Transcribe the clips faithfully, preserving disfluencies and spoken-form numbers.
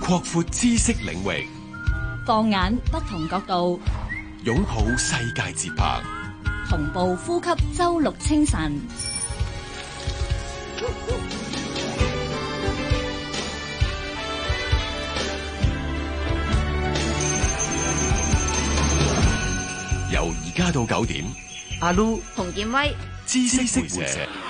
擴闊知識領域， 放眼不同角度， 擁抱世界節拍， 同步呼吸周六清晨。 由而家到九點， 阿 Lu、 洪建威、 知識會社。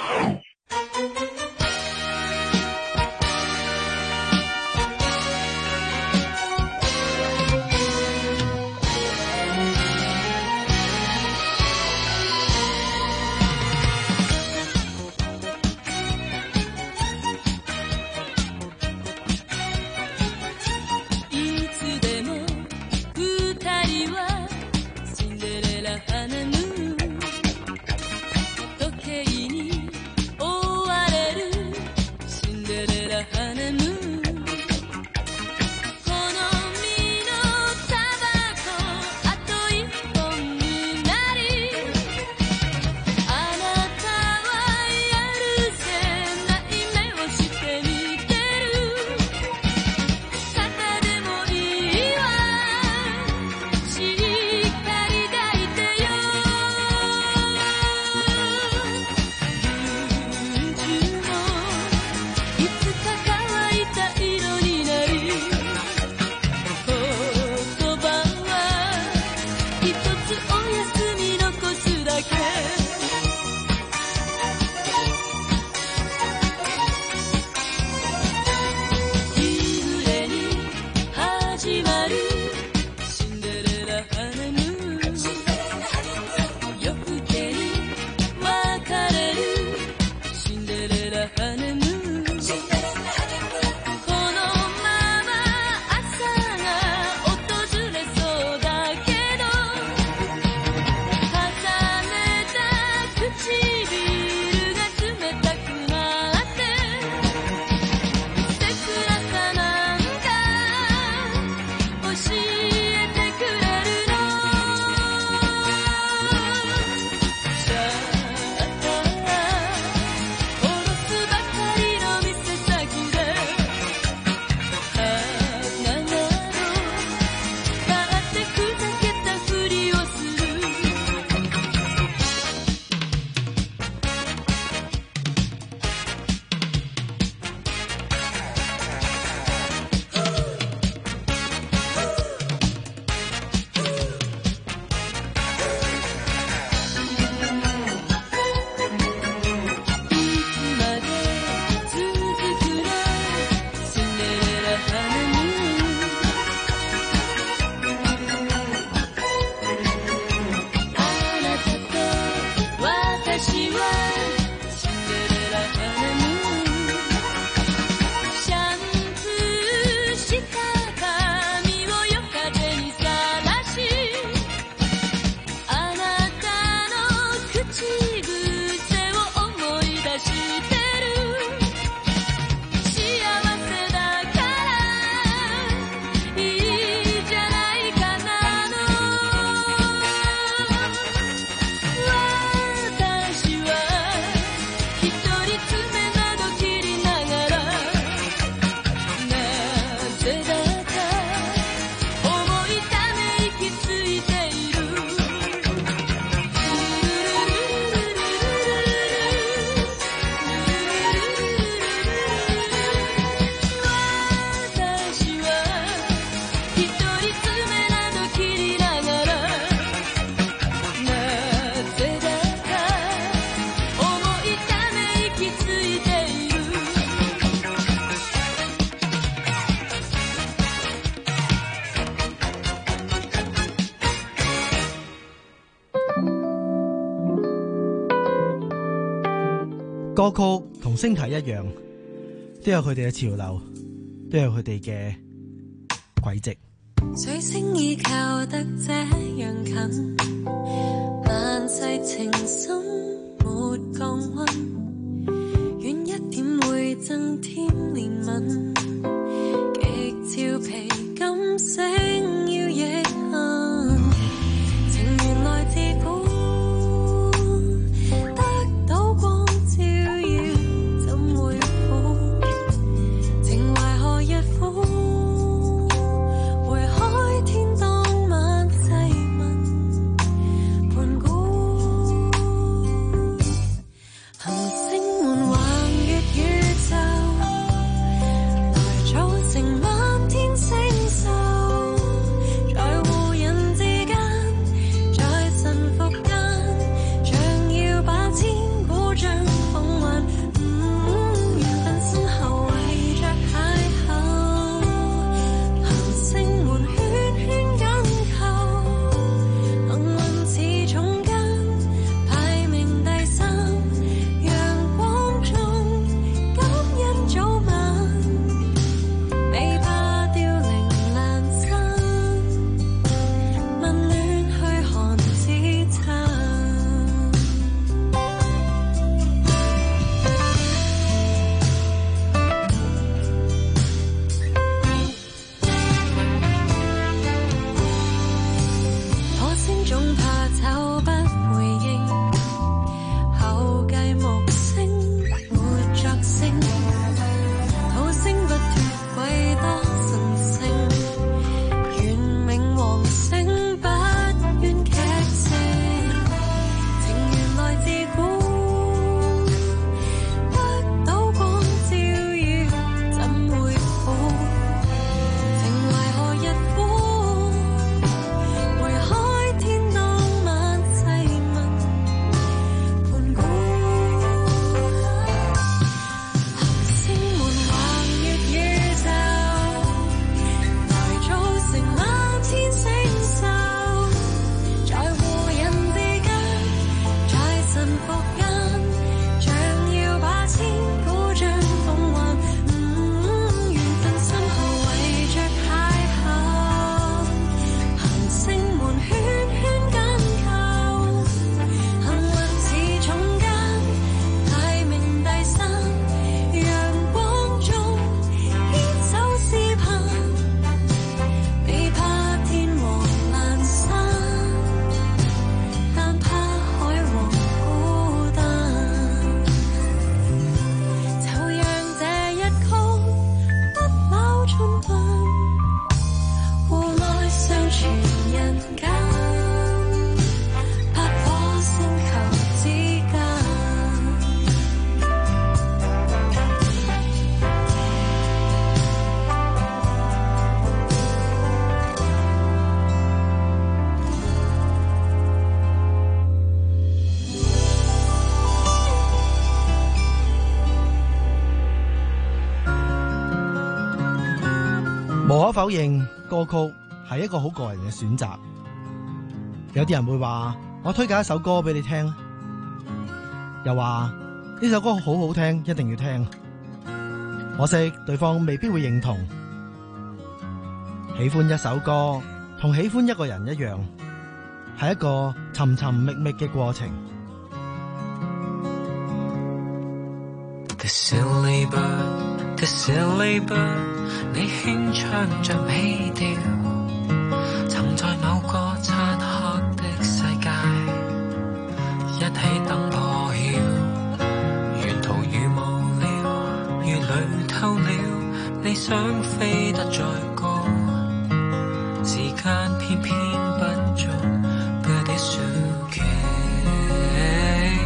歌曲同星體一樣，都有佢哋嘅潮流，都有佢哋嘅軌跡。 水星已靠得這樣近，萬世情深沒降溫，遠一點會增添憐憫，極俏皮感性要逆行，情緣來自古。 否認歌曲係一個好個人嘅選擇。有啲人會話我推介一首歌俾你聽，又話呢首歌好好聽，一定要聽。可惜對方未必會認同。喜歡一首歌同喜歡一個人一樣，係一個尋尋覓覓嘅過程。 The silly bird, the silly bird， 你輕唱着美調，曾在某個漆黑的世界一起等破曉，沿途如無聊，雨裏透了，你想飛得再高，時間偏偏不足 ，But it's okay。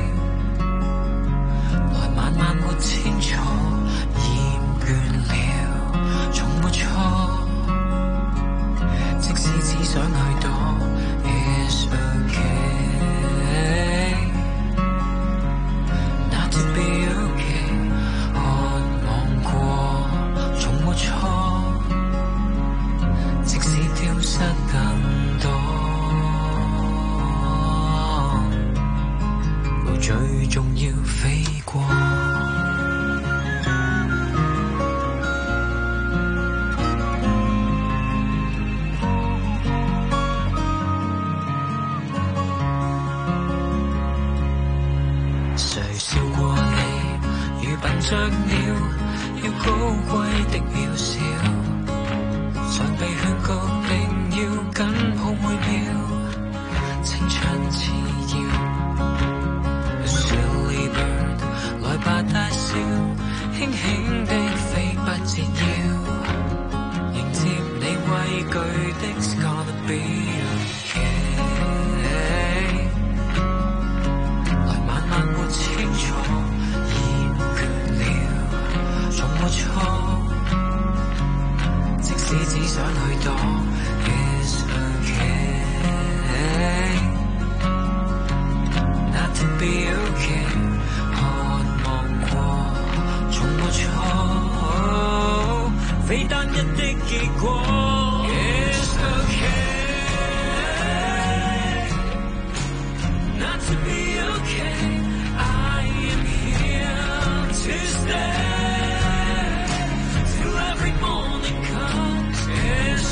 來慢慢沒清楚，厭倦了，從沒錯。即使只想去躲 ，It's okay。Not to be okay， 渴望過，從沒錯。即使丟失更多，路最重要飛過。誰笑過你，如笨着鳥，要高貴的渺小。常被勸告定要緊抱每秒，青春似耀。Silly bird， 來吧大笑，輕輕的飛不折腰，迎接你畏懼的 It's gonna be okay。來慢慢沒清楚，厭倦了，從沒錯。即使只想去躲 ，It's okay。Not to be okay， 渴望過，從沒錯，非單一的結果。It's okay，Not to be okay，I am here to stay。Till every morning comes，It's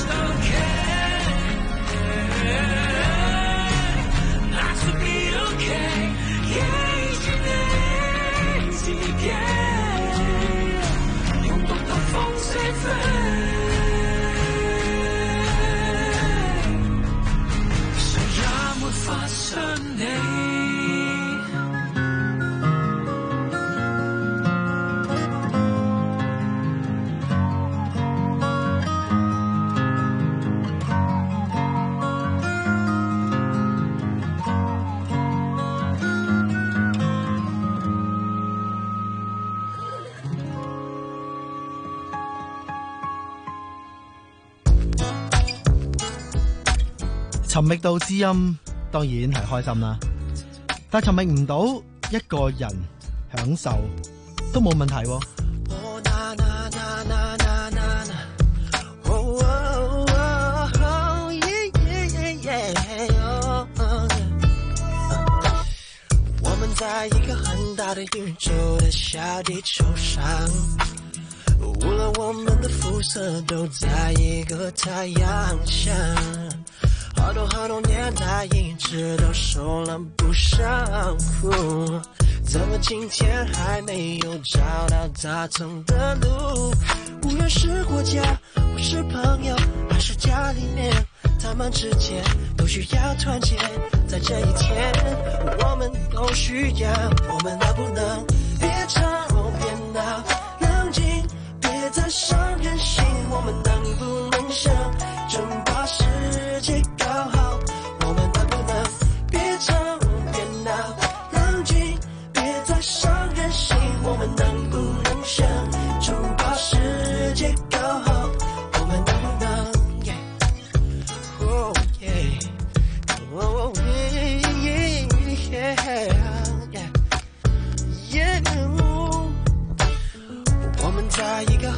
okay，Not to be okay，Yeah， 是你自己，用獨特方式飛，誰也沒法傷你。 尋覓到知音當然係開心啦，但尋覓唔到一個人享受都冇問題喎。 我們在一個很大的宇宙的小地球上，無論我們的膚色都在一個太陽下，好多好多年來一直都受了不少苦，怎麼今天還沒有找到達成的路？無論是國家或是朋友還是家裡面，他們之間都需要團結。在這一天我們都需要，我們能不能別吵別鬧，冷靜別再傷人心，我們能不能想爭把世界搞好，我們能不能別吵別鬧，冷靜別再傷人心，我們能不能想爭把世界搞好，我們能不能 yeah oh yeah oh yeah yeah yeah yeah 我們在一個很大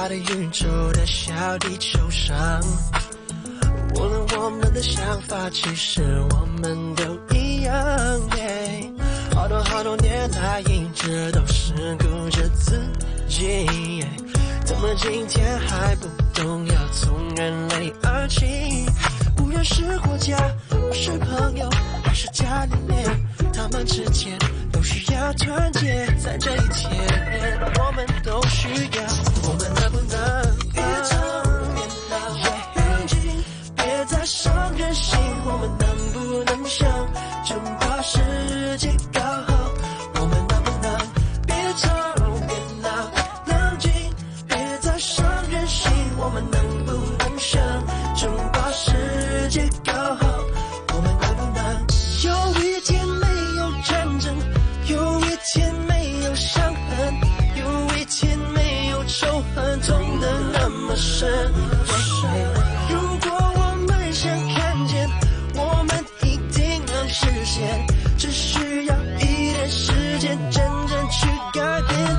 大的宇宙的小地球上，无论我们的想法，其实我们都一样。Yeah, 好多好多年来，一直都是顾着自己。Yeah, 怎么今天还不懂要从人类而起？无论是国家，或是朋友，还是家里面，他们之间都需要团结。在这一切，我们都需要。我们能不能别吵别闹？冷静，别再伤人心。我们能不能想就把世界搞好？我们能不能别吵别闹？冷静，别再伤人心。我们能不能想就把世界搞好？我们能不能有一天没有战争，有一天没有伤痕，有一天没有仇恨，痛得那么深。如果我们想看见，我们一定能实现，只需要一点时间，真正去改变。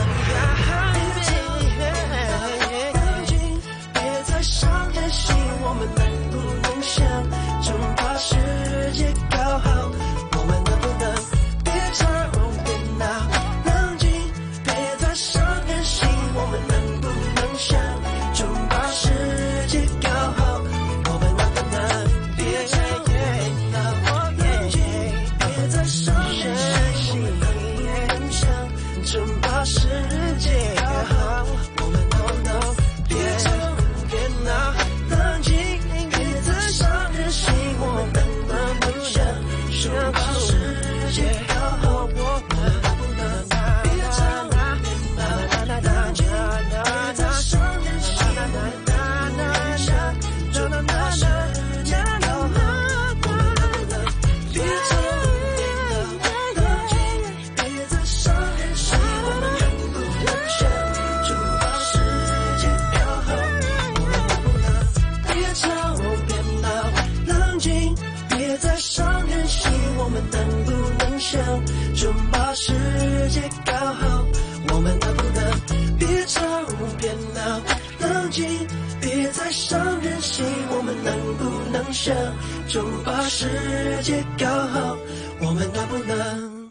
冷静，别再伤人心。我们能不能想就把世界搞好？我们能不能别吵别闹？冷静，别再伤人心。我们能不能想就把世界搞好？我们能不能别吵别闹？冷静，别再伤人心。我们能不能想就把世界搞好？我们能不能别吵别闹？冷静，别再伤人心。我们能不能想就把世界搞好？我们能不能别吵别闹？冷静，别再伤人心。我们能不能想就把世界搞好？我们能不能别吵别闹？冷静，别再伤人心。我们能不能想就把世界搞好？我们能不能别吵别闹？冷静，别再伤人心。我们能不能想就把世界搞好？我们能不能别吵别闹？冷静，别再伤人心。我们能不能想就把世界搞好？我們能不能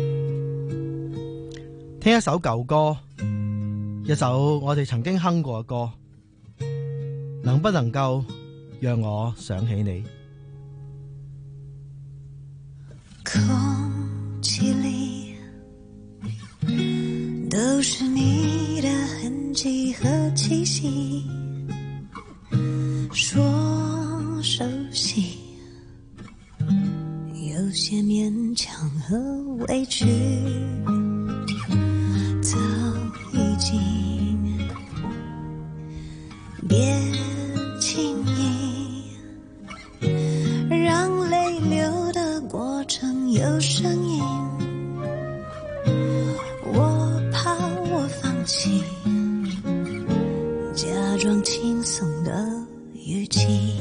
聽一首舊歌，一首我哋曾經哼過嘅歌，能不能夠讓我想起你？ 空氣裡都是你的痕跡和氣息，說熟悉有些勉強和委屈，早已經別輕易讓淚流的過程有聲音，我怕我放棄假裝輕鬆的語氣，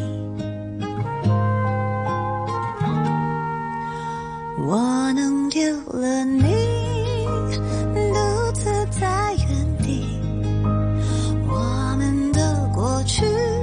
我能丟了你獨自在原地，我們的過去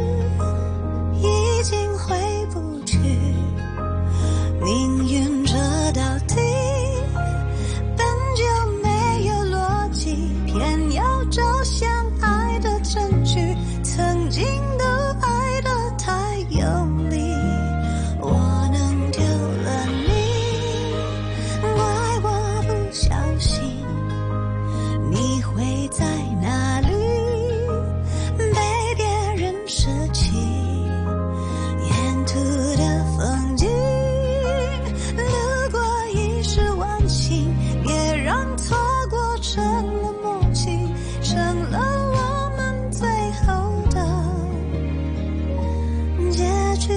已經回不去，命運這道題本就沒有邏輯，偏要找相愛的證據，曾經都愛得太用力，我能丟了你，怪我不小心，你會在哪裡被別人捨棄，沿途的風景路過一時萬幸，別讓錯過成了默契，成了我們最後的結局。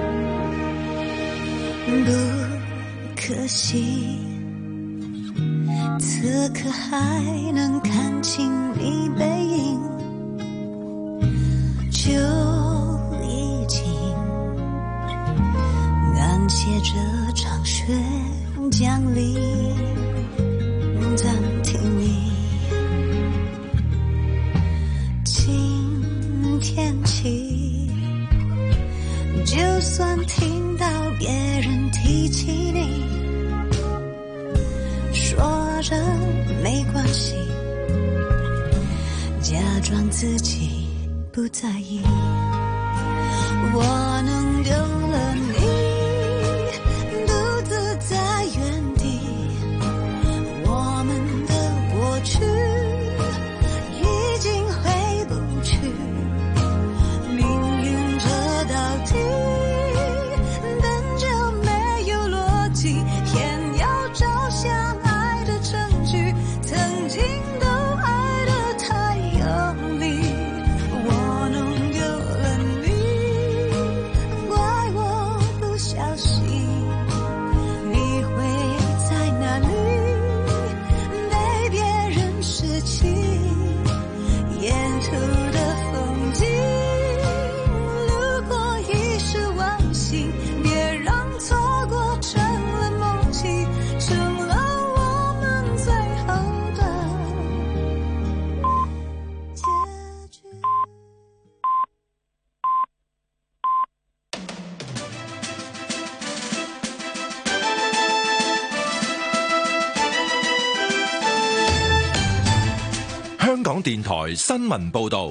不可惜， 此刻还能看清你背影，就已经感谢这场雪降临，暂停你。今天起，就算听到别人提起你，说着没关系，假装自己不在意。我能丢了你，独自在原地，我们的过去已经回不去，命运这道题本就没有逻辑，偏要找向爱的证据，曾经都爱得太用力。我弄丢了你，怪我不小心，你会在哪里被别人拾起，沿途的风景路过已是万幸，别让错过成了梦境，成了我们最后的结局。 香港電台新聞報導，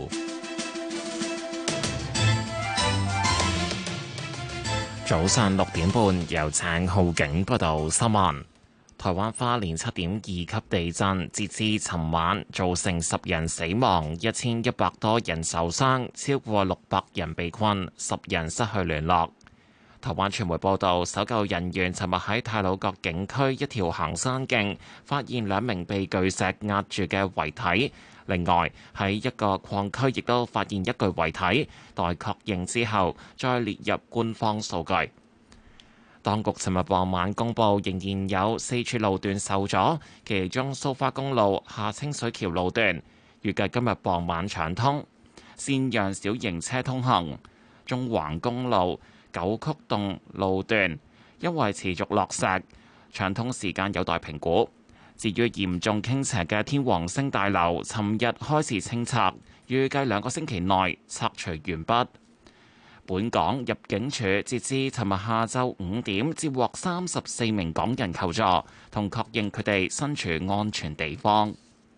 早上六點半，由鄭浩景報道新聞。台灣花蓮七點二級地震，截至尋晚造成十人死亡，一千一百多人受傷，超過六百人被困，十人失去聯絡。台灣傳媒報道，搜救人員尋日喺太魯閣景區一條行山徑發現兩名被巨石壓住嘅遺體。另外喺一個礦區亦都發現一具遺體，待確認之後再列入官方數據。當局尋日傍晚公佈，仍然有四處路段受阻，其中蘇花公路下清水橋路段預計今日傍晚暢通，先讓小型車通行。中橫公路九曲洞路段因為持續落石，暢通時間有待評估。至於嚴重傾斜嘅天王星大樓，尋日開始清拆，預計兩個星期內拆除完畢。本港入境處截至尋日下晝五點，接獲三十四名港人求助，同確認佢哋身處安全地方。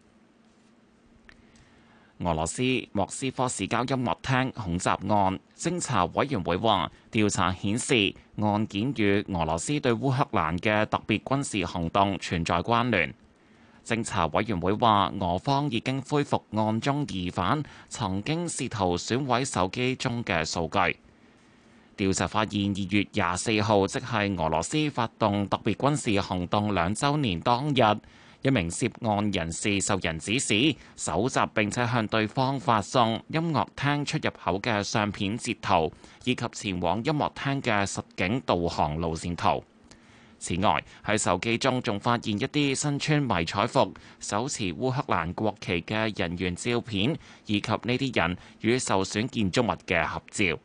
俄羅斯莫斯科市郊音樂廳恐襲案，偵查委員會話，調查顯示案件與俄羅斯對烏克蘭嘅特別軍事行動存在關聯。偵查委員會話，俄方已經恢復案中疑犯曾經試圖損毀手機中嘅數據。調查發現，二月廿四號，即係俄羅斯發動特別軍事行動兩週年當日，一名涉案人士受人指使，搜集並且向對方發送音樂廳出入口嘅相片截圖，以及前往音樂廳嘅實景導航路線圖。此外，喺手機中仲發現一啲身穿迷彩服、手持烏克蘭國旗嘅人員照片，以及呢啲人與受損建築物嘅合照。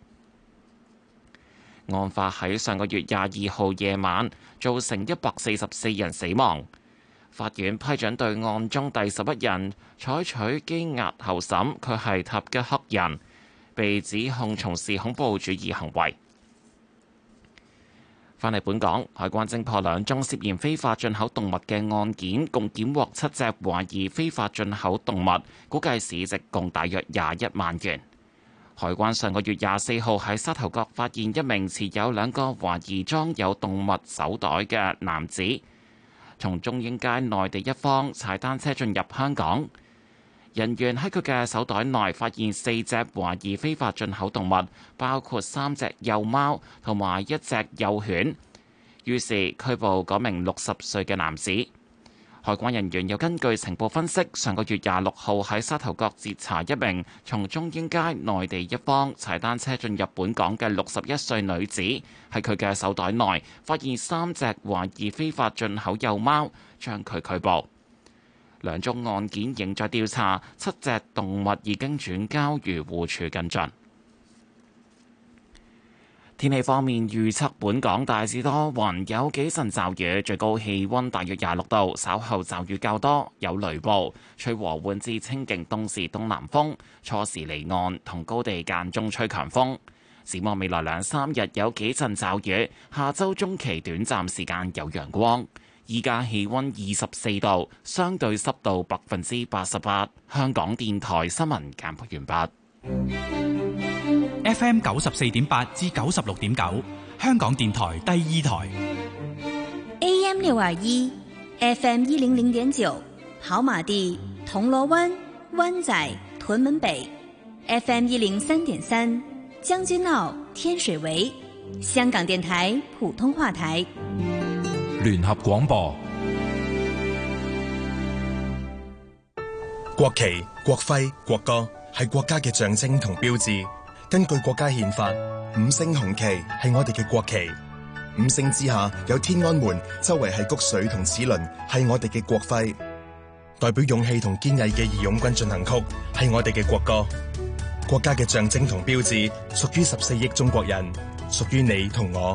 案發喺上個月廿二號夜晚，造成一百四十四人死亡。法院批准對案中第十一人採取羈押候審，佢係塔吉克人，被指控從事恐怖主義行為。返嚟本港，海關偵破兩宗涉嫌非法進口動物嘅案件，共檢獲七隻懷疑非法進口動物，估計市值共大約廿一萬元。海關上個月廿四號喺沙頭角發現一名持有兩個懷疑裝有動物手袋嘅男子，從中英街內地一方踩單車進入香港。人員喺佢嘅手袋內發現四隻懷疑非法進口動物，包括三隻幼貓同埋一隻幼犬，於是拘捕嗰名六十歲嘅男子。 海關人員又根據情報分析，上個月廿六號喺沙頭角截查一名從中英街內地一方踩單車進入本港嘅六十一歲女子，喺佢嘅手袋內發現三隻懷疑非法進口幼貓，將佢拘捕。兩宗案件仍在調查，七隻動物已經轉交漁護署跟進。天氣方面預測，本港大致多雲，有幾陣驟雨，最高氣溫大約廿六度，稍後驟雨較多，有雷暴，吹和緩至清勁東至東南風，初時離岸同高地間中吹強風。展望未來兩三日有幾陣驟雨，下週中期短暫時間有陽光。依家氣溫二十四度，相對濕度百分之八十八。香港電台新聞簡報完畢。 F M 九十四點八至九十六點九，香港電台第二台。 A M 六二一 ，F M 一零零點九，跑馬地、銅鑼灣、灣仔、屯門北 ，F M 一零三點三，將軍澳、天水圍，香港電台普通話台。 聯合廣播。 國旗、國徽、國歌係國家嘅象徵同標誌。根據國家憲法，五星紅旗係我哋嘅國旗，五星之下有天安門，周圍係穀穗同齒輪，係我哋嘅國徽。代表勇氣同堅毅嘅義勇軍進行曲係我哋嘅國歌。國家嘅象徵同標誌屬於十四億中國人，屬於你同我。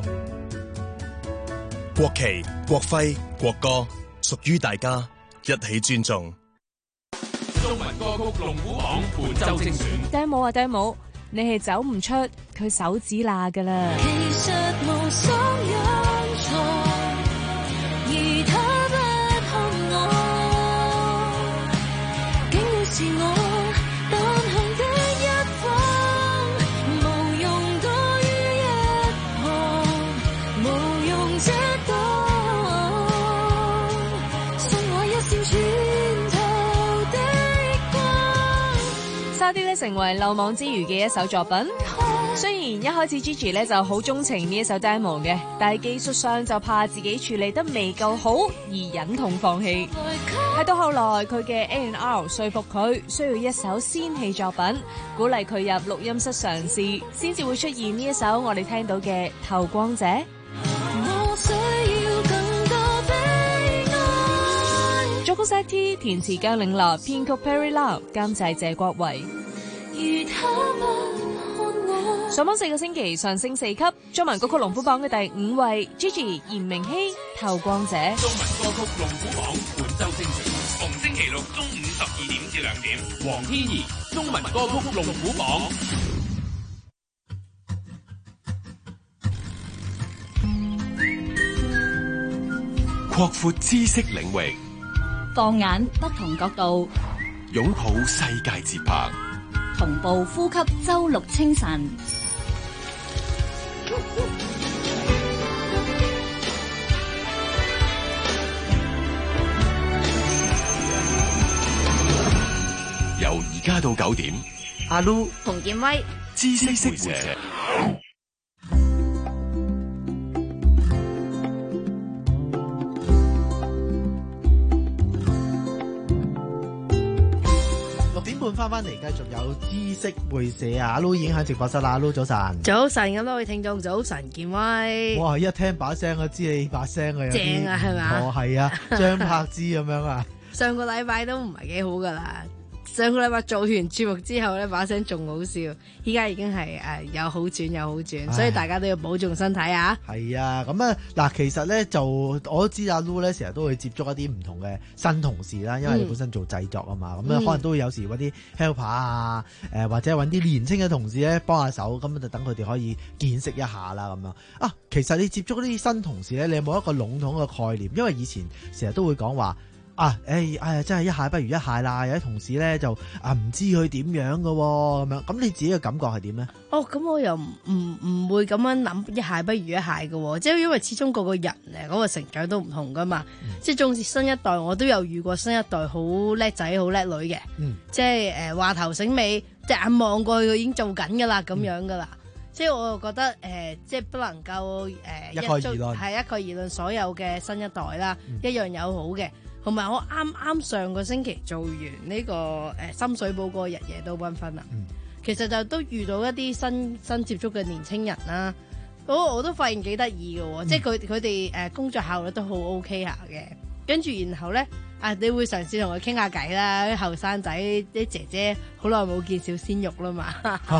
國旗、國徽、國歌屬於大家，一起尊重。 中文歌曲龍虎榜本周精選。 Demo 啊 Demo， 你係走唔出佢手指罅噶啦。 其實無心隱藏，而他不看我，竟會是我但行的一方，無用多於一旁，無用遮擋，送我一線穿透的光。 差啲咧成為漏網之魚嘅一首作品。雖然一開始 Gigi 咧就好鍾情呢一首 demo 嘅，但係技術上就怕自己處理得未夠好而忍痛放棄。係到後來佢嘅 A and R 說服佢需要一首仙氣作品，鼓勵佢入錄音室嘗試，先至會出現呢一首我哋聽到嘅《透光者》。 我需要更多悲哀。 作曲 Zack T， 填詞姜嶺樂，編曲 Perry Lau， 監製謝國維。 如他們上榜四個星期，上升四級，中文歌曲龍虎榜嘅第五位 Gigi 嚴明熙《透光者》。 中文歌曲龍虎榜本周精選，逢星期六中午十二點至兩點。黃天怡中文歌曲龍虎榜。擴闊知識領域， 放眼不同角度， 擁抱世界節拍， 同步呼吸周六清晨。 由而家到九點， 阿 Lu 洪建威， 知識識者。 點半翻翻嚟，繼續有知識會社啊！阿 Lu 已經喺直播室啦，阿 Lu 早晨。 早晨，咁多位聽眾早晨，健威。 哇！一聽把聲我知你把聲啊，有啲正啊，係咪？ 哦，係啊，張柏芝咁樣啊。 上個禮拜都唔係幾好噶啦。上個禮拜做完節目之後咧，把聲仲好笑，依家已經係誒有好轉有好轉，所以大家都要保重身體啊！ 係啊，咁啊嗱，其實咧就我都知阿 Lu 咧成日都會接觸一啲唔同嘅新同事啦，因為你本身做製作啊嘛，咁咧、嗯、可能都會有時揾啲 helper 啊，誒、呃、或者揾啲年輕嘅同事咧幫下手，咁就等佢哋可以見識一下啦咁樣。啊，其實你接觸呢啲新同事咧，你有冇一個籠統嘅概念？因為以前成日都會講話。啊，誒、哎，哎呀，真係一蟹不如一蟹啦！有啲同事咧就啊唔知佢點樣噶咁樣，咁你自己嘅感覺係點咧？ 哦，咁我又唔唔唔會咁樣諗一蟹不如一蟹噶，即係因為始終個個人誒嗰個成長都唔同噶嘛。嗯、即係縱使新一代，我都有遇過新一代好叻仔好叻女嘅，嗯、即係誒話頭醒尾，隻眼望過去佢已經做緊噶啦，咁樣噶啦。嗯、即係我又覺得誒、呃，即係不能夠誒、呃、 一概而論， 係一概而論所有嘅新一代啦，嗯、一樣有好嘅。 同埋我啱啱上個星期做完呢、這個誒、呃、深水埗嗰個日夜都繽紛啦， 嗯、 其實就都遇到一啲新新接觸嘅年青人啦，我我都發現幾得意嘅喎，嗯、即係佢佢哋誒工作效率都好 OK 下嘅，跟住然後咧啊，你會嘗試同佢傾下偈啦，啲後生仔啲姐姐好耐冇見小鮮肉啦嘛，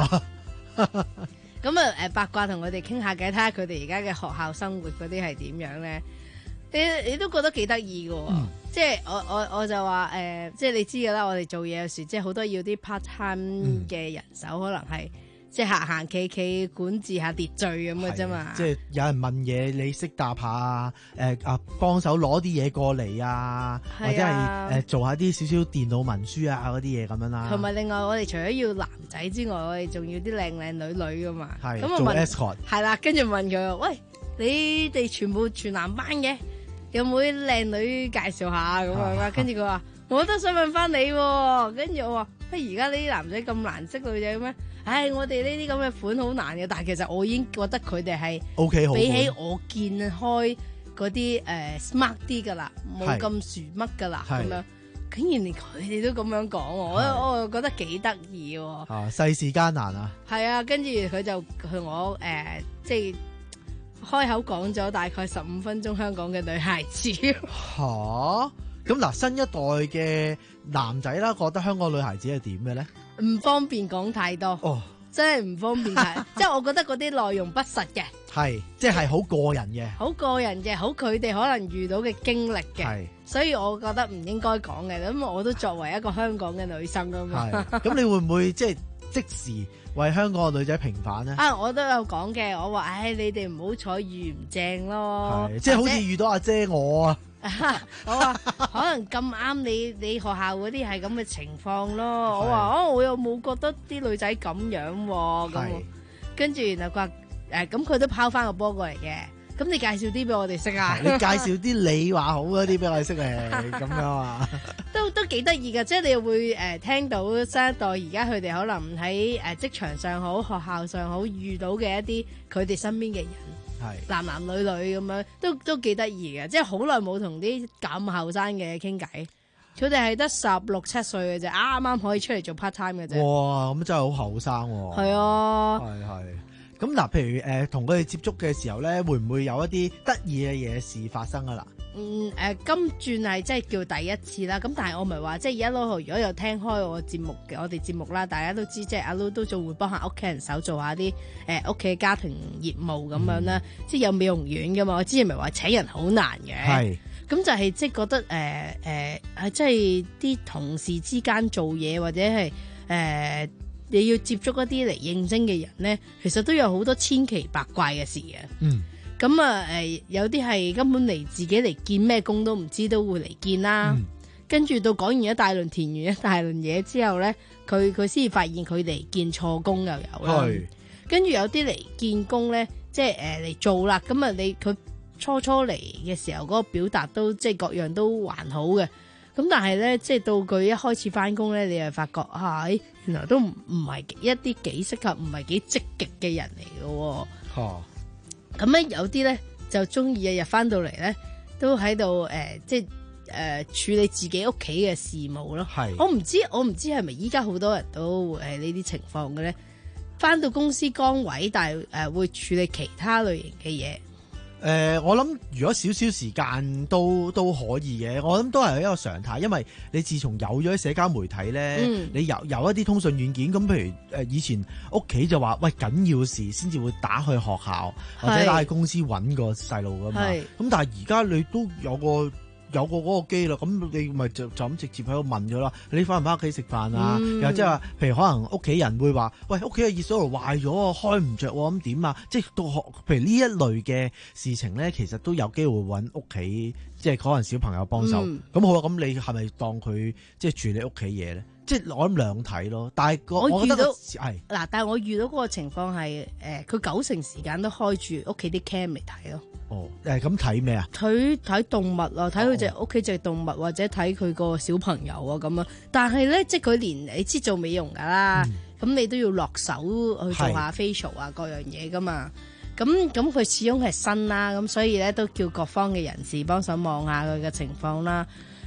咁啊誒八卦同佢哋傾下偈，睇下佢哋而家嘅學校生活嗰啲係點樣咧。你你都覺得幾得意嘅喎，嗯、即係我我我就話誒、呃，即係你知嘅啦，我哋做嘢有時即係好多要啲 part time 嘅人手，嗯、可能係即係行行企企管治下秩序咁嘅啫嘛。即係有人問嘢，你識答下啊？誒啊，幫手攞啲嘢過嚟啊，或者係誒、呃、做下啲少少電腦文書啊嗰啲嘢咁樣啦。同埋另外，我哋除咗要男仔之外，我哋仲要啲靚靚女女㗎嘛。係咁做 escort。係啦，跟住問佢：喂，你哋全部全男班嘅？有冇啲靚女介紹下咁樣啦？跟住佢話我都想問翻你喎。跟住我話：乜而家呢啲男仔咁難識女仔咩？唉，我哋呢啲咁嘅款好難嘅。但係其實我已經覺得佢哋係 OK 好，比起我見開嗰啲誒 smart 啲噶啦，冇咁薯乜噶啦咁樣。竟然連佢哋都咁樣講，我我又覺得幾得意喎。啊，世事艱難啊！係啊，跟住佢就向我誒、呃、即係。開口講咗大概十五分鐘香港嘅女孩子吓，咁嗱新一代嘅男仔啦，覺得香港女孩子係點嘅咧？唔方便講太多，哦，真係唔方便睇，即係我覺得嗰啲內容不實嘅，係即係好個人嘅，好個人嘅，好佢哋可能遇到嘅經歷嘅，係，所以我覺得唔應該講嘅，咁我都作為一個香港嘅女生啊嘛，咁你會唔會即係即時為香港嘅女仔平反咧？啊，我都有講嘅，我話，唉，你哋唔好彩遇唔正咯，即係好似遇到阿姐我啊，我話可能咁啱你你學校嗰啲係咁嘅情況咯，我話哦，我又冇覺得啲女仔咁樣喎，咁跟住然後佢話誒，咁佢都拋翻個波過嚟嘅。咁你介紹啲俾我哋識啊？你介紹啲你話好嗰啲俾我哋識誒，咁樣啊？都都幾得意㗎，即係你會誒、呃、聽到新一代而家佢哋可能喺誒職場上好、學校上好遇到嘅一啲佢哋身邊嘅人，係男男女女咁樣，都都幾得意嘅。即係好耐冇同啲咁後生嘅傾偈，佢哋係得十六七歲嘅啫，啱啱可以出嚟做 part time 嘅啫。哇！咁真係好後生喎。係啊，係係。咁嗱，譬如誒同佢哋接觸嘅時候咧，會唔會有一啲得意嘅嘢事發生啊？啦，嗯誒、呃，今轉係即係叫第一次啦。咁但係我唔係話即係而家攞號，如果有聽開我節目嘅，我哋節目啦，大家都知即係阿 Lu 都仲會幫下屋企人手做下啲誒屋企嘅家庭業務咁樣啦。嗯、即係有美容院噶嘛，我之前咪話請人好難嘅。係。咁就係即係覺得誒誒係即係啲同事之間做嘢或者係誒。呃你要接觸一啲嚟應徵嘅人咧，其實都有好多千奇百怪嘅事嘅。嗯，咁啊誒，有啲係根本嚟自己嚟見咩工都唔知，都會嚟見啦。嗯、跟住到講完一大輪填完一大輪嘢之後咧，佢佢先至發現佢嚟見錯工又有啦。是跟住有啲嚟見工咧，即係誒嚟做啦。咁啊，你佢初初嚟嘅時候嗰個表達都即係各樣都還好嘅。咁但係咧，即係到佢一開始翻工咧，你又發覺啊，原來都唔唔係一啲幾適合，唔係幾積極嘅人嚟嘅喎。哦，咁咧有啲咧就中意日日翻到嚟咧，都喺度誒，即係誒、呃、處理自己屋企嘅事務咯。係是，我唔知我唔知係咪依家好多人都會係呢啲情況嘅咧，翻到公司崗位，但係誒、呃、會處理其他類型嘅嘢。誒、呃，我諗如果少少時間都都可以嘅，我諗都係一個常態，因為你自從有咗社交媒體咧，嗯、你有有一啲通訊軟件，咁譬如誒以前屋企就話喂緊要事先至會打去學校或者打去公司揾個細路噶嘛，咁是但係而家你都有個。有個嗰個機啦，咁你咪就就咁直接喺度問咗啦。你翻唔翻屋企食飯啊？嗯、又即係話，譬如可能屋企人會話，喂，屋企嘅熱水爐壞咗，開唔着喎，咁點啊？即係到學，譬如呢一類嘅事情咧，其實都有機會揾屋企，即係可能小朋友幫手。咁、嗯、好啦，咁你係咪當佢即係處理屋企嘢咧？即係我諗兩睇咯。但係我，我遇到係嗱，但係我遇到嗰個情況係誒，佢九成時間都開住屋企啲 cam 嚟睇咯。哦，誒咁睇咩啊？睇睇動物啊，睇佢隻屋企隻動物，或者睇佢個小朋友啊咁啊。但係咧，即係佢連你知做美容噶啦，咁、嗯、你都要落手去做下 facial 啊，是各樣嘢噶嘛。咁咁佢始終係新啦，咁所以咧都叫各方嘅人士幫手望下佢嘅情況啦。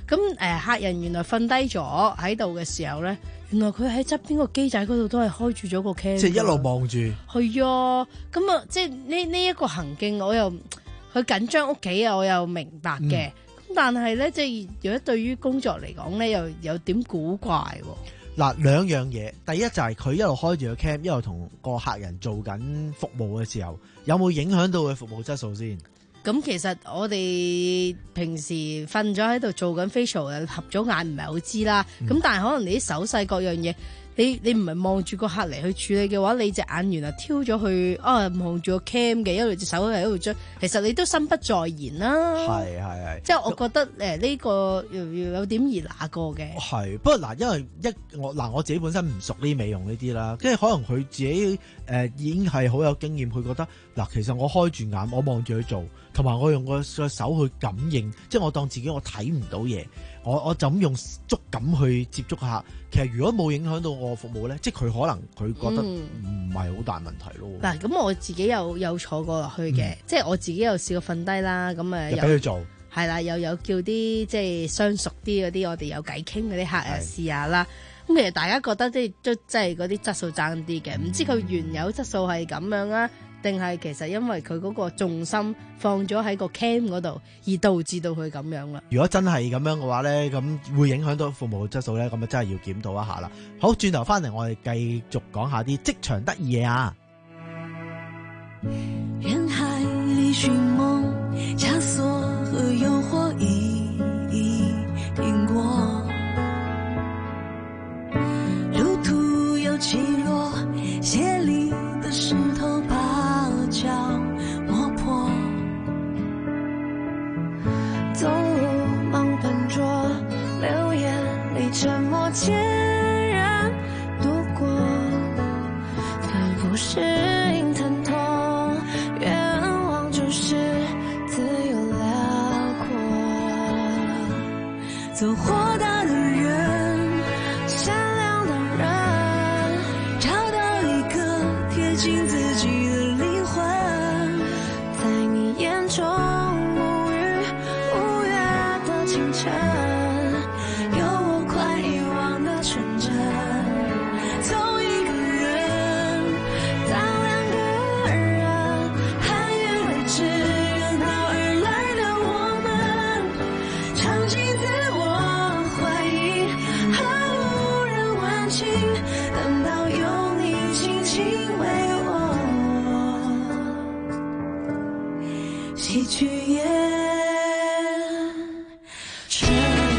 咁誒、呃、客人原來瞓低咗喺度嘅時候咧，原來佢喺側邊個機仔嗰度都係開住咗個 cam， 即係一路望住。 係啊，咁啊，即係呢呢一個行徑，我又佢緊張屋企啊，我又明白嘅。咁、嗯、但係咧，即係如果對於工作嚟講咧，又有點古怪喎。 嗱，兩樣嘢，第一就係佢一路開住個 cam，一路同個客人做緊服務嘅時候，有冇影響到佢服務質素先？ 咁其實我哋平時瞓咗喺度做緊 facial， 合咗眼唔係好知啦。咁、嗯、但係可能你啲手勢各樣嘢，你你唔係望住個客嚟去處理嘅話，你隻眼原來挑咗去啊望住個 cam 嘅，一路隻手喺度捽，其實你都心不在焉啦。係係係，即係我覺得誒呢個要有點兒那個嘅。係，不過嗱，因為一我嗱我自己本身唔熟呢美容呢啲啦，即係可能佢自己誒、呃、已經係好有經驗，佢覺得嗱其實我開住眼，我望住佢做。同埋我用個個手去感應，即係我當自己我睇唔到嘢，我我就咁用觸感去接觸下。其實如果冇影響到我服務咧，即係佢可能佢覺得唔係好大問題咯。嗱、嗯，咁我自己有有坐過落去嘅、嗯，即係我自己有試過瞓低啦。咁誒，又俾佢做係啦，又有叫啲即係相熟啲嗰啲，我哋有偈傾嗰啲客人試下啦。咁其實大家覺得即係都即係嗰啲質素爭啲嘅，唔、嗯、知佢原有質素係咁樣啊？定係其實因為佢嗰個重心放咗喺個 cam 嗰度，而導致到佢咁樣啦。如果真係咁樣嘅話咧，咁會影響到服務質素咧，咁啊真係要檢討一下啦。好，轉頭翻嚟我哋繼續講下啲職場得意嘢啊！ 人海裡尋夢，枷鎖和誘惑一一聽過，路途有起落，鞋裡的石頭把腳磨破，走路忙笨拙，流眼淚沉默，孑然度過，反覆適應疼痛，願望就是自由遼闊，走豁達的人，善良的人，找到一個貼近自己的靈魂，在你眼中無語無月的清晨，有我快遺忘的純真。從一個人到兩個人，寒雨來支援到而來的我們，嘗盡自我懷疑和無人問津，等到有你輕輕為我洗去眼塵。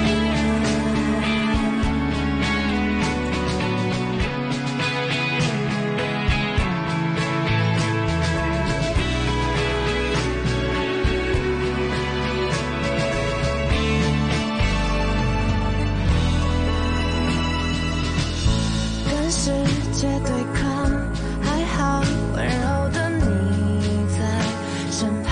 跟世界對抗，還好溫柔的你在身旁，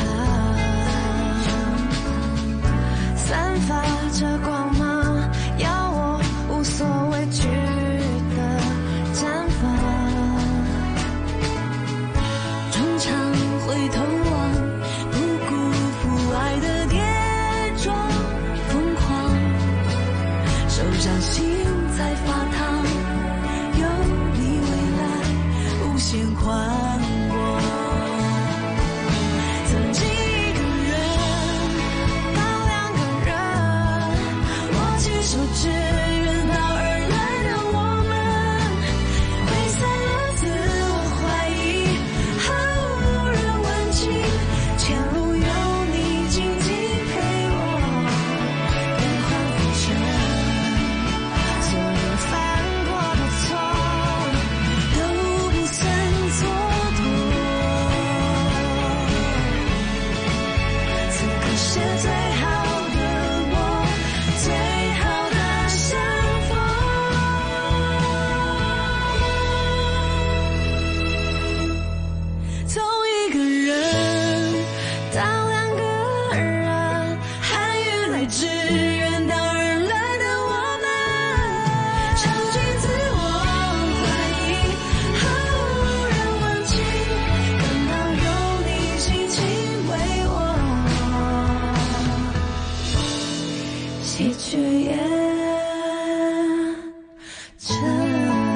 散發着光芒，要我無所畏懼的綻放，終場會通往，不辜負愛的跌撞瘋狂，手掌心在發燙，有你未來無限寬廣。曾經一個人，當兩個人，握緊手指遠道而來的我們，揮散了自我懷疑和無人問津，前路有你緊緊陪我，變幻浮沉，所有犯過的錯都不算蹉跎，此刻是最好的我，最好的相逢。從一個人到兩個人，寒雨來支援到而來的我們，嘗盡自我懷疑和無人問津，等到有你輕輕為我洗起去也真。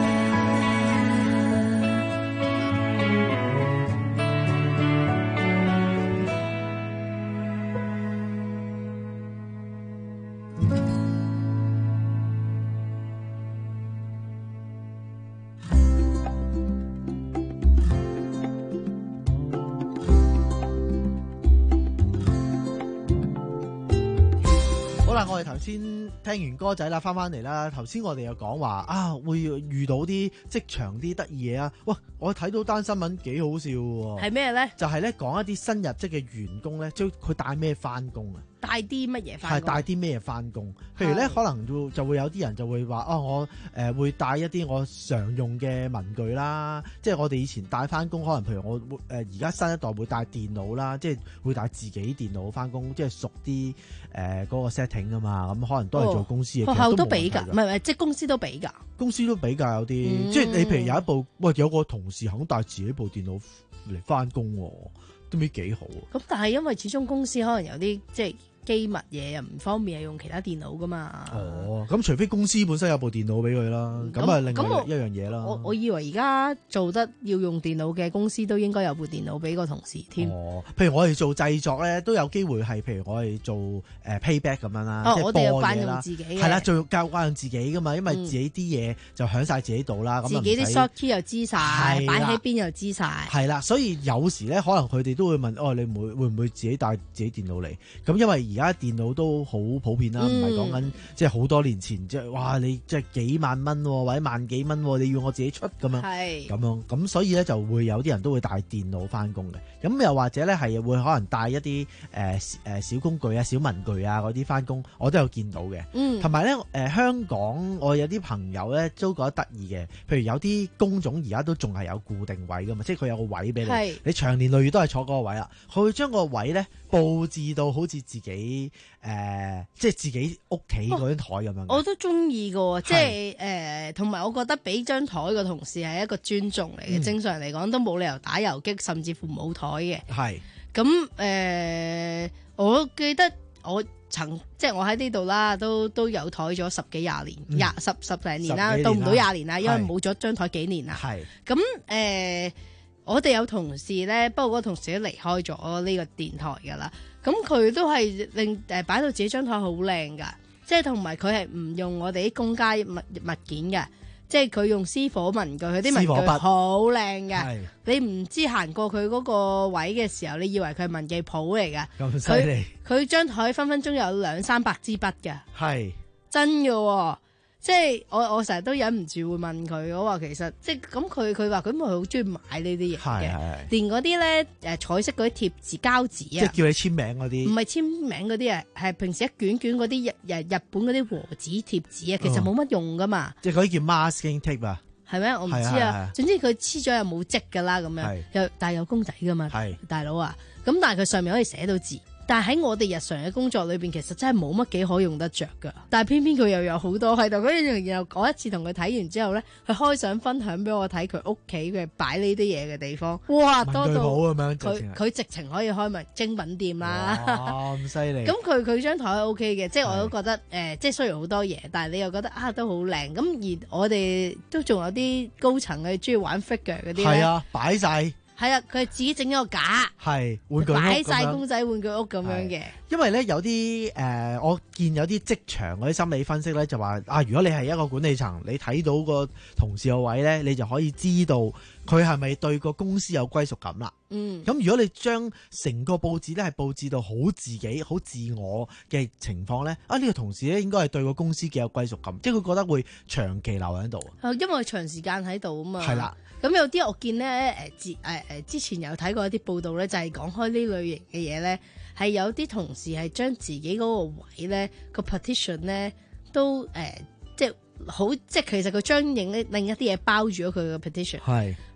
好啦，我哋頭先聽完歌仔啦，翻翻嚟啦。頭先我哋又講話啊，會遇到啲職場啲得意嘢啊。哇，我睇到單新聞幾好笑喎。 係咩咧？ 就係咧講一啲新入職嘅員工咧，即係佢帶咩翻工啊？ 帶啲乜嘢翻？ 係帶啲咩翻工？譬如咧，可能就就會有啲人就會話啊，我誒、呃、會帶一啲我常用嘅文具啦，即係我哋以前帶翻工，可能譬如我誒而家新一代會帶電腦啦，即係會帶自己電腦翻工，即係熟啲誒嗰個 setting 啊嘛，咁可能都係做公司嘅。 學校都俾㗎，唔係唔係，即係公司都俾㗎。公司都俾㗎，有啲、嗯、即係你譬如有一部，喂有個同事肯帶自己部電腦嚟翻工，都唔知幾好。 咁但係因為始終公司可能有啲即係機密嘢又唔方便係用其他電腦噶嘛。 哦，咁除非公司本身有部電腦俾佢啦，咁啊、嗯、另外一樣嘢啦。 我我以為而家做得要用電腦嘅公司都應該有部電腦俾個同事添。 哦，譬如我哋做製作咧，都有機會係譬如我哋做誒 payback 咁樣啦， 哦、 即係我哋有慣播嘢啦。 用自己嘅。 係啦，做教慣用自己噶嘛，因為自己啲嘢就響晒自己度啦。咁、嗯、 自己啲 short key 又知晒，擺喺邊又知晒。係啦，所以有時咧，可能佢哋都會問：哦，你唔會會唔會自己帶自己電腦嚟？咁因為而家電腦都都好普遍啦，唔係講緊即係好多年前，即係哇你即係幾萬蚊或者萬幾蚊，你要我自己出咁樣，咁樣咁所以咧就會有啲人都會帶電腦翻工嘅，咁又或者咧係會可能帶一啲誒誒小工具啊、小文具啊嗰啲翻工，我都有見到嘅。嗯，同埋咧誒香港我有啲朋友咧都覺得得意嘅，譬如有啲工種而家都仲係有固定位噶嘛，即係佢有個位俾你，你長年累月都係坐嗰個位啦，佢會將個位咧佈置到好似自己誒。呃，即係自己屋企嗰張台咁樣， 我都中意㗎，即係誒，同、呃、埋我覺得俾張台個同事係一個尊重嚟嘅、嗯。正常嚟講都冇理由打游擊，甚至乎冇台嘅。係咁誒，我記得我曾即係我喺呢度啦，都都有台咗十幾廿年，廿、嗯、十十零年啦，到唔到廿年啦，因為冇咗張台幾年啦。係咁誒，我哋有同事咧，不過嗰個同事都離開咗呢個電台噶啦。咁佢都係令誒擺到自己張台好靚噶，即係同埋佢係唔用我哋啲公家物物件嘅，即係佢用私伙文具，佢啲文具好靚嘅。你唔知行過佢嗰個位嘅時候，你以為佢係文具鋪嚟㗎。咁犀利！佢張台分分鐘有兩三百支筆嘅，係真嘅、哦。即係我我成日都忍唔住會問佢，我話其實即係咁佢佢話佢咪好中意買呢啲嘢嘅，連嗰啲咧誒彩色嗰啲貼紙膠紙啊，即係叫你簽名嗰啲，唔係簽名嗰啲啊，係平時一卷卷嗰啲日日日本嗰啲和紙貼紙啊，其實冇乜用噶嘛，即係嗰啲叫 masking tape 啊，係咩？我唔知啊，是是是是總之佢黐咗又冇跡噶啦咁樣，又但係有公仔噶嘛，大佬啊，咁但係佢上面可以寫到字。但係喺我哋日常嘅工作裏邊，其實真係冇乜幾可用得着噶。但係偏偏佢又有好多喺度，跟住然後嗰一次同佢睇完之後咧，佢開相分享俾我睇佢屋企嘅擺呢啲嘢嘅地方。哇，多到佢佢直情可以開埋精品店啦。咁犀利！咁佢佢張台 O K 嘅，即係我都覺得誒、呃，即係雖然好多嘢，但係你又覺得啊都好靚。咁而我哋都仲有啲高層嘅中意玩 figure 嗰啲咧，係啊，擺晒。係啊，佢係自己整咗個架，係玩具屋，擺晒公仔玩具屋咁樣嘅。因為咧有啲誒、呃，我見有啲職場嗰啲心理分析咧，就話啊，如果你係一個管理層，你睇到個同事個位咧，你就可以知道佢係咪對個公司有歸屬感啦。嗯，咁如果你將成個佈置咧係佈置到好自己、好自我嘅情況咧，啊呢、呢個同事咧應該係對個公司幾有歸屬感，即係佢覺得會長期留喺度。因為長時間喺度啊嘛。係啦。咁有啲我見咧誒之誒誒之前有睇過一啲報道咧，就係、是、講開呢類型嘅嘢咧，係有啲同事係將自己嗰個位咧個 partition 咧都誒、呃、即係好即係其實佢將另另一啲嘢包住咗佢嘅 partition。係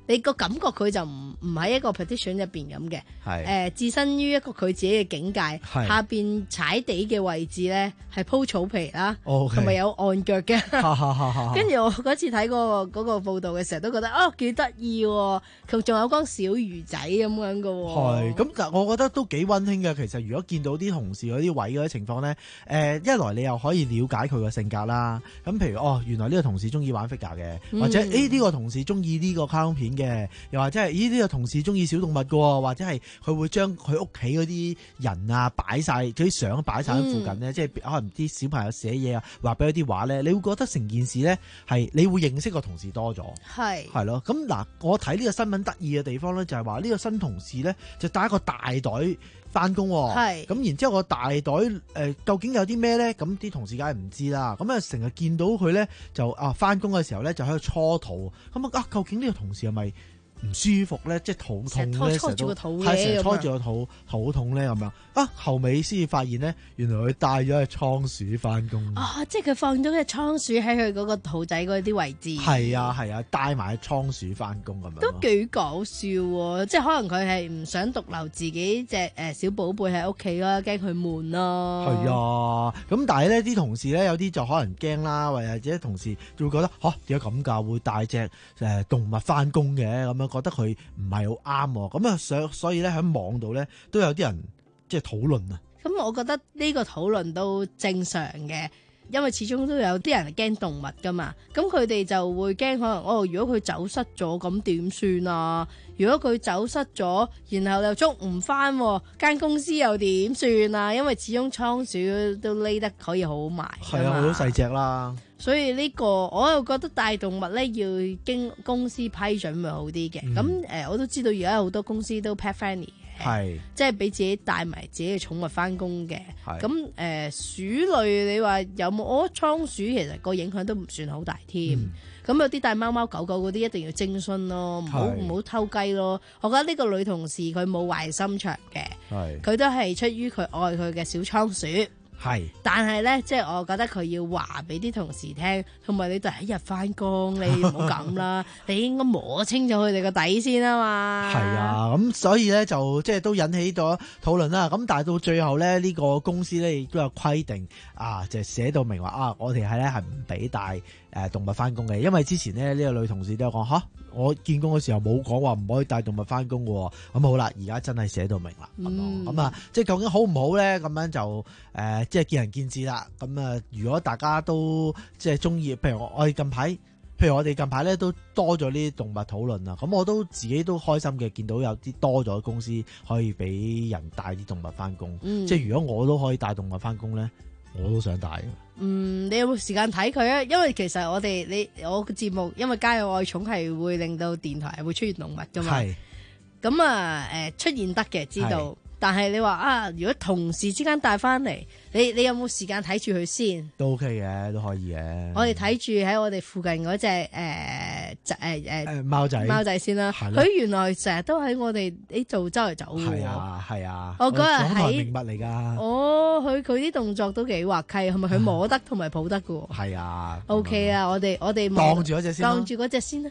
你個感覺佢就唔唔喺一個 petition 入邊咁嘅， 係誒置身於一個佢自己嘅境界， 係下邊踩地嘅位置咧係鋪草皮啦， 哦，OK 同埋有按腳嘅。 哈哈哈哈跟住我嗰次睇嗰個嗰個報道嘅時候，都覺得哦幾得意喎，佢仲有缸小魚仔咁樣嘅喎。 係咁，但我覺得都幾溫馨嘅。其實如果見到啲同事嗰啲位嗰啲情況咧，誒一來你又可以了解佢個性格啦。咁譬如哦，原來呢個同事中意玩 figure 嘅， 嗯或者誒呢個同事中意呢個卡通片嘅，又或者係咦呢個同事中意小動物嘅喎，或者係佢會將佢屋企嗰啲人啊擺晒嗰啲相擺晒喺附近咧， 嗯、 即係可能啲小朋友寫嘢啊，畫俾佢啲畫咧，你會覺得成件事咧係你會認識個同事多咗， 係係咯。咁嗱，我睇呢個新聞得意嘅地方咧，就係話呢個新同事咧就帶一個大袋翻工， 係咁然之後個大袋誒、呃、究竟有啲咩咧？咁啲同事梗係唔知啦。咁啊成日見到佢咧就啊翻工嘅時候咧就喺度搓肚，咁啊究竟呢個同事係咪唔舒服咧？即係肚痛咧， 成日拖住個肚嘅， 係成日拖住個肚肚痛咧咁樣啊。後尾先至發現咧，原來佢帶咗隻倉鼠翻工。 啊，即係佢放咗隻倉鼠喺佢嗰個肚仔嗰啲位置。 係啊係啊，帶埋隻倉鼠翻工咁樣。 都幾搞笑喎！即係可能佢係唔想獨留自己隻誒小寶貝喺屋企啦，驚佢悶咯。 係啊，咁但係咧啲同事咧有啲就可能驚啦，或者同事就會覺得嚇點解咁㗎？會帶隻誒動物翻工嘅咁樣，覺得佢唔係好啱喎。咁啊所所以咧喺網度咧都有啲人即係討論啊。 咁我覺得呢個討論都正常嘅，因為始終都有啲人驚動物噶嘛。咁佢哋就會驚可能哦，如果佢走失咗，咁點算啊？如果佢走失咗，然後又捉唔翻，間公司又點算啊？因為始終倉鼠都匿得可以好埋。 係啊，好多細隻啦。 所以呢、這個我又覺得帶動物咧要經公司批准會好啲嘅。咁誒、嗯呃，我都知道而家好多公司都 pet friendly。係，即係俾自己帶埋自己嘅寵物翻工嘅。咁誒、呃，鼠類你話有冇？我倉鼠其實個影響都唔算好大添。咁、嗯、有啲帶貓貓狗狗嗰啲一定要徵詢咯，唔好唔好偷雞咯。我覺得呢個女同事佢冇壞心腸嘅，佢都係出於佢愛佢嘅小倉鼠。係，但係咧，即係我覺得佢要話俾啲同事聽，同埋你第一日翻工，你唔好咁啦，你應該摸清楚佢哋個底先啊嘛。係啊，咁所以咧就即係都引起咗討論啦。咁但係到最後咧，呢、這個公司咧亦都有規定啊，就寫到明話啊，我哋係咧係唔俾帶誒動物翻工嘅，因為之前咧呢、這個女同事都有講吓，我見工嘅時候冇講話唔可以帶動物翻工嘅。咁好啦，而家真係寫到明啦。咁、嗯、啊，即係究竟好唔好咧？咁樣就誒。呃即係見仁見智啦，咁啊，如果大家都即係中意，譬如我我哋近排，譬如我哋近排咧都多咗呢啲動物討論啦，咁我都自己都開心嘅，見到有啲多咗公司可以俾人帶啲動物翻工，嗯、即係如果我都可以帶動物翻工咧，我都想帶嘅。嗯，你有冇時間睇佢啊？因為其實我哋你我個節目，因為家有愛寵係會令到電台係會出現動物噶嘛，係，咁啊誒出現得嘅知道。但係你話啊，如果同事之間帶翻嚟，你你有冇時間睇住佢先？都 OK 嘅，都可以嘅。我哋睇住喺我哋附近嗰隻誒誒誒貓仔貓仔先啦。佢原來成日都喺我哋呢度周圍走嘅。係啊係啊。我嗰日喺名物嚟噶。哦，佢佢啲動作都幾滑稽，係咪佢摸得同埋抱得嘅？係啊。OK 啊，我哋我哋當住嗰隻先，當住嗰隻先啦。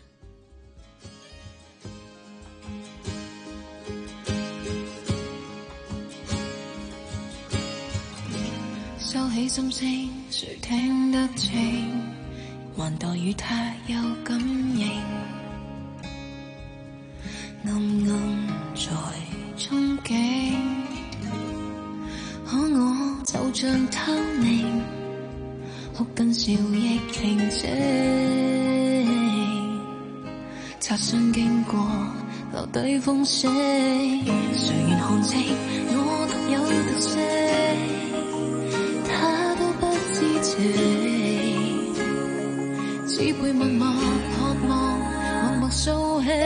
收起心聲，誰聽得清？還待與他有感應，暗暗在憧憬。可我就像透明，哭跟笑亦平靜。擦身經過，留低風聲。誰願看清我獨有特色？他都不知情，只配默默渴望，默默掃起。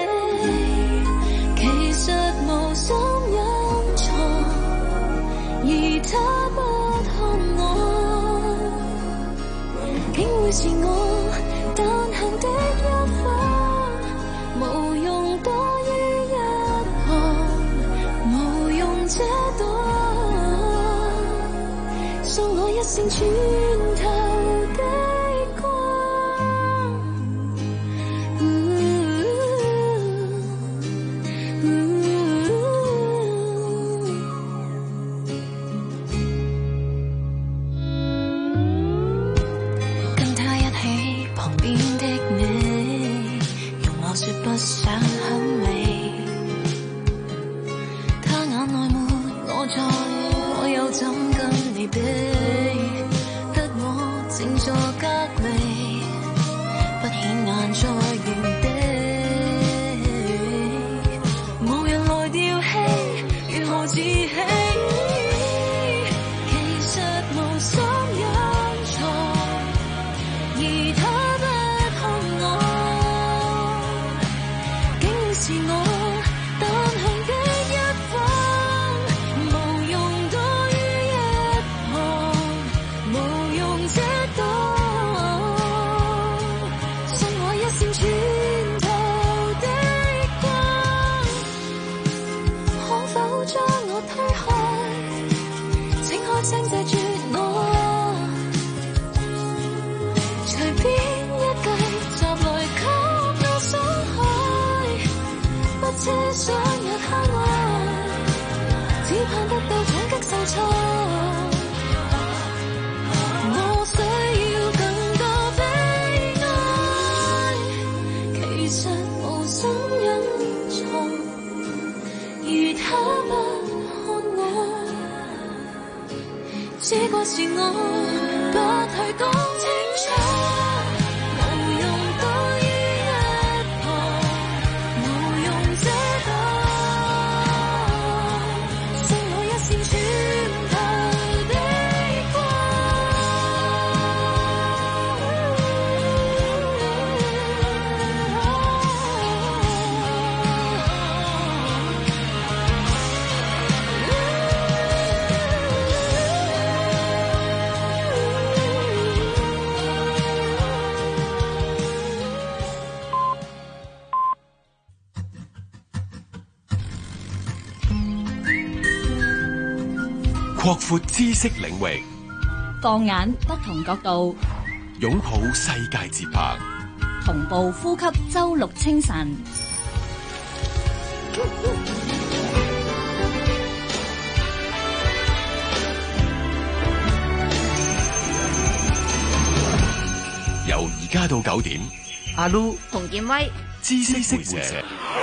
其實無心隱藏，而他不看我，竟會是我誕幸的一方，無用多於一行，無用這朵。送我一聲穿透的光， 不想很美，他眼內沒我在，我又怎跟你比？得我靜坐隔離，不顯眼在原地，無人來調戲，如何自欺？其實無心隱藏，而他不看我，竟是我單向的一方，無用多於一旁，無用遮擋，送我一線穿透的光，可否將我推開，請開聲謝絕我，隨便一計集來給我傷害，不奢想日慳愛，只盼得到衝擊受挫，我需要更多悲哀，其實無心隱藏，而他不看我，只怪是我不去講清楚，無用多於一旁，無用遮擋，送我一線穿透的擴闊知識領域， 放眼不同角度， 擁抱世界節拍， 同步呼吸周六清晨。 由而家到九點， 阿 Lu 洪建威， 知識會社。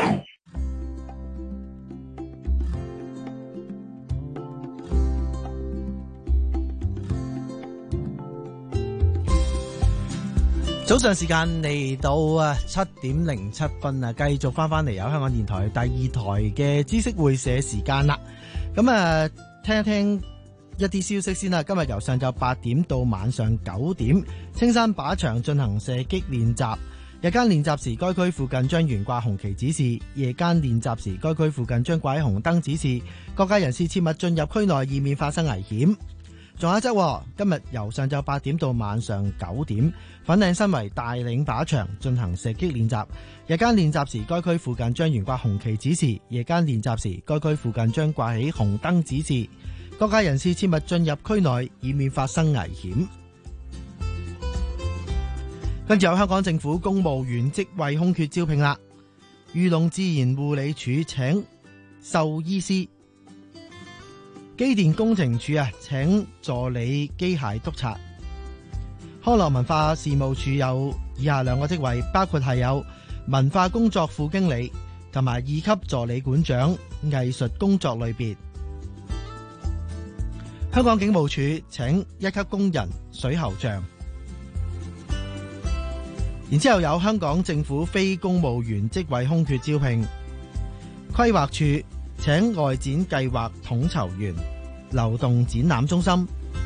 早上時間嚟到啊七點零七分啊，繼續翻翻嚟有香港電台第二台嘅知識會社時間啦。咁啊，聽一聽一啲消息先啦。今日由上晝八點到晚上九點，青山靶場進行射擊練習。日間練習時，該區附近將懸掛紅旗指示；夜間練習時，該區附近將掛起紅燈指示。各界人士切勿進入區內，以免發生危險。仲有一則，今日由上晝八點到晚上九點，粉嶺新圍大嶺靶場進行射擊練習。日間練習時，該區附近將懸掛紅旗指示；夜間練習時，該區附近將掛起紅燈指示。各界人士切勿進入區內，以免發生危險。跟住有香港政府公務員職位空缺招聘啦，漁農自然護理署請獸醫師。機電工程署啊，請助理機械督察。康樂文化事務署有以下兩個職位，包括係有文化工作副經理同埋二級助理館長藝術工作類別。香港警務處請一級工人水喉匠。然之後有香港政府非公務員職位空缺招聘。規劃處請外展計劃統籌員、流動展覽中心。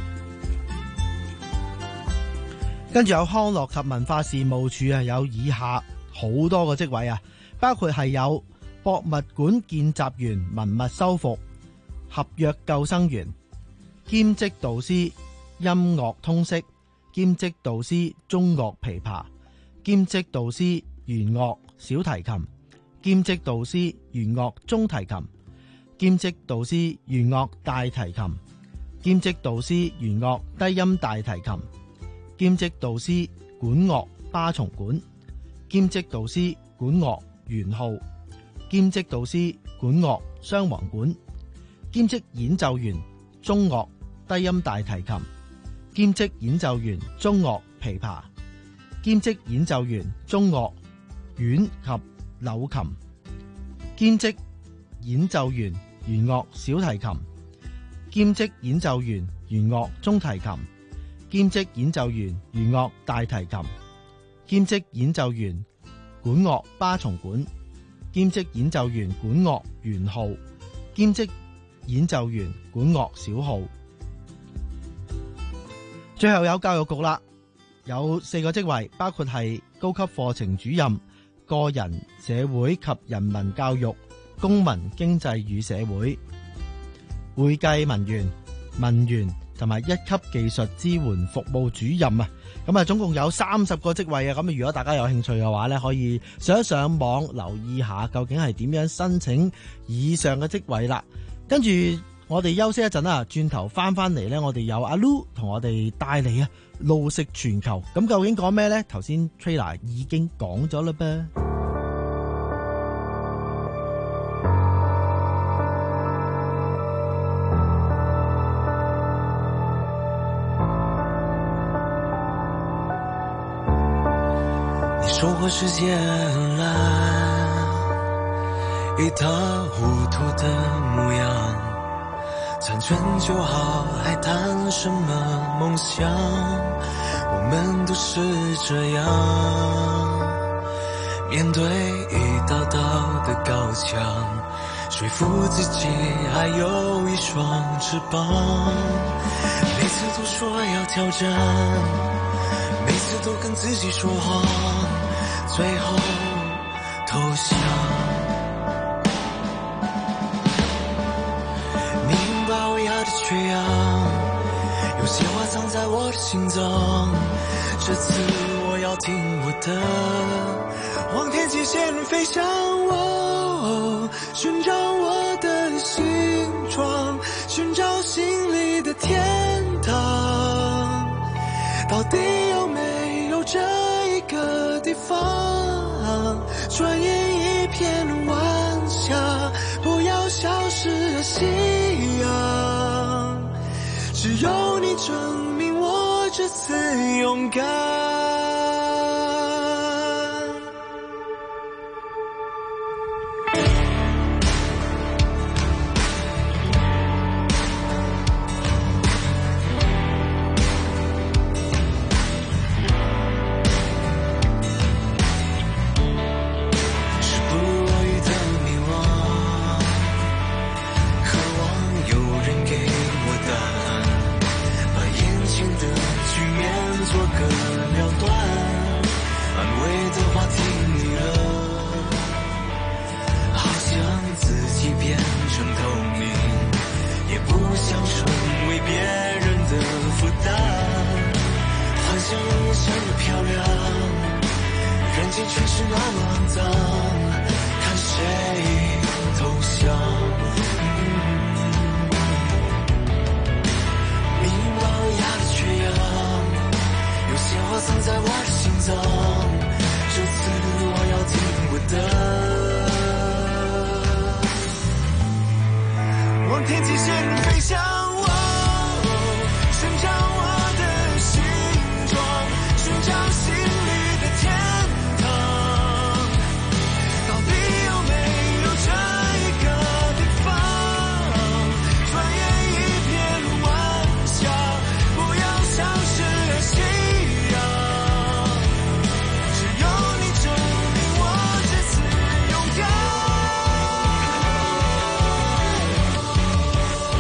跟住有康樂及文化事務處啊，有以下好多個職位啊，包括係有博物館見習員、文物修復、合約救生員、兼職導師、音樂通識、兼職導師中樂琵琶、兼職導師弦樂小提琴、兼職導師弦樂中提琴、兼職導師弦樂大提琴、兼職導師弦樂低音大提琴、兼職導師管樂巴松管、兼職導師管樂圓號、兼職導師管樂雙簧管、兼職演奏員中樂低音大提琴、兼職演奏員中樂琵琶、兼職演奏員中樂阮及柳琴，兼職演奏員弦樂小提琴，兼職演奏員弦樂中提琴，兼職演奏員弦樂大提琴，兼職演奏員管樂巴松管，兼職演奏員管樂圓號，兼職演奏員管樂小號。最後有教育局啦，有四個職位，包括係高級課程主任、個人社會及人民教育、公民經濟與社會、會計文員、文員同埋一級技術支援服務主任啊。咁啊，總共有三十個職位啊。咁如果大家有興趣嘅話呢，可以上一上網留意下究竟係點樣申請以上嘅職位啦。跟住我哋休息一陣啦，轉頭翻翻嚟呢，我哋有阿 Lu 同我哋帶嚟啊路食全球。咁究竟講咩呢？頭先 trailer 已經講咗啦噃。 你說我是艱難，一塌糊塗的模樣，殘存就好，還談什麼夢想？我們都是這樣，面對一道道的高牆，說服自己還有一雙翅膀。每次都說要挑戰，每次都跟自己說謊，最後投降。缺氧，有些話藏在我的心臟，這次我要聽我的，往天際線飛向我，尋找我的形狀，尋找心裡的天堂，到底有沒有這一個地方，轉眼一片晚霞，不要消失的夕陽，只有你證明我這次勇敢。是不落雨的迷惘，渴望有人給我答案，把眼前的局面做個了斷，安慰的話聽膩了，好像自己變成透明，也不想成為別人的負擔，幻想像得漂亮，人間卻是那麼骯髒，看誰投降。有些話藏在我的心臟，這次我要聽我的，往天際線飛向我，尋找我的形狀，尋找心裡的天堂，到底有沒有這一個地方，轉眼一片晚霞，不要消失的夕陽，只有你證明我這次勇敢。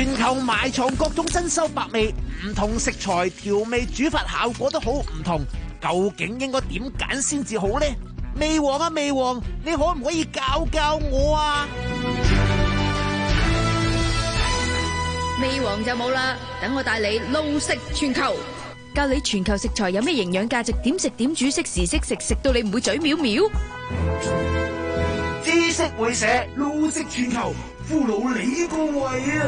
全球埋藏各種珍饈百味，唔同食材調味煮法效果都好唔同，究竟應該點揀先至好呢？味王啊味王，你可唔可以教教我啊？ 味王就冇啦，等我帶你路食全球，教你全球食材有咩營養價值，點食點煮，適時適食，食到你唔會嘴藐藐。 知識會社路食全球，俘虜你個胃啊！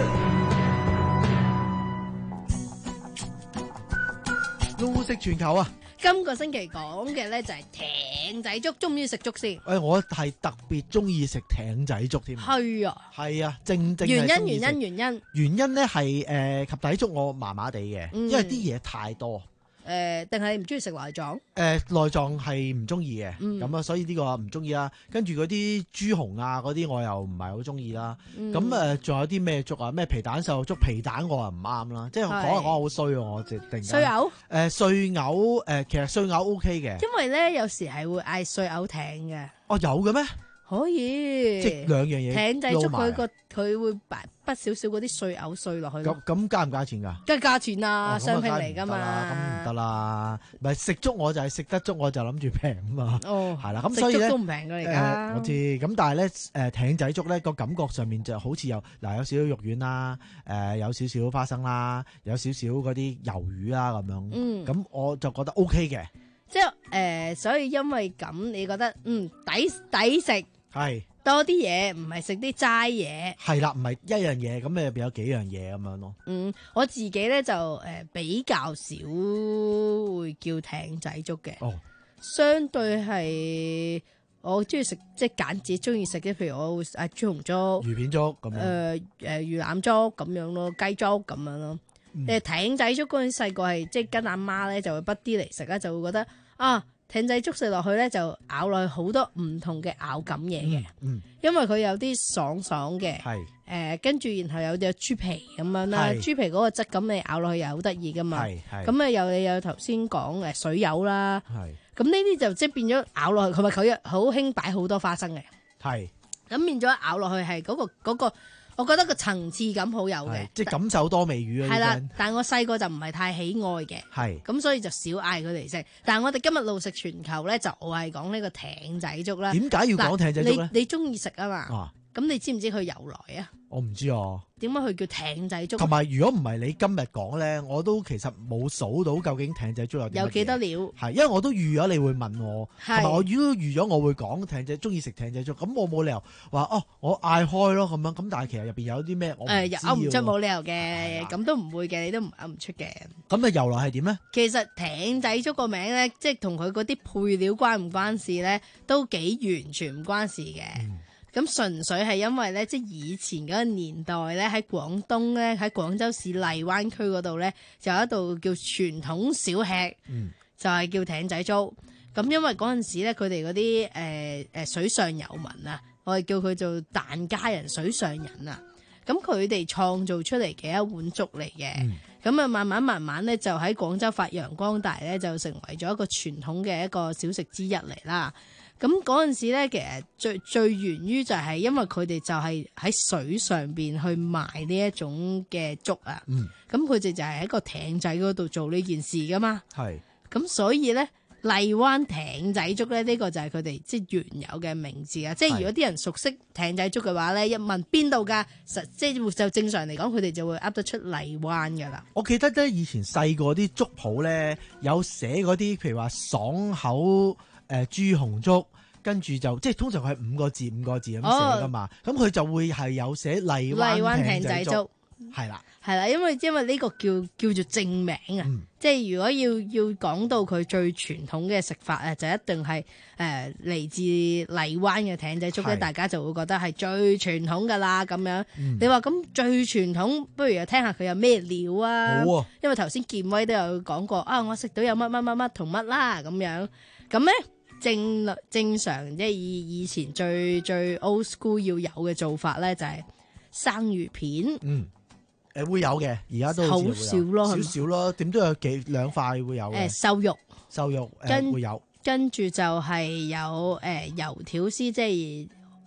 路食全球啊！ 今個星期講嘅咧就係艇仔粥，中唔中意食粥先？ 誒，我係特別中意食艇仔粥添。 係啊， 係啊，正正原因原因原因原因咧係誒及第粥我麻麻地嘅， 嗯、 因為啲嘢太多。 誒，定係你唔中意食內臟？ 誒，內臟係唔中意嘅，咁啊、嗯，所以呢個唔中意啦。跟住嗰啲豬紅啊，嗰啲我又唔係好中意啦。咁誒、嗯，仲有啲咩粥啊？咩皮蛋瘦肉粥？皮蛋我啊唔啱啦。即係講下講下好衰喎，我直定碎牛。 誒，碎牛誒，其實碎牛 O K 嘅。 因為咧，有時係會嗌碎牛艇嘅。 哦，有嘅咩？ 可以， 即係兩樣嘢。 艇仔粥佢個佢會擺不少少嗰啲碎牛碎落去。 咁咁加唔加錢㗎？ 梗係加錢啦，商品嚟㗎嘛。 咁唔得啦，唔係食粥我就係食得粥，我就諗住平啊嘛。 哦， 係啦，咁所以咧， 食粥都唔平㗎而家。 我知，咁但係咧誒艇仔粥咧個感覺上面就好似有嗱有少少肉丸啦，誒有少少花生啦，有少少嗰啲魷魚啦咁樣。嗯，咁我就覺得 O K 嘅。 即係誒、呃，所以因為咁，你覺得嗯抵抵食， 係多啲嘢，唔係食啲齋嘢， 係啦，唔係一樣嘢，咁誒入邊有幾樣嘢咁樣咯。 嗯，我自己咧就誒、呃、比較少會叫艇仔粥嘅，哦，相對係我中意食即係揀自己中意食嘅，譬如我會誒豬紅粥、 魚片粥咁樣，誒誒、 呃、魚腩粥咁樣咯，雞粥咁樣咯。誒、嗯、艇仔粥嗰陣細個係即係跟阿媽咧就會畢啲嚟食啦，就會覺得啊艇仔粥食落去咧就咬落去好多唔同嘅咬感嘢嘅、嗯嗯，因為佢有啲爽爽嘅，誒跟住然後有隻豬皮咁樣啦，豬皮嗰個質感你咬落去又好得意噶嘛，咁啊又你有頭先講誒水柚啦，咁呢啲就即係變咗咬落去，同埋佢好興擺好多花生嘅，咁變咗咬落去係嗰、嗰個嗰個。嗰個我覺得個層次感好有嘅， 即係感受多味魚啊！ 係啦，但係我細個就唔係太喜愛嘅，係咁所以就少嗌佢哋食。但係我哋今日路食全球咧，就係講呢個艇仔粥啦。 點解要講艇仔粥咧？ 你你中意食啊嘛？咁你知唔知佢由來啊？ 我唔知啊。 點解佢叫艇仔粥？ 同埋如果唔係你今日講咧，我都其實冇數到究竟艇仔粥有啲有幾多料？係， 因為我都預咗你會問我，同埋我如果預咗我會講艇仔，中意食艇仔粥，咁我冇理由話哦，我嗌開咯咁樣。咁但係其實入邊有啲咩我唔知喎。誒， 噏唔出冇理由嘅，咁都唔會嘅，你都唔噏唔出嘅。 咁啊，由來係點咧？ 其實艇仔粥個名咧，即係同佢嗰啲配料關唔關事咧，都幾完全唔關事嘅。嗯咁純粹係因為咧，即係以前嗰個年代咧，喺廣東咧，喺廣州市荔灣區嗰度咧，就有一道叫傳統小吃，嗯、就係叫艇仔粥。咁因為嗰陣時咧，佢哋嗰啲誒誒水上遊民啊，我哋叫佢做疍家人、水上人啊。咁佢哋創造出嚟嘅一碗粥嚟嘅。咁啊、嗯，慢慢慢慢咧，就喺廣州發揚光大咧，就成為咗一個傳統嘅一個小食之一嚟啦。咁嗰陣時咧，其實最最源於就係因為佢哋就係喺水上邊去賣呢一種嘅粥啊。嗯。咁佢哋就係喺個艇仔嗰度做呢件事噶嘛。係。咁所以咧，荔灣艇仔粥咧，呢、這個就係佢哋即係原有嘅名字啊。即係如果啲人熟悉艇仔粥嘅話咧，一問邊度㗎，實即係就正常嚟講，佢哋就會噏得出荔灣㗎啦。 我記得咧，以前細個啲粥譜咧，有寫嗰啲，譬如話爽口。誒、呃、豬紅粥，跟住就即係通常佢係五個字五個字咁寫噶嘛，咁佢、哦、就會係有寫荔灣艇仔粥，係啦， 係啦，因為因為呢個叫叫做正名啊，嗯、即係如果要要講到佢最傳統嘅食法啊，就一定係誒嚟自荔灣嘅艇仔粥咧，大家就會覺得係最傳統噶啦咁樣。嗯、你話咁最傳統，不如又聽下佢有咩料啊？好啊，因為頭先健威都有講過啊，我食到有乜乜乜乜同乜啦咁樣，咁咧。正正常即係以以前最最 old school 要有嘅做法咧，就係生魚片。嗯， 誒會有嘅，而家都好少咯，少少咯，點都有幾兩塊會有嘅。 誒瘦肉， 瘦肉誒、呃、 跟會有， 跟住就係有誒、呃、油條絲，即係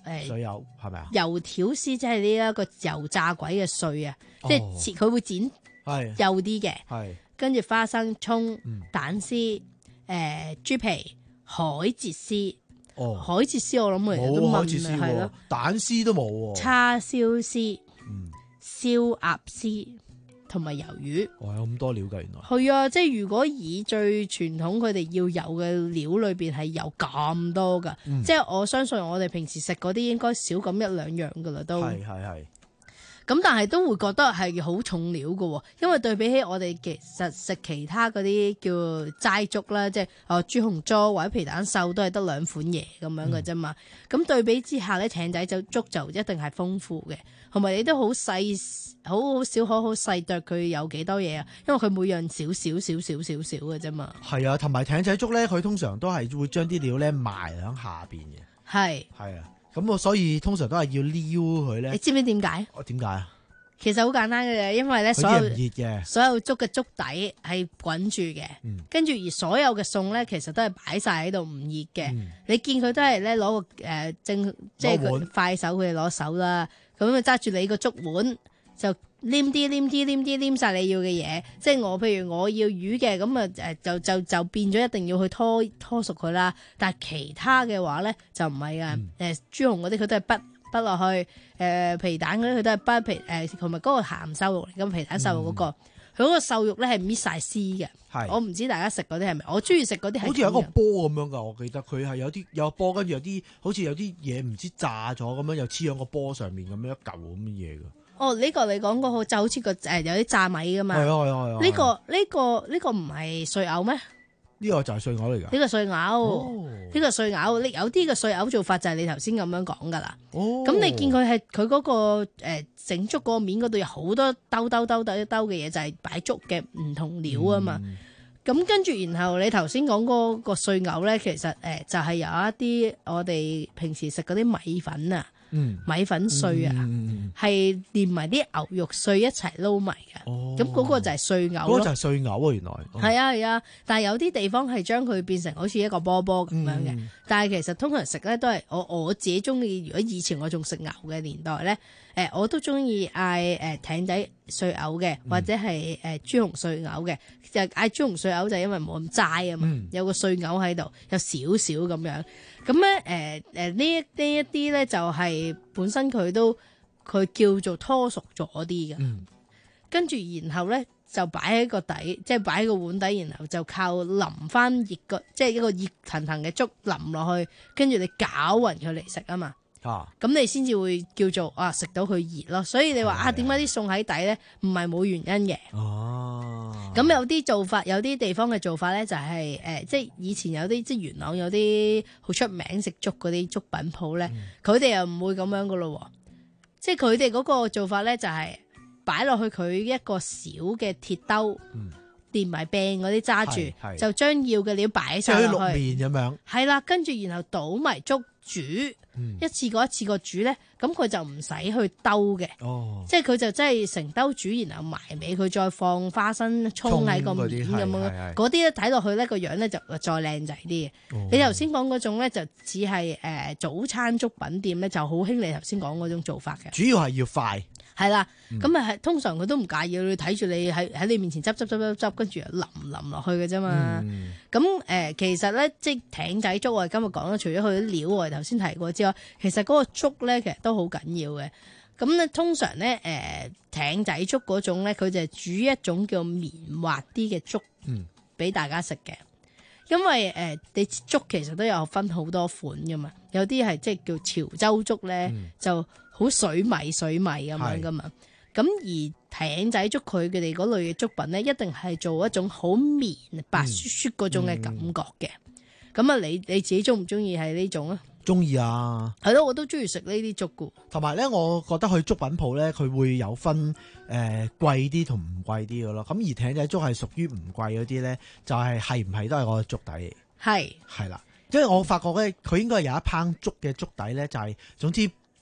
誒水柚係咪啊？ 油條絲即係呢一個油炸鬼嘅碎啊，即係切佢會剪幼啲嘅， 係跟住花生、葱、蛋絲、誒豬皮、海蜇絲。哦，海蜇絲我諗佢哋都問啊，係咯， 蛋絲都冇喎， 叉燒絲、嗯、燒鴨絲同埋魷魚。 哇，有咁多料㗎原來。 係啊，即係如果以最傳統佢哋要有嘅料裏邊係有咁多㗎，嗯、即係我相信我哋平時食嗰啲應該少咁一兩樣㗎啦都。係係係。咁但係都會覺得係好重料嘅，因為對比起我哋其實食其他嗰啲叫齋粥啦，即係哦豬紅粥或者皮蛋瘦都係得兩款嘢咁樣嘅啫嘛。咁、嗯、對比之下咧，艇仔就粥就一定係豐富嘅，同埋你都好細好好少可好細剁佢有幾多嘢啊，因為佢每樣少少少少少少嘅啫嘛。 係啊，同埋艇仔粥咧，佢通常都係會將啲料咧埋喺下邊嘅。係係啊。咁我所以通常都係要撩佢咧。你知唔知點解？我點解啊？ 其實好簡單嘅啫，因為咧所有熱嘅所有粥嘅粥底係滾住嘅，跟住、嗯、而所有嘅餸咧，其實都係擺晒喺度唔熱嘅。嗯、你見佢都係咧攞個誒正，即係佢快手佢哋攞手啦，咁啊揸住你個粥碗就黏啲黏啲黏啲黏晒你要嘅嘢。即係我譬如我要魚嘅，咁啊誒就就就變咗一定要去拖拖熟佢啦。但係其他嘅話咧就唔係噶，誒、嗯呃、豬紅嗰啲佢都係不。滗落去，誒、呃、皮蛋嗰啲佢都係滗皮，誒同埋嗰個鹹瘦肉嚟，咁皮蛋瘦肉嗰、那個，佢嗰、嗯、個瘦肉咧係搣晒絲嘅。係，我唔知大家食嗰啲係咪？我中意食嗰啲係。好似有一個波咁樣噶，我記得佢係有啲有個波，跟住有啲好似有啲嘢唔知炸咗咁樣，又黐喺個波上面咁樣一嚿咁嘅嘢噶。哦，呢、這個你講過好就好似個誒有啲炸米噶嘛。係啊係啊係啊。呢、這個呢、這個呢、這個唔係碎藕咩？呢個就係碎藕嚟㗎。呢個碎藕，呢、哦、個碎藕，你有啲嘅碎藕做法就係你頭先咁樣講㗎啦。哦，咁你見佢係佢嗰個誒整粥嗰個面嗰度有好多兜兜兜兜兜嘅嘢，就係擺粥嘅唔同料啊嘛。咁、嗯、跟住然後你頭先講嗰個碎藕咧，其實誒就係有一啲我哋平時食嗰啲米粉啊。嗯，米粉碎啊，係、嗯、連埋啲牛肉碎一齊撈埋嘅，咁嗰、哦、個就係碎藕咯。嗰個就係碎藕啊，原來。係啊係啊，但係有啲地方係將佢變成好似一個波波咁樣嘅，嗯、但係其實通常食咧都係我我自己中意。如果以前我仲食牛嘅年代咧，誒、呃、我都中意嗌誒艇仔碎藕嘅，或者係誒豬紅碎藕嘅。就嗌豬紅碎藕就因為冇咁齋啊嘛，嗯、有個碎藕喺度，有少少咁樣。咁咧誒誒呢一呢一啲咧就係本身佢都佢叫做拖熟咗啲嘅，嗯、跟住然後咧就擺喺個底，即係擺喺個碗底，然後就靠淋翻熱個，即係一個熱騰騰嘅粥淋落去，跟住你攪勻佢嚟食啊嘛。啊！咁你先至會叫做啊食到佢熱咯，所以你話啊點解啲餸喺底咧？唔係冇原因嘅。哦。咁有啲做法，有啲地方嘅做法咧就係、是、誒、呃，即係以前有啲即係元朗有啲好出名食粥嗰啲粥品鋪咧，佢哋、嗯、又唔會咁樣噶咯。即係佢哋嗰個做法咧就係擺落去佢一個小嘅鐵兜，嗯、連埋柄嗰啲揸住，就將要嘅料擺晒落去。即係淥麵咁樣。係啦，跟住然後倒埋粥煮。嗯、一次過一次過煮咧，咁佢就唔使去兜嘅，哦、即係佢就真係成兜煮，然後埋尾佢再放花生葱喺個面咁樣，嗰啲咧睇落去咧個樣咧就再靚仔啲嘅。哦、你頭先講嗰種咧就只係誒早餐粥品店咧就好興你頭先講嗰種做法嘅，主要係要快。係啦，咁啊係通常佢都唔介意，你睇住你喺喺你面前執執執執執，跟住淋淋落去嘅啫嘛。咁誒、嗯呃，其實咧即係艇仔粥，我哋今日講咗，除咗佢啲料我哋頭先提過之外，其實嗰個粥咧其實都好緊要嘅。咁咧通常咧誒、呃、艇仔粥嗰種咧，佢就係煮一種叫綿滑啲嘅粥，俾大家食嘅。因為誒、呃、你粥其實都有分好多款噶嘛，有啲係即係叫潮州粥咧，嗯、就好水米水米咁樣噶嘛。咁是而艇仔粥佢哋嗰類嘅粥品咧，一定係做一種好綿白雪雪嗰種嘅感覺嘅。咁啊、嗯，嗯、你你自己中唔中意係呢種啊？中意啊，係咯，我都中意食呢啲粥噶。同埋咧，我覺得去粥品鋪咧，佢會有分誒貴啲同唔貴啲嘅咯。咁而艇仔粥係屬於唔貴嗰啲咧，就係係唔係都係我嘅粥底。係係啦，因為我發覺咧，佢應該有一烹粥嘅粥底咧，就係、是、總之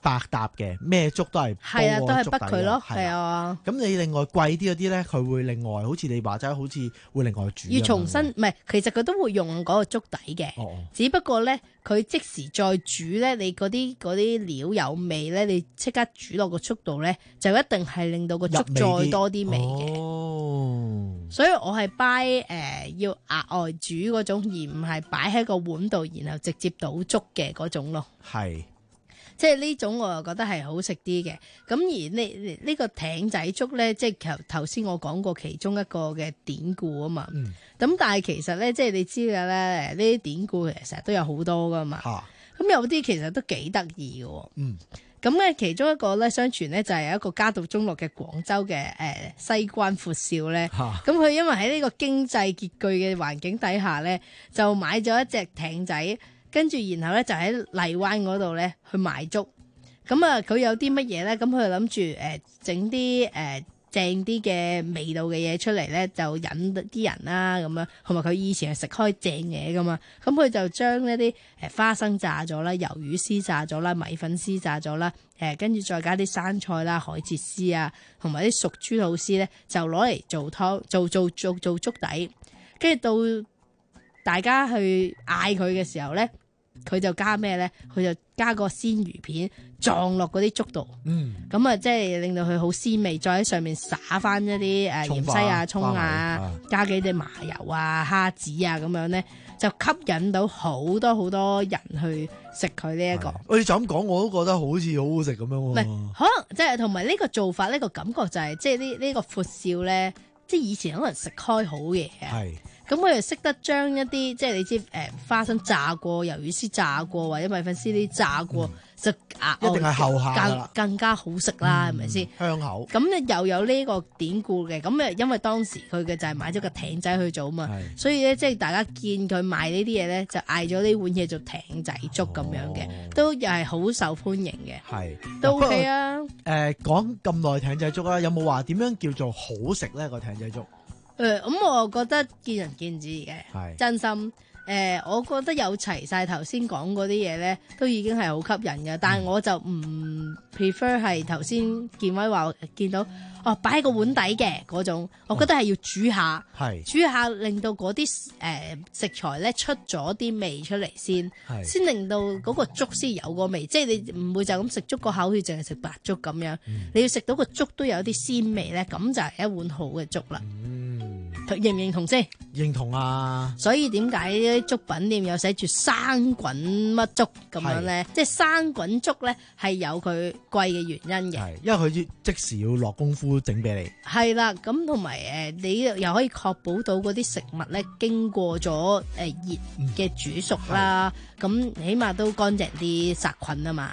百搭嘅，咩粥都係係啊，都係北佢咯，係啊。 啊。 咁你另外貴啲嗰啲咧，佢會另外，好似你話齋，好似會另外煮。 要重新唔係，其實佢都會用嗰個粥底嘅， 哦、 只不過咧佢即時再煮咧，你嗰啲嗰啲料有味咧，你即刻煮落個粥度咧，就一定係令到個粥再多啲味嘅。 哦， 所以我係 buy 誒要額外煮嗰種，而唔係擺喺個碗度，然後直接倒粥嘅嗰種咯。 係。 即係呢種我又覺得係好食啲嘅，咁而呢呢個艇仔粥咧，即係頭頭先我講過其中一個嘅典故啊嘛。咁、嗯、但係其實咧，即係你知嘅咧，呢啲典故其實成日都有好多噶嘛。咁、啊、有啲其實都幾得意嘅。嗯。咁咧其中一個咧，相傳咧就係有一個家道中落嘅廣州嘅誒西關闊少咧。咁、啊、佢因為喺呢個經濟拮據嘅環境底下咧，就買咗一隻艇仔。跟住，然後咧就喺荔灣嗰度咧去賣粥。咁啊，佢有啲乜嘢咧？咁佢諗住誒整啲誒正啲嘅味道嘅嘢出嚟咧，就引啲人啦咁樣。同埋佢以前係食開正嘢噶嘛，咁佢就將一啲誒花生炸咗啦、魷魚絲炸咗啦、米粉絲炸咗啦，誒跟住再加啲生菜啦、海蜇絲啊，同埋啲熟豬肚絲咧，就攞嚟做湯、做做做做粥底。跟住到大家去嗌佢嘅時候咧。佢就加咩咧？佢就加個鮮魚片撞落嗰啲粥度，咁啊，即係令到佢好鮮味。再喺上面灑翻一啲誒芫茜啊、葱啊，加幾隻麻油啊、蝦子啊，咁樣咧就吸引到好多好多人去食佢呢一個。 你就咁講，我都覺得好似好好食咁樣喎。 唔係，可能即係同埋呢個做法，呢、呢個感覺就係、是、即係呢呢個闊少咧，即係以前可能食開好嘢啊。咁佢又識得將一啲即係你知誒、呃、花生炸過、魷魚絲炸過或者米粉絲啲炸過，嗯、就啊一定係後下更更加好食啦，係咪先？ 香口。 咁咧又有呢個典故嘅，咁誒因為當時佢嘅就係買咗個艇仔去做嘛，所以咧即係大家見佢賣呢啲嘢咧，就嗌咗呢碗嘢做艇仔粥咁樣嘅，哦、都又係好受歡迎嘅。係都 OK 啊。誒、 呃、講咁耐艇仔粥啦，有冇話點樣叫做好食咧？個艇仔粥？ 誒、嗯，咁我覺得見仁見智嘅，真心。誒、呃，我覺得有齊晒頭先講嗰啲嘢咧，都已經係好吸引嘅。但係我就唔 prefer 係頭先建威話見到哦，擺喺個碗底嘅嗰種，我覺得係要煮下，哦、煮下令到嗰啲誒食材咧出咗啲味出嚟先，先令到嗰個粥先有個味。即係你唔會就咁食粥個口，好似淨係食白粥咁樣。嗯、你要食到個粥都有啲鮮味咧，咁就係一碗好嘅粥啦。嗯認唔認同先？ 認同啊！ 所以點解啲粥品店有寫住生滾乜粥咁樣咧？即係生滾粥咧係有佢貴嘅原因嘅。係，因為佢即時要落功夫整俾你。 係啦，咁同埋誒，你又可以確保到嗰啲食物咧經過咗誒熱嘅煮熟啦，咁、嗯、起碼都乾淨啲，殺菌啊嘛。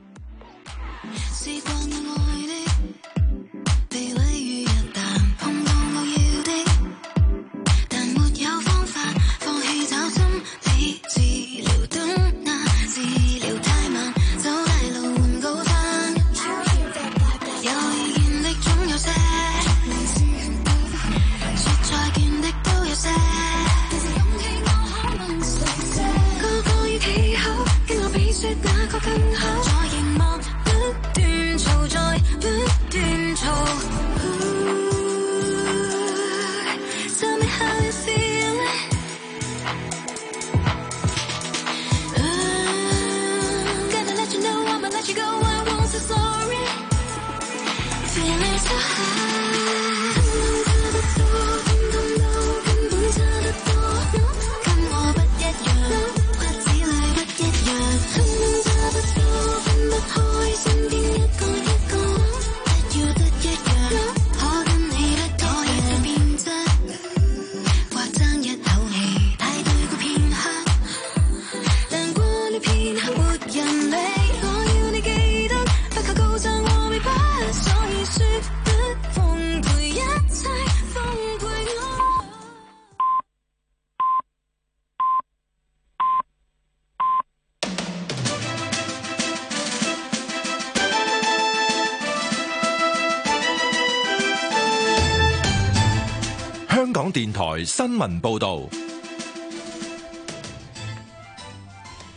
香港電台新聞報道。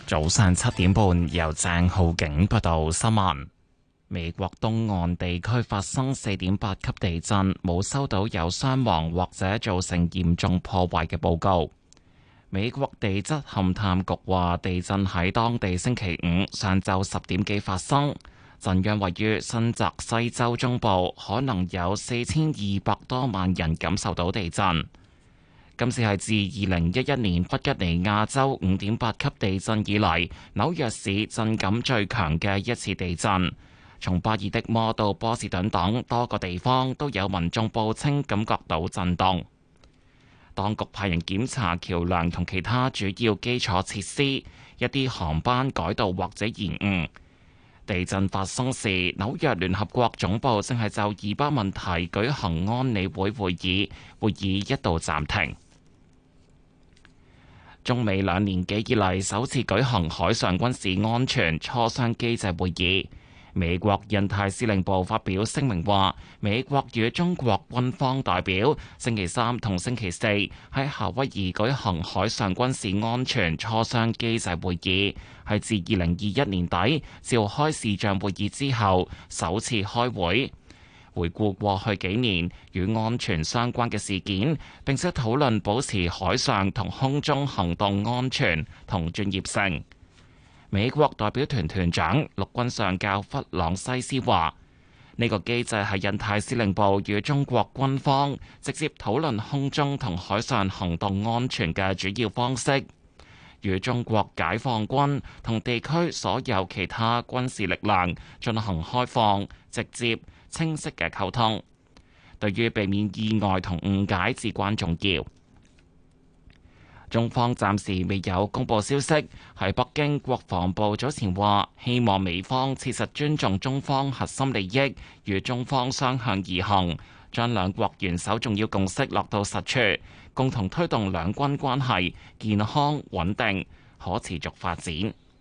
早上七點半，由鄭浩景報道新聞。美國東岸地區發生四點八級地震，冇收到有傷亡或者造成嚴重破壞嘅報告。美國地質勘探局話，地震喺當地星期五上晝十點幾發生，震央位於新澤西州中部，可能有四千二百多萬人感受到地震。今次係自二零一一年弗吉尼亞州五點八級地震以嚟，紐約市震感最強嘅一次地震。從巴爾的摩到波士頓等多個地方都有民眾報稱感覺到震動。當局派人檢查橋樑同其他主要基礎設施，一啲航班改道或者延誤。地震發生時，紐約聯合國總部正係就以巴問題舉行安理會會議，會議一度暫停。中美兩年幾以嚟首次舉行海上軍事安全磋商機制會議。美國印太司令部發表聲明話，美國與中國軍方代表星期三同星期四喺夏威夷舉行海上軍事安全磋商機制會議，係自二零二一年底召開視像會議之後首次開會，回顧過去幾年與安全相關嘅事件，並且討論保持海上同空中行動安全同專業性。美國代表團團長陸軍上校弗朗西斯話：呢個機制係印太司令部與中國軍方直接討論空中同海上行動安全嘅主要方式，與中國解放軍同地區所有其他軍事力量進行開放、直接、清晰嘅溝通，對於避免意外同誤解至關重要。中方暫時未有公布消息。喺北京，國防部早前話，希望美方切實尊重中方核心利益，與中方相向而行，將兩國元首重要共識落到實處，共同推動兩軍關係健康穩定、可持續發展。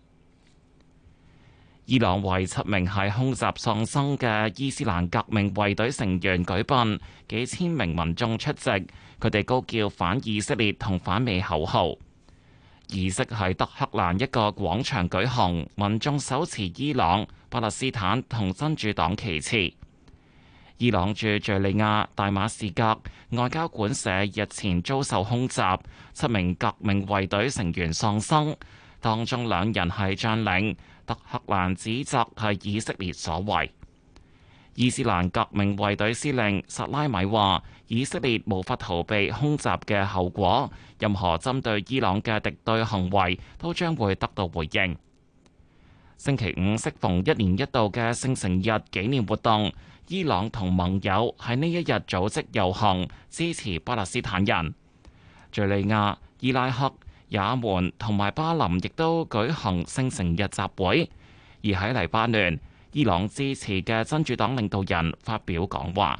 伊朗為七名喺空襲喪生嘅伊斯蘭革命衛隊成員舉辦，幾千名民眾出席，佢哋高叫反以色列同反美口號。儀式喺德黑蘭一個廣場舉行，民眾手持伊朗、巴勒斯坦同真主黨旗幟。伊朗駐敘利亞大馬士革外交館舍日前遭受空襲，七名革命衛隊成員喪生，當中兩人係將領。德黑蘭指責係以色列所為。伊斯蘭革命衛隊司令薩拉米話：以色列無法逃避空襲嘅後果，任何針對伊朗嘅敵對行為都將會得到回應。星期五適逢一年一度嘅聖城日紀念活動，伊朗同盟友喺呢一日組織遊行，支持巴勒斯坦人。敘利亞、伊拉克、也門同埋巴林亦都舉行聖城日集會，而喺黎巴嫩，伊朗支持嘅真主黨領導人發表講話。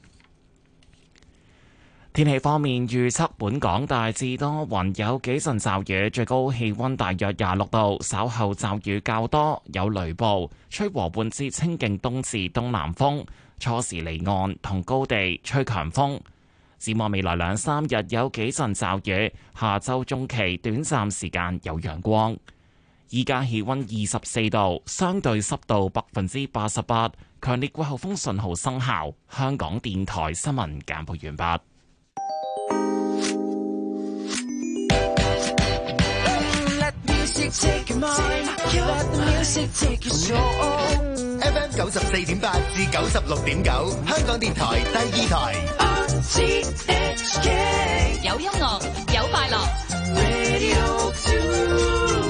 天氣方面預測，本港大致多雲，有幾陣驟雨，最高氣溫大約廿六度，稍後驟雨較多，有雷暴，吹和緩至清勁東至東南風，初時離岸同高地吹強風。展望未來兩三日有幾陣驟雨，下周中期短暫時間有陽光。依家氣溫二十四度，相對濕度百分之八十八，強烈季候風信號生效。香港電台新聞簡報完畢。 F M 九十四點八至九十六點九，香港電台第二台。G H K 有音樂，有快樂。 Radio two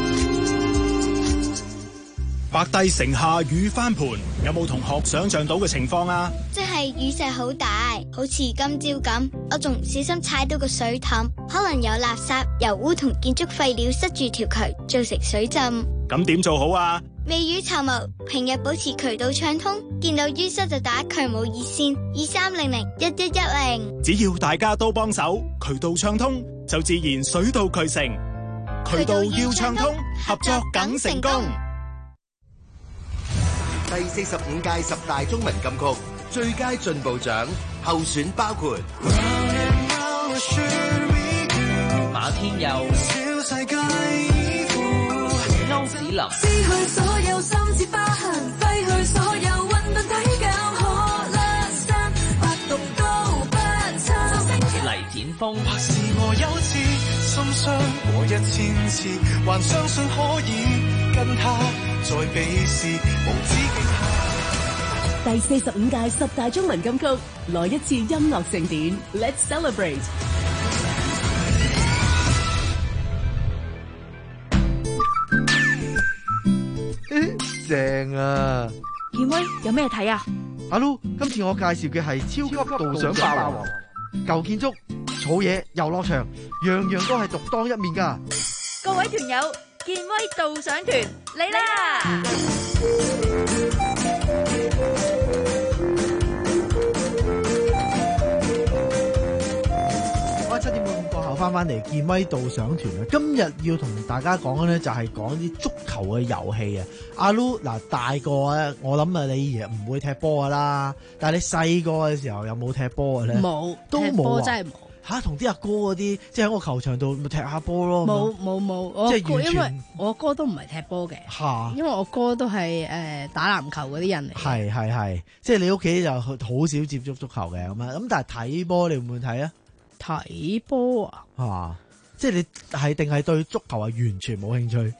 白帝城下雨翻盤，有冇同學想象到嘅情況啊？ 即係雨勢好大，好似今朝咁，我仲唔小心踩到個水凼，可能有垃圾、油污同建築廢料塞住條渠，造成水浸。 咁點做好啊？ 未雨綢繆，平日保持渠道暢通，見到淤塞就打渠務熱線二三零零一一一零。 只要大家都幫手，渠道暢通就自然水到渠成。渠道要暢通，合作梗成功。 第四十五屆十大中文金曲最佳進步獎候選包括馬天佑、 林。 撕去所有心之疤痕，揮去所有混沌體感，可甩身，百毒都不侵。 黎展峰， 或是我有次心傷過一千次，還相信可以跟他再比試，無止境下。 第四十五屆十大中文金曲，來一次音樂盛典 ，Let's celebrate！ 正啊！ 健威有咩睇啊？ 阿 Lu，今次我介紹嘅係超級導賞霸王，舊建築、草野、遊樂場，樣樣都係獨當一面噶。 各位團友，健威導賞團嚟啦！ 七點半過後翻翻嚟健威導賞團啊！今日要同大家講嘅咧就係講啲足球嘅遊戲啊！阿 Lu 嗱大個啊，我諗啊你唔會踢波噶啦，但係你細個嘅時候有冇踢波嘅咧？ 冇， 都踢波冇真係冇。 吓，同啲阿哥嗰啲，即係喺個球場度咪踢下波咯？ 冇冇冇，我即係完全因為我哥都唔係踢波嘅， 嚇， 因為我哥都係誒、呃、打籃球嗰啲人嚟。 係係係，即係你屋企就好少接觸足球嘅咁啊！咁但係睇波你會唔會睇啊？ 睇波啊， 啊，即係你係定係對足球係完全冇興趣？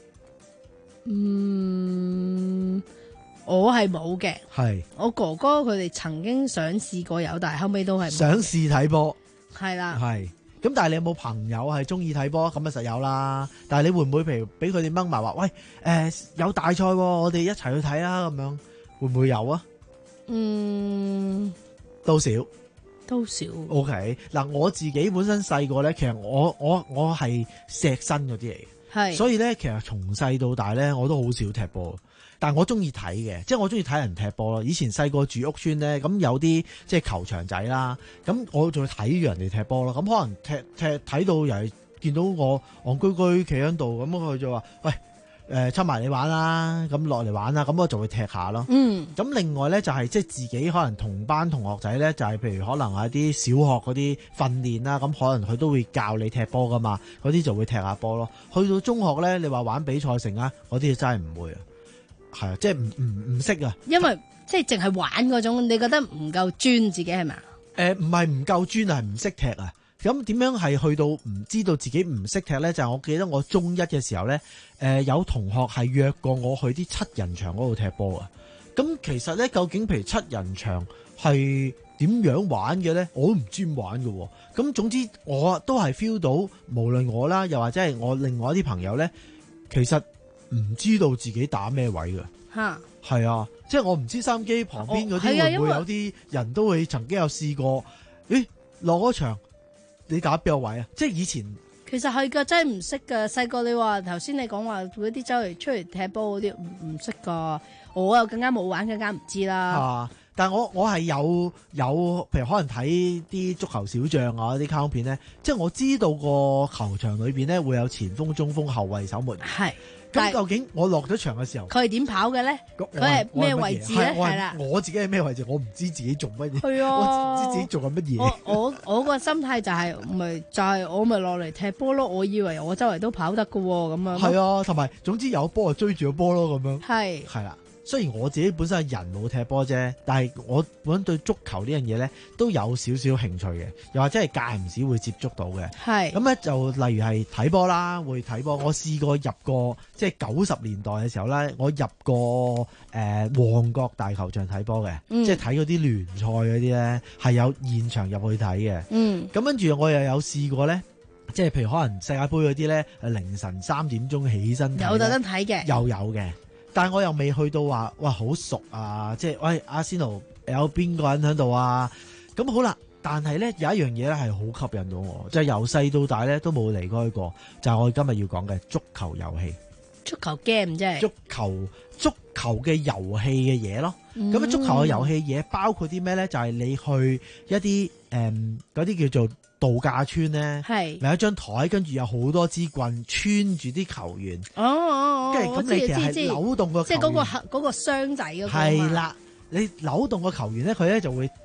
嗯，我係冇嘅。 係我哥哥佢哋曾經想試過有，但係後尾都係冇。 想試睇波， 係啦。 係咁，但係你有冇朋友係中意睇波？咁啊實有啦。但係你會唔會譬如俾佢哋掹埋話，喂，誒、呃、有大賽，我哋一齊去睇啊？咁樣會唔會有啊？ 嗯， 都少。 都少。 O K， 嗱，我自己本身細個咧，其實我我我係錫身嗰啲嚟嘅， 係， 所以咧其實從細到大咧，我都好少踢波，但係我中意睇嘅，即係我中意睇人踢波咯。以前細個住屋村咧，咁有啲即係球場仔啦，咁我仲會睇住人哋踢波咯。咁可能踢踢睇到又係見到我戇居居企喺度，咁佢就話：喂，誒出埋你玩啦，咁落嚟玩啦，咁我就會踢下咯。 嗯， 咁另外咧就係即係自己可能同班同學仔咧，就係譬如可能係啲小學嗰啲訓練啦，咁可能佢都會教你踢波噶嘛，嗰啲就會踢下波咯。去到中學咧，你話玩比賽成啊，嗰啲真係唔會啊，係啊，即係唔唔唔識啊。 因為即係淨係玩嗰種，你覺得唔夠專自己係咪？ 誒唔係唔夠專啊，係唔識踢啊。咁點樣係去到唔知道自己唔識踢咧？就係、是、我記得我中一嘅時候咧，誒、呃、有同學係約過我去啲七人場嗰度踢波啊。咁其實咧，究竟譬如七人場係點樣玩嘅咧？我都唔知點玩嘅。咁總之我都係 feel 到，無論我啦，又或者係我另外一啲朋友咧，其實唔知道自己打咩位嘅。 嚇， 係啊，即係我唔知收音機旁邊嗰啲會唔會有啲人都會曾經有試過，誒落嗰場。你打邊個位啊？即係以前其實係噶，真係唔識噶。細個你話頭先你講話嗰啲周圍出嚟踢波嗰啲唔唔識噶，我又更加冇玩，更加唔知啦。 啊！但係我我係有有，譬如可能睇啲足球小將啊啲卡通片咧，即係我知道個球場裏邊咧會有前鋒、中鋒、後衛、守門。 係。 咁究竟我落咗場嘅時候， 佢係點跑嘅咧？佢係咩位置咧？係啦， 我自己係咩位置？我唔知自己做乜嘢。 係啊， 我唔知自己做緊乜嘢。 我我我個心態就係咪就係我咪落嚟踢波咯？我以為我周圍都跑得噶喎，咁樣。 係啊，同埋總之有波就追住個波咯，咁樣。 係係啦。雖然我自己本身係人冇踢波啫，但係我本身對足球呢樣嘢咧都有少少興趣嘅，又或者係間唔時會接觸到嘅。 係咁咧，就例如係睇波啦，會睇波。我試過入過即係九十年代嘅時候咧，我入過誒、呃、旺角大球場睇波嘅， 嗯、 即係睇嗰啲聯賽嗰啲咧，係有現場入去睇嘅。 嗯， 咁跟住我又有試過咧，即係譬如可能世界盃嗰啲咧，凌晨三點鐘起身睇， 有特登睇嘅， 又有嘅。但係我又未去到話，哇好熟啊！即係喂，阿仙奴有邊個人喺度啊？咁好啦，但係咧有一樣嘢咧係好吸引到我，就係由細到大咧都冇離開過，就係、是、我今日要講嘅足球遊戲。 足球 game 啫， 足球足球嘅遊戲嘅嘢咯。咁、嗯、足球嘅遊戲嘢包括啲咩咧？就係、是、你去一啲誒嗰啲叫做度假村咧，係咪有一張台，跟住有好多支棍穿住啲球員。 哦哦哦， 跟住咁你其實係扭動個球員， 即係嗰個嗰個箱仔嗰個。 係啦，你扭動個球員咧，佢咧就會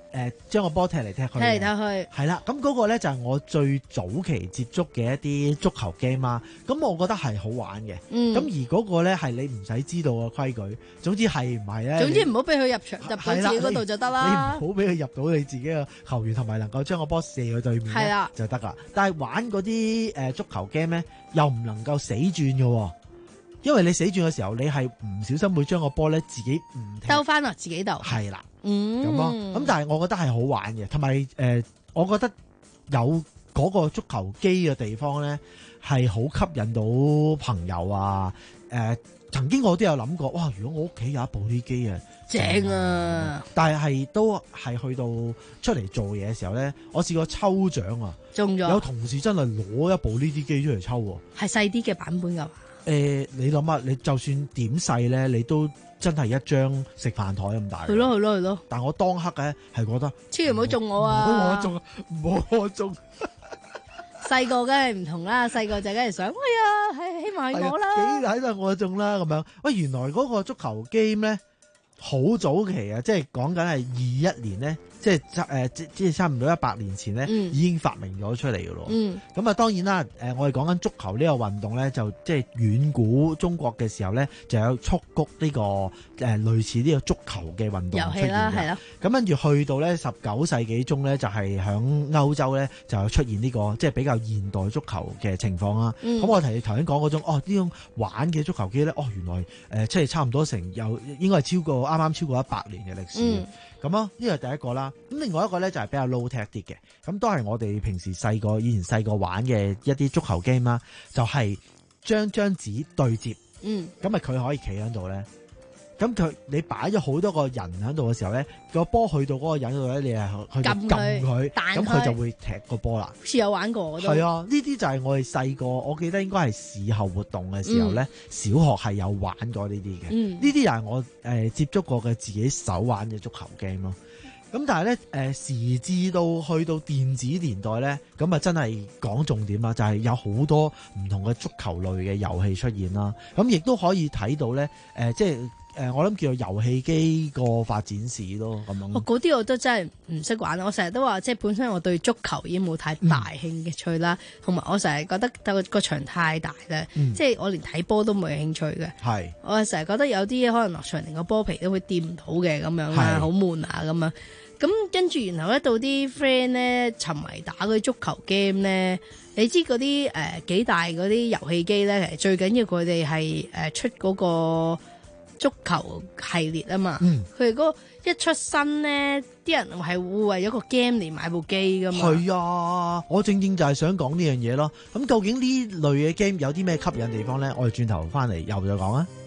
誒將個波踢嚟踢去， 踢嚟踢去， 係啦。咁嗰個咧就係我最早期接觸嘅一啲足球 game 啦。咁我覺得係好玩嘅。咁、嗯、而嗰個咧係你唔使知道嘅規矩，總之係唔係咧？ 總之唔好俾佢入場入到自己嗰度就得啦。 你唔好俾佢入到你自己嘅球員，同埋能夠將個波射去對面咧就得啦。但係玩嗰啲誒足球 game 咧，又唔能夠死轉嘅。因為你死轉嘅時候，你係唔小心會將個波咧自己唔兜翻落自己度， 係啦， 嗯， 咁咯。咁但係我覺得係好玩嘅，同埋誒，我覺得有嗰個足球機嘅地方咧，係好吸引到朋友啊。誒、呃，曾經我都有諗過，哇！如果我屋企有一部呢機啊， 正啊！ 但係都係去到出嚟做嘢嘅時候咧，我試過抽獎啊， 中咗， 有同事真係攞一部呢啲機出嚟抽喎， 係細啲嘅版本㗎嘛。 誒、呃，你諗下，你就算點細咧，你都真係一張食飯台咁大。 係咯，係咯，係咯。 但我當刻咧係覺得， 千祈唔好中我啊！ 唔好我中，唔好我中。 細個梗係唔同啦，細個就梗係想，哎呀，係希望係我啦。 幾睇到我中啦咁樣。喂，原來嗰個足球 game 咧，好早期啊，即係講緊係二一年咧。即係誒，即即係差唔多一百年前咧、嗯，已經發明咗出嚟嘅咯。咁、嗯、啊，當然啦，誒，我哋講緊足球呢個運動咧，就即係遠古中國嘅時候咧，就有蹴鞠呢個誒類似呢個足球嘅運動出現嘅。係啦，咁跟住去到咧十九世紀中咧，就係響歐洲咧就有出現呢、這個即係比較現代足球嘅情況啦。咁、嗯、我提頭先講嗰種哦呢種玩嘅足球機咧，哦原來誒即係差唔多成有應該係超過啱啱超過一百年嘅歷史。嗯咁啊，呢個係第一個啦。咁另外一個咧就係比較 low tech 啲嘅，咁都係我哋平時細個以前細個玩嘅一啲足球 game 啦，就係將張紙對接，嗯，咁咪佢可以企喺度咧。咁佢你擺咗好多個人喺度嘅時候咧，個波去到嗰個人度咧，你係去撳佢，咁佢就會踢個波啦。好似有玩過， 係啊，呢啲就係我哋細個，我記得應該係事後活動嘅時候咧、嗯，小學係有玩過呢啲嘅。呢啲又係我誒、呃、接觸過嘅自己手玩嘅足球 game 咯。咁但係咧誒時至到去到電子年代咧，咁啊真係講重點啦，就係、是、有好多唔同嘅足球類嘅遊戲出現啦。咁亦都可以睇到咧誒、呃，即係。誒，我諗叫做遊戲機個發展史咯，咁樣。 哦，嗰啲我都真係唔識玩。我成日都話，即係本身我對足球已經冇太大興趣啦，同、嗯、埋我成日覺得個個場太大啦、嗯，即係我連睇波都冇興趣嘅。係。我成日覺得有啲可能落場連個波皮都會掂唔到嘅咁樣啦，好悶啊咁樣。咁跟住然後咧到啲 friend 咧沉迷打嗰啲足球 game 咧，你知嗰啲誒幾大嗰啲遊戲機咧，其實最緊要佢哋係誒出嗰、嗰個。足球系列啊嘛，佢哋嗰一出新咧，啲人係會為咗個 game 嚟買部機噶嘛。係啊，我正正就係想講呢樣嘢咯。咁究竟呢類嘅 game 有啲咩吸引地方咧？我哋轉頭翻嚟又再講啊。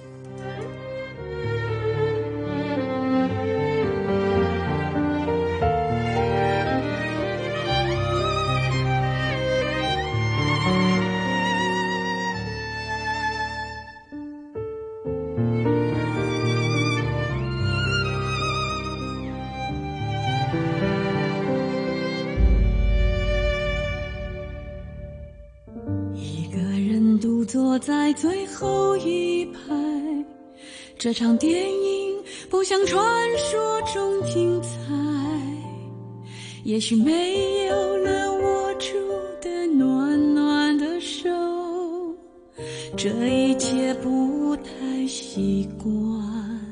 坐在最後一排，這場電影不像傳說中精彩，也許沒有了握住的暖暖的手，這一切不太習慣，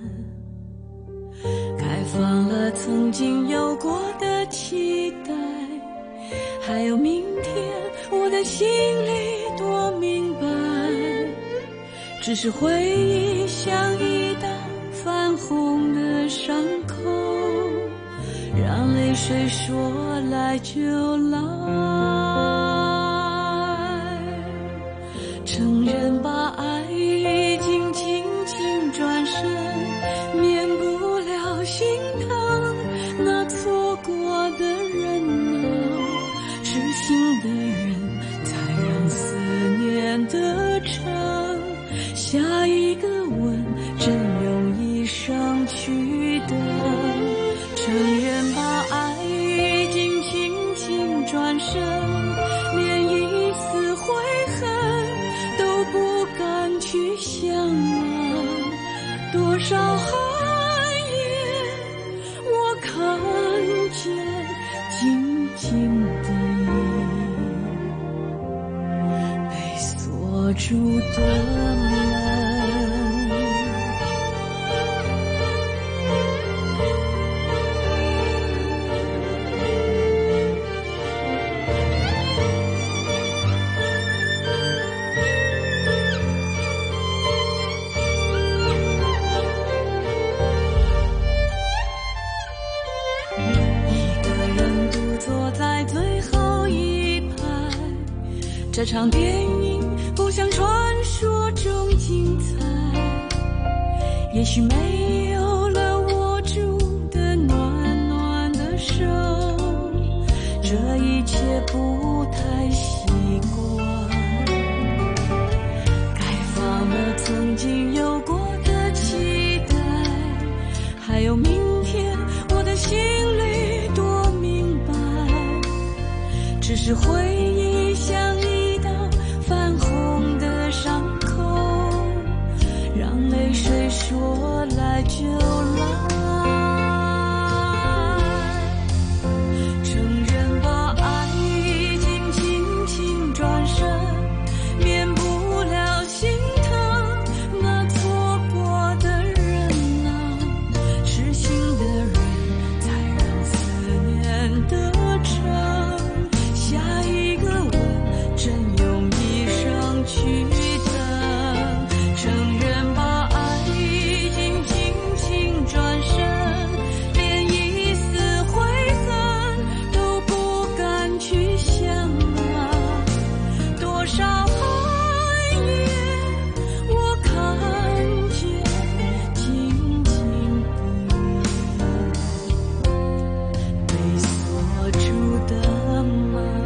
開放了曾經有過的期待，還有明天我的心裡多明白，只是回憶像一道泛紅的傷口，讓淚水說來就來，承認把愛已經輕輕轉身，免不了心疼那錯過的人啊，痴心的人才讓思念得逞，下一個吻真容易傷去的，承認把愛已經輕輕轉身，連一絲悔恨都不敢去想啊，多少寒夜我看見出的这场电影不像传说中精彩，也许没有了握住的暖暖的手，这一切不太习惯，该放了曾经有过的期待，还有明天我的心里多明白，只是回忆像一道泛红的伤口，让泪水说来就来，承认把爱已经轻轻转身，免不了心疼那错过的人啊，痴心的人才让思念得逞，下一个吻真用一生去等，承认把爱已经轻轻转身，连一丝悔恨都不敢去想啊，多少暗夜我看见静静地被锁住的门，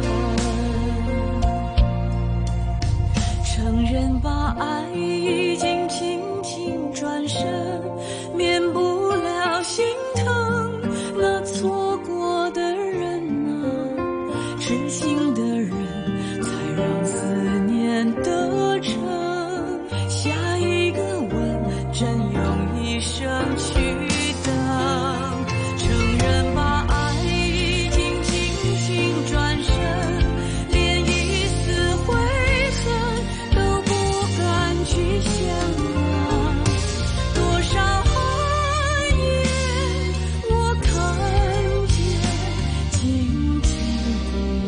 承认把爱已经轻轻转身，免不了心疼那错过的人啊，痴心的人才让思念得逞，下一个吻真用一生去等，承认把爱已经轻轻转身，连一丝悔恨都不敢去想啊，多少暗夜我看见静静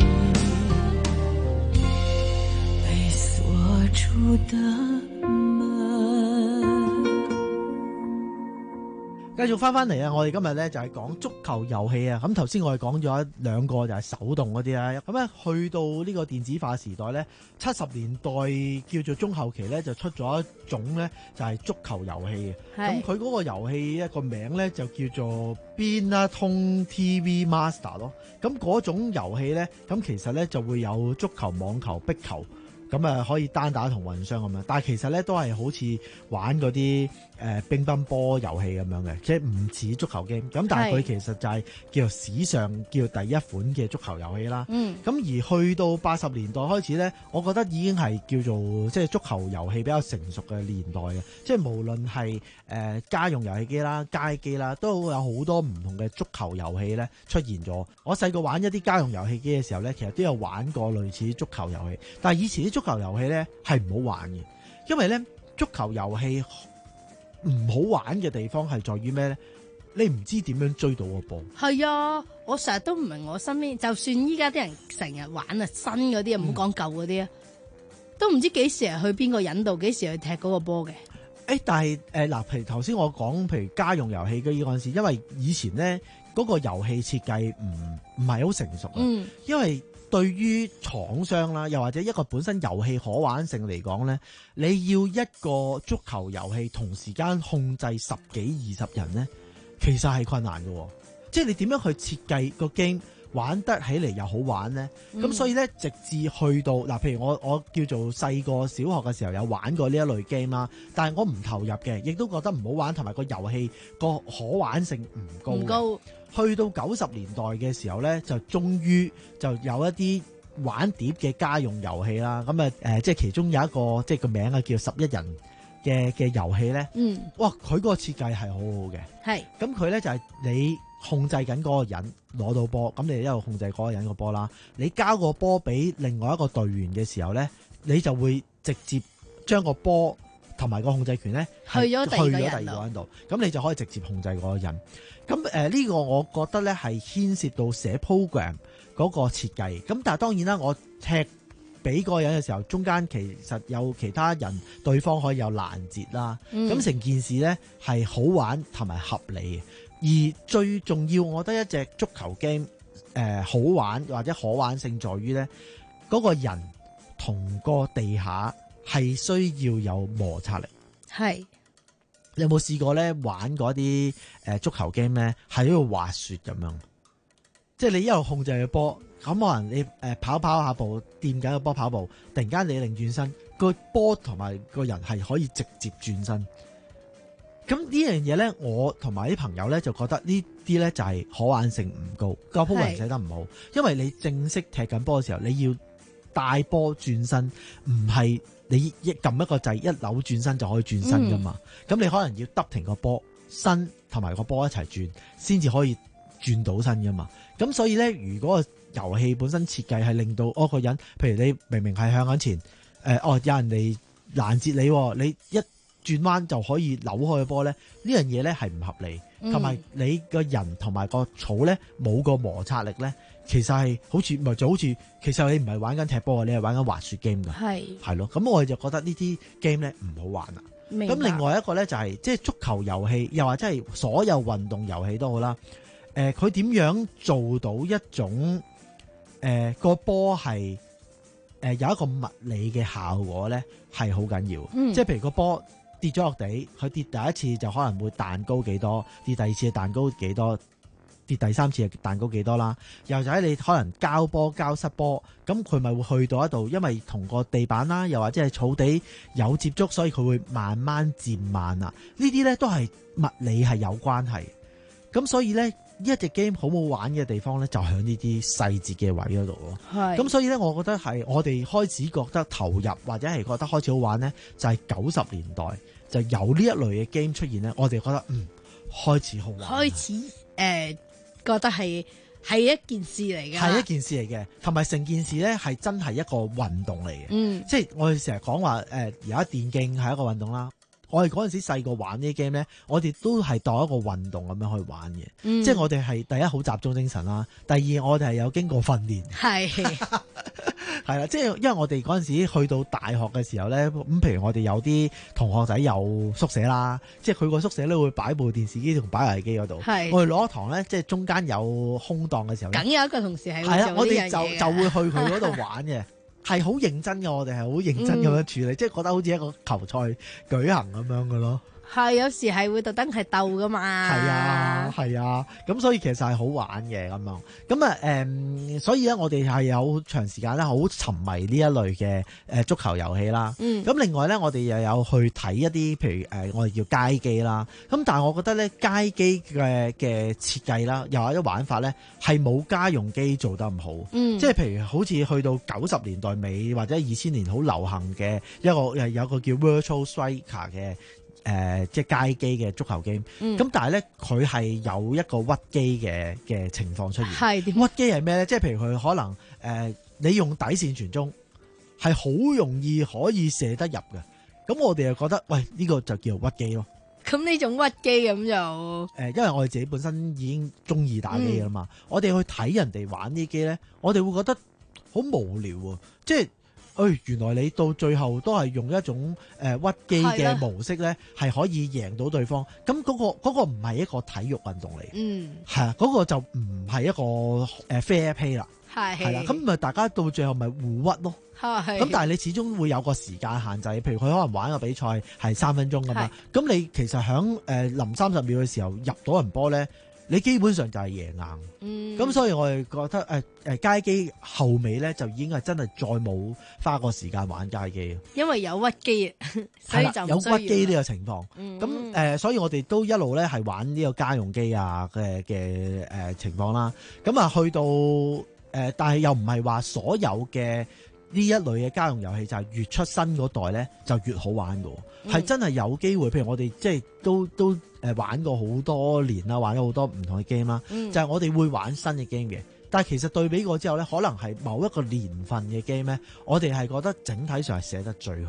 地被锁住的门。 繼續翻翻嚟啊！我哋今日咧就係講足球遊戲啊。咁頭先我哋講咗兩個就係手動嗰啲啦。咁咧去到呢個電子化時代咧，七十年代叫做中後期咧就出咗一種咧就係足球遊戲嘅。咁佢嗰個遊戲一個名咧就叫做 Binatong T V Master 咯。咁嗰種遊戲咧，咁其實咧就會有足球、網球、壁球。咁啊可以單打同混雙咁樣，但係其實咧都係好似玩嗰啲誒乒乓波遊戲咁樣嘅，即係唔似足球 game。咁但係佢其實就係叫做史上叫第一款嘅足球遊戲啦。嗯。咁而去到八十年代開始咧，我覺得已經係叫做即係足球遊戲比較成熟嘅年代嘅，即係無論係誒家用遊戲機啦、街機啦，都有好多唔同嘅足球遊戲咧出現咗。我細個玩一啲家用遊戲機嘅時候咧，其實都有玩過類似足球遊戲，但係以前啲足球遊戲咧係唔好玩嘅，因為咧足球遊戲唔好玩嘅地方係在於咩咧？你唔知點樣追到個波。係啊，我成日都唔明我身邊，就算依家啲人成日玩啊新嗰啲啊，唔好講舊嗰啲啊，都唔知幾時係去邊個引導，幾時去踢嗰個波嘅。誒，但係誒嗱，譬如頭先我講，譬如家用遊戲機嗰陣時，因為以前咧嗰個遊戲設計唔唔係好成熟啊，嗯，因為對於廠商啦，又或者一個本身遊戲可玩性嚟講咧，你要一個足球遊戲同時間控制十幾二十人咧，其實係困難嘅。即係你點樣去設計個 game 玩得起嚟又好玩咧？咁、嗯、所以咧，直至去到嗱，譬如我我叫做細個小學嘅時候有玩過呢一類 game 啦，但係我唔投入嘅，亦都覺得唔好玩，同埋個遊戲個可玩性唔高。唔高。去到九十年代嘅時候咧，就終於就有一啲玩碟嘅家用遊戲啦。咁啊誒，即係其中有一個即係個名啊叫十一人嘅嘅遊戲咧。嗯。哇！佢個設計係好好嘅。係。咁佢咧就係你控制緊嗰個人攞到波，咁你一路控制嗰個人個波啦。你交個波俾另外一個隊員嘅時候咧，你就會直接將個波同埋個控制權咧去咗第二個人去咗第二個人度，咁你就可以直接控制嗰個人。咁誒呢個我覺得咧係牽涉到寫 program 嗰個設計。咁但係當然啦，我踢俾個人嘅時候，中間其實有其他人對方可以有攔截啦。咁成、嗯、件事咧係好玩同埋合理嘅。而最重要，我覺得一隻足球 game 誒好玩或者可玩性在於咧，嗰、嗰個人同個地下係需要有摩擦力。係，你有冇試過咧玩嗰啲誒足球 game 咧，係喺度滑雪咁樣？即係你一路控制個波，咁可能你誒跑跑下步，掂緊個波跑步，突然間你擰轉身，個波同埋個人係可以直接轉身。咁呢樣嘢咧，我同埋啲朋友咧就覺得呢啲咧就係可玩性唔高，個鋪人寫得唔好。因為你正式踢緊波嘅時候，你要帶波轉身，唔係你一撳一個掣一扭轉身就可以轉身噶嘛。咁、嗯、你可能要揼停個波身同埋個波一齊轉，先至可以轉到身噶嘛。咁所以咧，如果個遊戲本身設計係令到嗰個人，譬如你明明係向緊前，誒、呃、哦有人嚟攔截你，你一轉彎就可以扭開個波咧，呢樣嘢咧係唔合理，同埋、嗯、你個人同埋個草咧冇個摩擦力咧，其實係好似唔係就好似，其實你唔係玩緊踢波，你係玩緊滑雪 game 㗎，係係咯，咁我哋就覺得呢啲 game 咧唔好玩啦。咁另外一個咧就係、是、即係足球遊戲，又或者係所有運動遊戲都好啦。誒佢點樣做到一種誒、呃、個波係誒有一個物理嘅效果咧，係好緊要。嗯、即係譬如個波跌咗落地，佢跌第一次就可能會彈高幾多，跌第二次彈高幾多，跌第三次係彈高幾多啦。又就喺你可能交波交失波，咁佢咪會去到一度，因為同個地板啦，又或者係草地有接觸，所以佢會慢慢漸慢啊。呢啲咧都係物理係有關係。咁所以咧，呢一隻 game 好好玩嘅地方咧，就喺呢啲細節嘅位嗰度咯。係。咁所以咧，我覺得係我哋開始覺得投入或者係覺得開始好玩咧，就係九十年代就有呢一類嘅 game 出現咧，我哋覺得嗯開始好玩。開始誒、呃、覺得係係一件事嚟嘅。係一件事嚟嘅，同埋成件事咧係真係一個運動嚟嘅。嗯。即係我哋成日講話誒，而家電競係一個運動啦。我哋嗰陣時細個玩呢啲 game 咧，我哋都係當一個運動咁樣去玩嘅，嗯、即係我哋係第一好集中精神啦，第二我哋係有經過訓練，係係啦，即係因為我哋嗰陣時去到大學嘅時候咧，咁譬如我哋有啲同學仔有宿舍啦，即係佢個宿舍咧會擺部電視機同擺遊戲機嗰度，係我哋攞堂咧，即係中間有空檔嘅時候咧，梗有一個同事係係啦，我哋就就會去佢嗰度玩嘅。係好認真嘅，我哋係好認真咁樣處理，嗯、即係覺得好似一個球賽舉行咁樣嘅咯。係有時係會特登係鬥噶嘛。係啊，係啊，咁所以其實係好玩嘅咁樣。咁啊誒，所以咧我哋係有長時間咧好沉迷呢一類嘅誒足球遊戲啦。嗯。咁另外咧，我哋又有去睇一啲譬如誒、呃、我哋叫街機啦。咁但係我覺得咧街機嘅嘅設計啦，又或者玩法咧係冇家用機做得咁好。嗯。即係譬如好似去到九十年代尾或者二千年好流行嘅一個誒有個叫 Virtual Striker 嘅。誒、呃，即係街機嘅足球 game，咁、嗯、但係咧，佢係有一個屈機嘅嘅情況出現。係點？屈機係咩咧？即係譬如佢可能誒、呃，你用底線傳中，係好容易可以射得入嘅。咁我哋又覺得，喂，呢、這個就叫做屈機咯。咁呢種屈機咁就誒、呃，因為我哋自己本身已經中意打機噶啦嘛，嗯、我哋去睇人哋玩呢啲機咧，我哋會覺得好無聊喎，即係。誒、哎，原來你到最後都係用一種誒、呃、屈機嘅模式咧，係可以贏到對方。咁嗰、那個嗰、那個唔係一個體育運動嚟，嗯，係啊，嗰、那個就唔係一個誒、呃、fair play 啦，係係啦，咁咪大家到最後咪互屈咯，係。咁但係你始終會有個時間限制，譬如佢可能玩個比賽係三分鐘㗎嘛，咁你其實響誒臨三十秒嘅時候入到人波咧。你基本上就係贏硬，咁、嗯、所以我哋覺得誒誒、呃、街機後尾咧就已經係真係再冇花過時間玩街機，因為有屈機，所以就有屈機呢個情況。咁誒、嗯呃，所以我哋都一路咧係玩呢個家用機啊嘅嘅誒情況啦。咁啊去到誒、呃，但係又唔係話所有嘅呢一類嘅家用遊戲就係越出新嗰代咧就越好玩㗎，係、嗯、真係有機會。譬如我哋即係都都。誒玩過好多年啦，玩咗好多唔同嘅 game 啦，就係我哋會玩新嘅 game 嘅。但係其實對比過之後咧，可能係某一個年份嘅 game 咧，我哋係覺得整體上係寫得最好。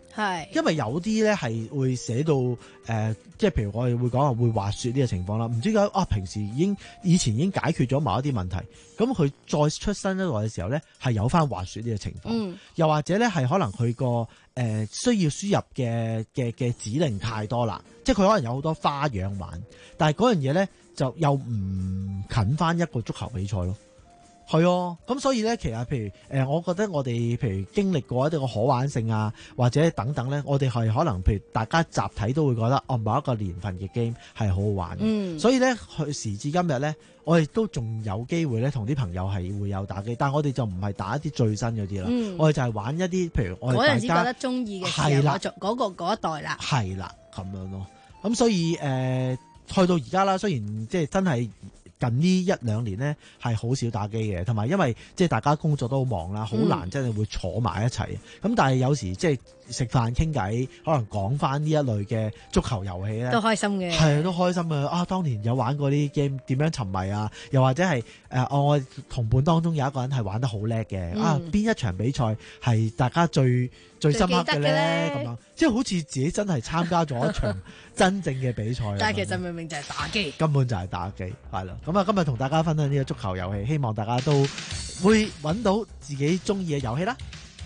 係， 因為有啲咧係會寫到誒、呃，即係譬如我哋會講話會滑雪呢個情況啦。唔知點解啊，平時已經以前已經解決咗某一啲問題，咁佢再出新一代嘅時候咧，係有翻滑雪呢個情況。嗯，又或者咧係可能佢個誒需要輸入嘅嘅嘅指令太多啦，即係佢可能有好多花樣玩，但係嗰樣嘢咧就又唔近翻一個足球比賽咯。係啊，咁所以咧，其實譬如誒、呃，我覺得我哋譬如經歷過一啲個可玩性啊，或者等等咧，我哋係可能譬如大家集體都會覺得哦，某一個年份嘅 game 係好好玩。嗯，所以咧，去時至今日咧，我哋都仲有機會咧，同啲朋友係會有打機，但係我哋就唔係打一啲最新嗰啲啦，嗯、我哋就係玩一啲譬如我哋大家嗰陣時覺得中意嘅時候，嗰、那個嗰一代啦， 係啦咁樣咯。咁所以誒、呃，去到而家啦，雖然即係真係。近呢一兩年呢係好少打機嘅，同埋因為即係大家工作都好忙啦，好難真係會坐埋一齊。咁、嗯、但係有時即係食飯傾偈，可能講翻呢一類嘅足球遊戲咧， 都開心嘅。 係都開心嘅啊！當年有玩過啲 game，點樣沉迷啊？又或者係誒、呃，我同伴當中有一個人係玩得好叻嘅啊！邊一場比賽係大家最最深刻嘅咧？咁樣即係好似自己真係參加咗一場真正嘅比賽。 但係其實明明就係打機， 根本就係打機，係咯。咁啊，今日同大家分享呢個足球遊戲，希望大家都會揾到自己中意嘅遊戲啦。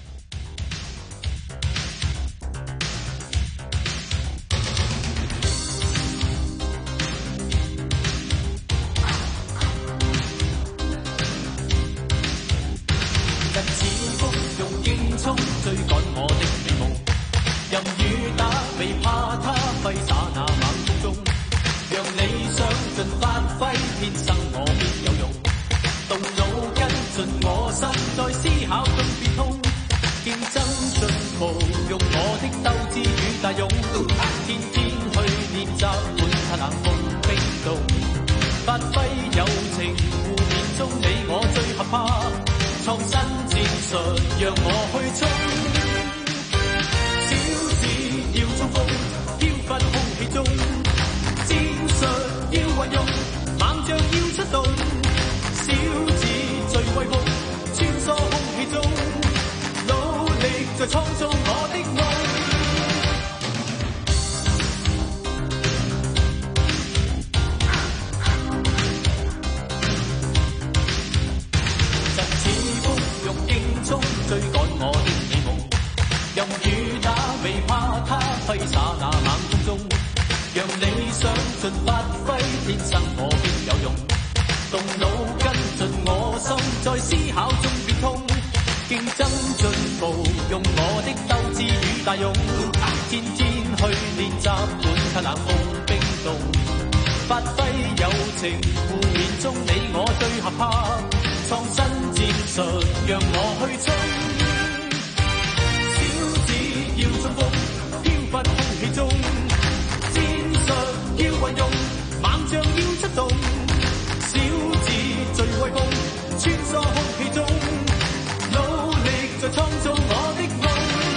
日似風用勁衝追趕我的美夢，任雨打未怕它揮灑那猛風中，讓理想盡發揮，天生我必有用，動腦筋盡我心，在思考中變通，競爭進步，用我的鬥志與大勇，天天去練習，滿他冷風冰凍，發揮友情，互勉中你我最合拍，創新戰術讓我去衝，小子要衝鋒，飄忽空氣中，戰術要運用，猛將要出動，小子最威風，穿梭空氣中，努力在創造我的夢。疾似風用勁衝追趕我的美夢，任雨打未怕它揮灑那猛風中，讓理想盡發揮，天生我必有用，動腦筋盡我心，在思考中變通，競爭進步，用我的鬥志與大勇，天天去練習，滿他冷風冰凍，發揮友情，互勉中你我最合拍，創新戰術讓我去衝，小子要衝鋒，飄忽空氣中，戰術要運用，猛將要出動，小子最威風，穿梭空氣中，努力在創造我的夢。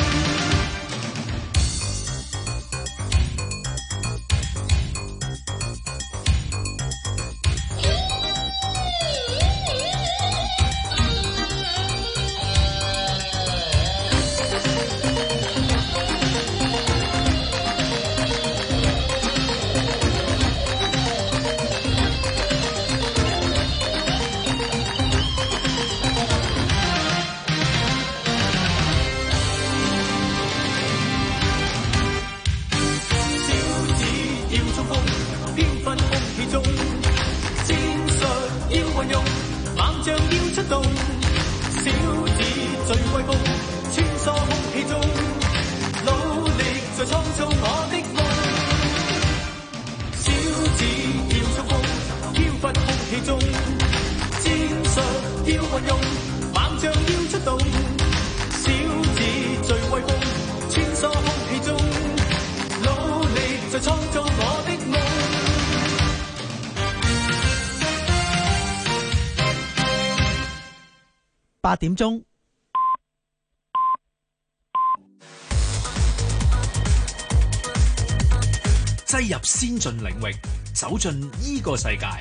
八點鐘， 擠入先進領域，走進依個世界。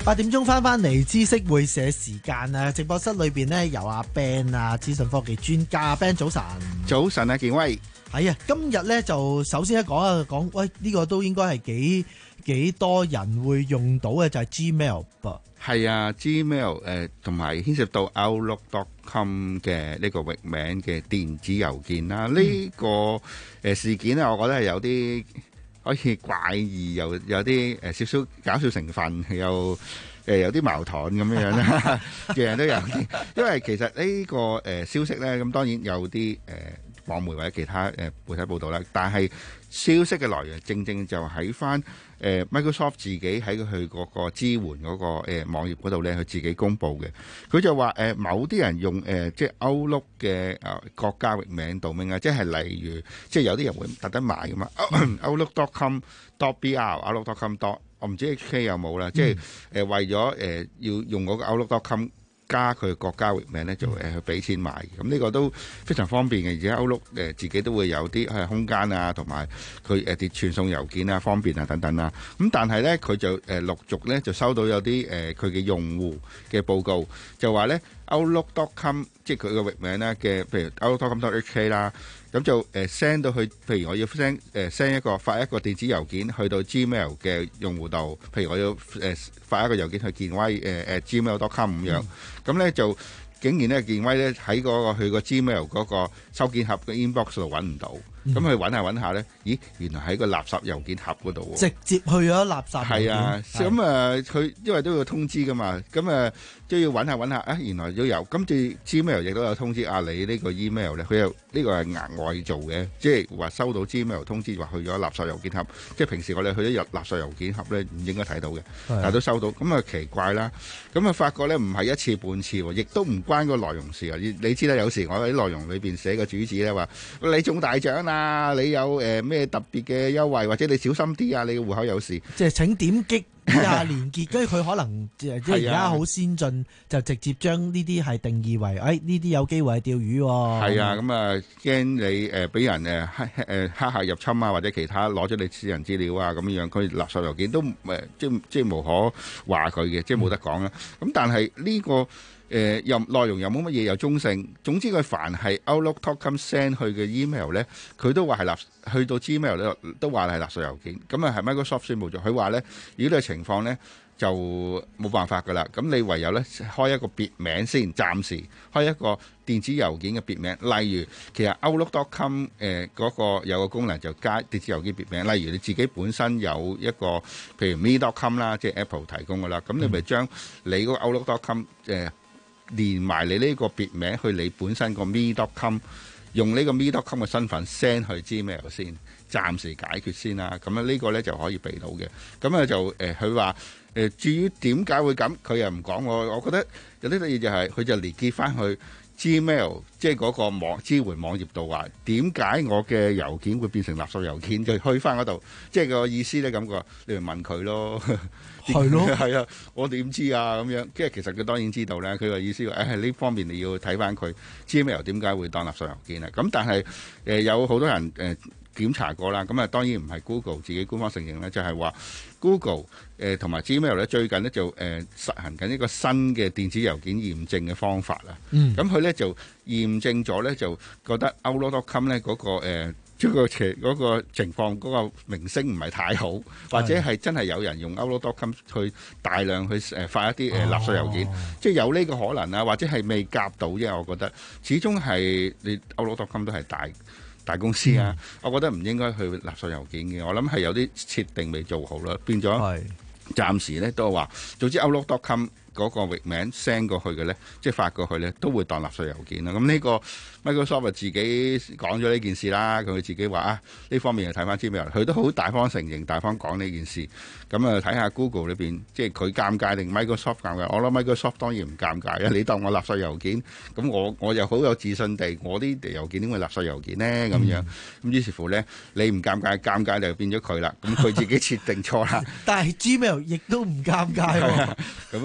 八點鐘翻翻嚟知識會社時間啊！直播室裏邊呢，有阿 Ben 啊，資訊科技專家阿 Ben 早晨。 早晨啊，健威。 係啊，今日咧就首先一講啊，講喂呢、這個都應該係幾幾多人會用到嘅就係 Gmail 噃。 係啊 ，Gmail 誒同埋牽涉到 Outlook dot com 嘅呢個域名嘅電子郵件啦。呢、嗯、個誒事件咧，我覺得係有啲可以怪異，又有啲誒少少搞笑成分，又誒有啲矛盾咁樣樣啦，樣樣都有啲。因為其實呢個誒消息咧，咁當然有啲誒。網媒或者其他誒媒體報道啦，但係消息嘅來源正正就喺翻誒 Microsoft 自己喺佢嗰個支援嗰個誒網頁嗰度咧，佢自己公布嘅。佢就話誒某啲人用誒即係 Outlook 嘅誒國家域名道名啊，即係例如即係有啲人會特登買噶嘛 ，Outlook dot com dot B R Outlook dot com dot 我唔知 H K 有冇啦，即係誒為咗誒要用嗰個 Outlook dot com。加佢國家域名咧，就誒去俾錢買，咁呢個都非常方便嘅。而且 Outlook 誒自己都會有啲係空間啊，同埋佢誒啲傳送郵件啊，方便啊等等啦。咁但係咧，佢就誒陸續咧就收到有啲誒佢嘅用戶嘅報告，就話咧 Outlook dot com 即係佢個域名咧嘅，譬如 Outlook dot com dot H K 啦。咁就誒 send 到去，譬如我要 send 誒 send 一個發一個電子郵件去到 Gmail 嘅用戶度，譬如我要誒發一個郵件去健威誒誒 Gmail dot com 咁樣，咁咧就竟然咧健威咧喺嗰個佢個 Gmail 嗰個收件盒嘅 inbox 度揾唔到，咁佢揾下揾下咧，咦原來喺個垃圾郵件盒嗰度喎，直接去咗垃圾郵件。係啊，咁啊佢因為都要通知噶嘛，咁啊都要揾下揾下，啊原來都有，跟住 Gmail 亦都有通知啊你呢個 email 咧，佢又呢個係額外做嘅，即係話收到 Gmail 通知話去咗垃圾郵件盒，即係平時我哋去咗入垃圾郵件盒咧唔應該睇到嘅，但係都收到，咁啊奇怪啦，咁啊發覺咧唔係一次半次喎，亦都唔關個內容事啊！你知啦，有時我喺內容裏邊寫個主旨咧話你中大獎啊，你有誒咩、呃、特別嘅優惠，或者你小心啲啊，你嘅戶口有事， 即係請點擊啊連結，跟住佢可能即係而家好先進，就直接將呢啲係定義為誒呢啲有機會係釣魚喎。係啊， 咁啊驚你誒俾、呃、人誒黑誒黑客入侵啊，或者其他攞咗你私人資料啊咁樣，佢垃圾郵件都誒、呃、即即係無可話佢嘅，即係冇得講啦。咁、嗯、但係呢、這個。誒又內容又冇乜嘢，又中性。總之佢凡係 Outlook dot com send 去嘅 email 咧，佢都話係垃去到 Gmail 咧，都話係垃圾郵件。咁啊係 Microsoft 宣佈咗，佢話咧，如果呢個情況咧就冇辦法噶啦。咁你唯有咧開一個別名先，暫時開一個電子郵件嘅別名。例如其實 Outlook dot com 誒嗰個有個功能就加電子郵件別名。例如你自己本身有一個譬如 me dot com 啦，即係 Apple 提供噶啦。咁你咪將你嗰個 Outlook dot com 誒連埋你呢個別名去你本身個 me dot com， 用呢個 me dot com 嘅身份 send 去 Gmail 先，暫時解決先啦。咁啊呢個咧就可以避到嘅。咁啊就誒佢話誒至於點解會咁，佢又唔講我。我覺得有啲得意就係、是、佢就連結翻去 Gmail， 即係嗰個網支援網頁度話點解我嘅郵件會變成垃圾郵件，就去翻嗰度，即係個意思咧咁個，你咪問佢咯。係咯，係啊，我點知啊咁樣？即係其實佢當然知道咧。佢個意思話誒係呢方面你要睇翻佢 Gmail 點解會當垃圾郵件啊？咁但係誒、呃、有好多人誒、呃、檢查過啦。咁啊當然唔係 Google 自己官方承認咧，就係、是、話 Google 誒同埋 Gmail 咧最近咧就誒、呃、實行緊一個新嘅電子郵件驗證嘅方法啦。嗯，咁佢咧就驗證咗咧，就覺得 Outlook dot com 咧嗰個、呃即係個情嗰個情況嗰個名聲唔係太好，或者係真係有人用 Outlook dot com 去大量去誒發一啲誒垃圾郵件，哦、即係有呢個可能啊，或者係未夾到啫。我覺得始終係你 Outlook dot com 都係大大公司啊，嗯、我覺得唔應該去垃圾郵件嘅。我諗係有啲設定未做好啦，變咗暫時咧都係話，總之 Outlook dot com 嗰個域名 send 過去嘅咧，即係發過去咧，都會當垃圾郵件啦。咁呢個 Microsoft 自己講咗呢件事啦，佢自己話啊，呢方面就睇翻 Gmail，佢都好大方承認、大方講呢件事。咁啊，睇下 Google 裏邊，即係佢尷尬定 Microsoft 尷尬？我諗 Microsoft 當然唔尷尬啊！你當我垃圾郵件，咁我我又好有自信地，我啲郵件點會垃圾郵件呢？咁樣咁、嗯、於是乎咧，你唔尷尬，尷尬就變咗佢啦。咁佢自己設定錯啦。 但係 Gmail 亦都唔尷尬喎。 咁啊，你咪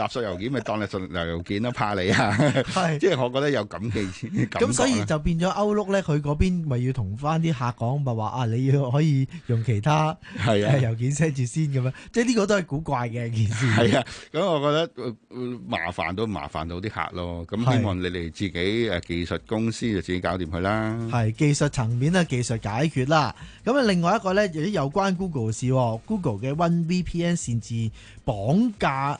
垃圾郵件咪當垃圾郵件咯，怕你啊！即係我覺得有咁嘅感覺。 咁所以就變咗Outlook咧，佢嗰邊咪要同翻啲客講，咪話啊，你要可以用其他係啊郵件 send 住先咁樣，即係呢個都係古怪嘅件事。 係啊，咁我覺得、呃、麻煩都麻煩到啲客咯。咁希望你哋自己誒技術公司就自己搞掂佢啦。 係技術層面啊，技術解決啦。咁啊，另外一個咧，有啲有關 Google 嘅事，Google 嘅 OneVPN 擅自綁架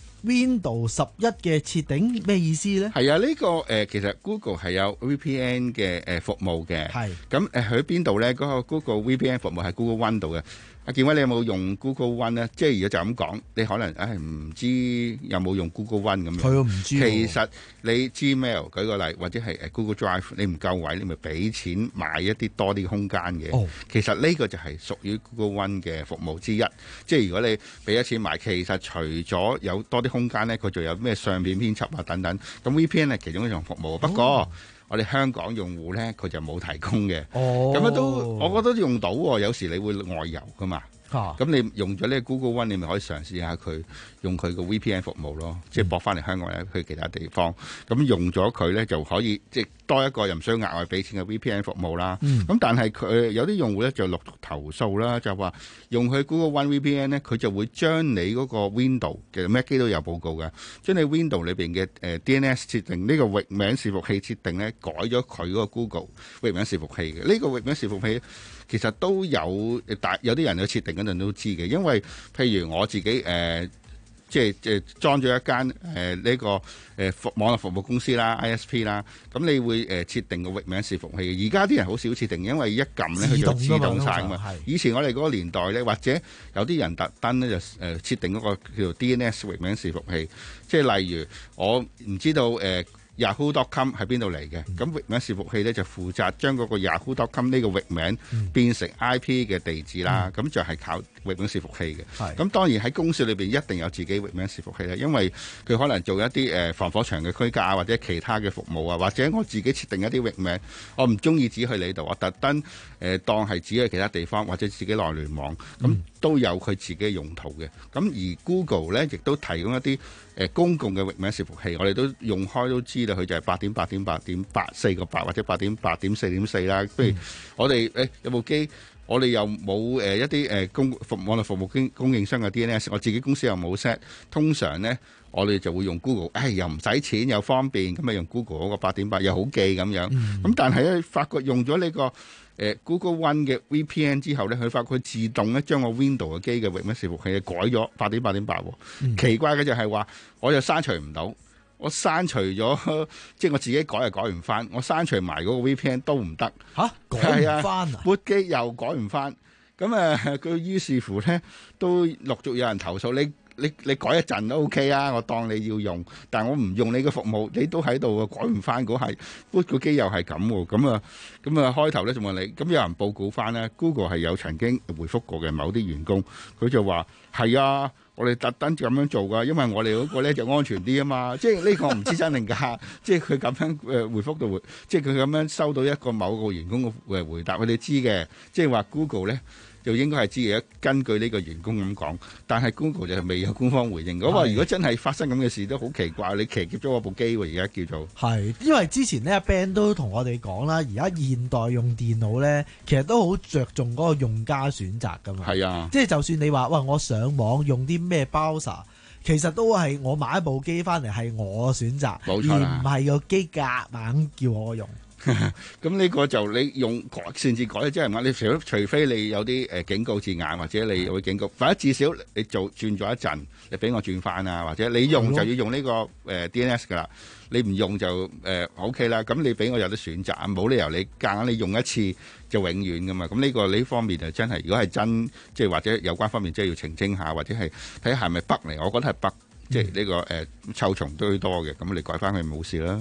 Windows 十一嘅設定，咩意思咧？ 係啊，呢、這個誒、呃、其實 Google 係有 V P N 嘅誒、呃、服務嘅。係咁誒，喺邊度咧？嗰、那個 Google V P N 服務係 Google One 度嘅。阿建威，你有冇用 Google One 咧？即係如果就咁講，你可能唉唔知有冇用 Google One 咁樣。 佢唔知。 其實你 Gmail 舉個例，或者係誒 Google Drive，你唔夠位，你咪俾錢買一啲多啲空間嘅。哦。其實呢個就係屬於 Google One 嘅服務之一。即係如果你俾一錢買，其實除咗有多啲空間咧，佢仲有咩相片編輯啊等等。咁 V P N 係其中一種服務。哦、不過我哋香港用戶咧，佢就冇提供嘅。哦，咁樣都我覺得都用到喎。有時你會外遊噶嘛，咁、啊、你用咗呢個 Google One，你咪可以嘗試下佢用佢個 V P N 服務咯，即係駁翻嚟香港咧去其他地方。咁用咗佢咧就可以即係多一個又唔需要額外俾錢嘅 V P N 服務啦。咁、嗯、但係佢有啲用戶咧就陸續投訴啦，就話用佢 Google One V P N 咧，佢就會將你嗰個 Windows 其實 Mac 機都有報告嘅，將你 Windows 裏邊嘅誒 D N S 設定呢、這個域名伺服器設定咧改咗佢嗰個 Google 域名伺服器嘅。呢、這個域名伺服器其實都有大有啲人去設定嗰陣都知嘅，因為譬如我自己誒、呃、即係即係裝咗一間誒呢個誒、呃、網絡服務公司啦 I S P 啦，咁你會誒設定個域名伺服器。而家啲人好少設定，因為一撳咧佢就自動晒㗎嘛。以前我哋嗰個年代咧，或者有啲人特登咧就誒設定嗰個叫做 D N S 域名伺服器，即係例如我唔知道誒。呃Yahoo dot com 喺邊度嚟嘅？咁域名伺服器咧就負責將嗰個 Yahoo dot com 呢個域名變成 I P 嘅地址啦。咁、嗯、就係靠域名伺服器嘅。咁當然喺公司裏邊一定有自己域名伺服器啦，因為佢可能做一啲誒防火牆嘅區隔啊，或者其他嘅服務啊，或者我自己設定一啲域名，我唔中意指去你度，我特登誒當係指去其他地方，或者自己內聯網，咁、嗯、都有佢自己嘅用途嘅。咁而 Google 咧亦都提供一啲誒公共嘅域名伺服器，我哋都用開都知道佢就係八點八點八點八四個八或者八點八點四點四啦。譬如我哋誒有部機，我哋又冇誒一啲誒公服網絡服務供供應商嘅 D N S， 我自己公司又冇 set。通常咧，我哋就會用 Google，誒、哎、又唔使錢又方便，咁咪用 Google 嗰個八點八又好記咁樣。咁、嗯、但係咧，發覺用咗呢個誒 Google One 嘅 V P N 之後咧，佢發覺佢自動咧將個 Windows 嘅機嘅域名伺服器改咗八點八點八。奇怪嘅就係話，我又刪除唔到。我刪除咗，即係我自己改又改唔翻，我刪除埋嗰個 V P N 都唔得。嚇，改唔翻啊？撥機又改唔翻，咁誒，佢於是乎咧都陸續有人投訴你。你你改一陣都 OK 啊，我當你要用，但係我唔用你嘅服務，你都喺度啊，改唔翻嗰係 boot 個機又係咁喎，咁啊咁啊開頭咧仲問你，咁有人報告翻咧 ，Google 係有曾經回覆過嘅某啲員工，佢就話係啊，我哋特登咁樣做噶，因為我哋嗰個咧就安全啲啊嘛，即係呢個唔知真定假，即係佢咁樣誒回覆到回，即係佢咁樣收到一個某個員工嘅誒回答，佢哋知嘅，即係話 Google 咧。就應該係知嘅，根據呢個員工咁講，但係 Google 就未有官方回應。我話如果真係發生咁嘅事，都好奇怪。你騎劫咗我部機喎，而家叫做係，因為之前呢阿 Ben 都同我哋講啦，而家現代用電腦咧，其實都好着重嗰個用家選擇噶嘛。係啊，即係就算你話喂，我上網用啲咩 browser，其實都係我買一部機翻嚟係我選擇，而唔係個機夾硬叫我用。 咁呢個就你用改擅自改，即係唔啱。你除除非你有啲誒警告字眼，或者你會警告，或者至少你做轉咗一陣，你俾我轉翻啊，或者你用就要用呢個誒 D N S 噶啦，你唔用就誒 OK 啦。咁你俾我有得選擇，冇理由你夾硬你用一次就永遠噶嘛。咁呢個呢方面就真係，如果係真即係或者有關方面，即係要澄清下，或者係睇下係咪 bug 嚟。我覺得係 bug，即係呢個誒臭蟲堆多嘅，咁你改翻佢冇事啦。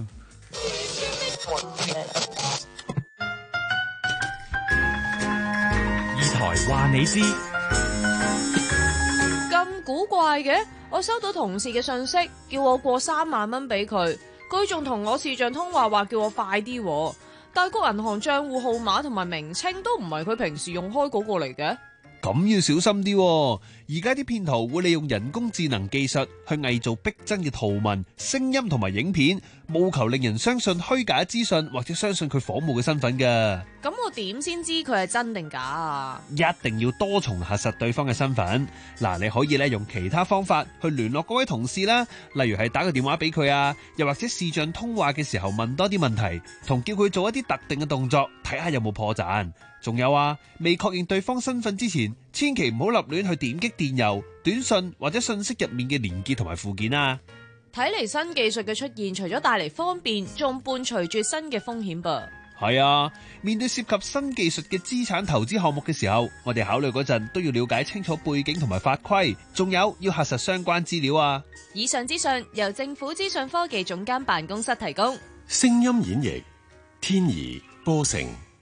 台話你知， 咁古怪嘅，我收到同事嘅信息，叫我過三萬蚊俾佢，佢仲同我視像通話，話叫我快啲，但係個銀行賬戶號碼同埋名稱都唔係佢平時用開嗰個嚟嘅。 咁要小心啲喎，而家啲騙徒會利用人工智能技術去偽造逼真嘅圖文、聲音同埋影片，務求令人相信虛假資訊或者相信佢訪問嘅身份㗎。 咁我點先知佢係真定假啊？ 一定要多重核實對方嘅身份。嗱，你可以咧用其他方法去聯絡嗰位同事啦，例如係打個電話俾佢啊，又或者視像通話嘅時候問多啲問題，同叫佢做一啲特定嘅動作，睇下有冇破綻。仲有啊，未確認對方身份之前，千祈唔好立亂去點擊電郵、短信或者信息入面嘅連結同埋附件啊。 睇嚟新技術嘅出現，除咗帶嚟方便，仲伴隨住新嘅風險噃。 係啊，面對涉及新技術嘅資產投資項目嘅時候，我哋考慮嗰陣都要了解清楚背景同埋法規，仲有要核實相關資料啊。 以上資訊由政府資訊科技總監辦公室提供。 聲音演繹，天怡波成。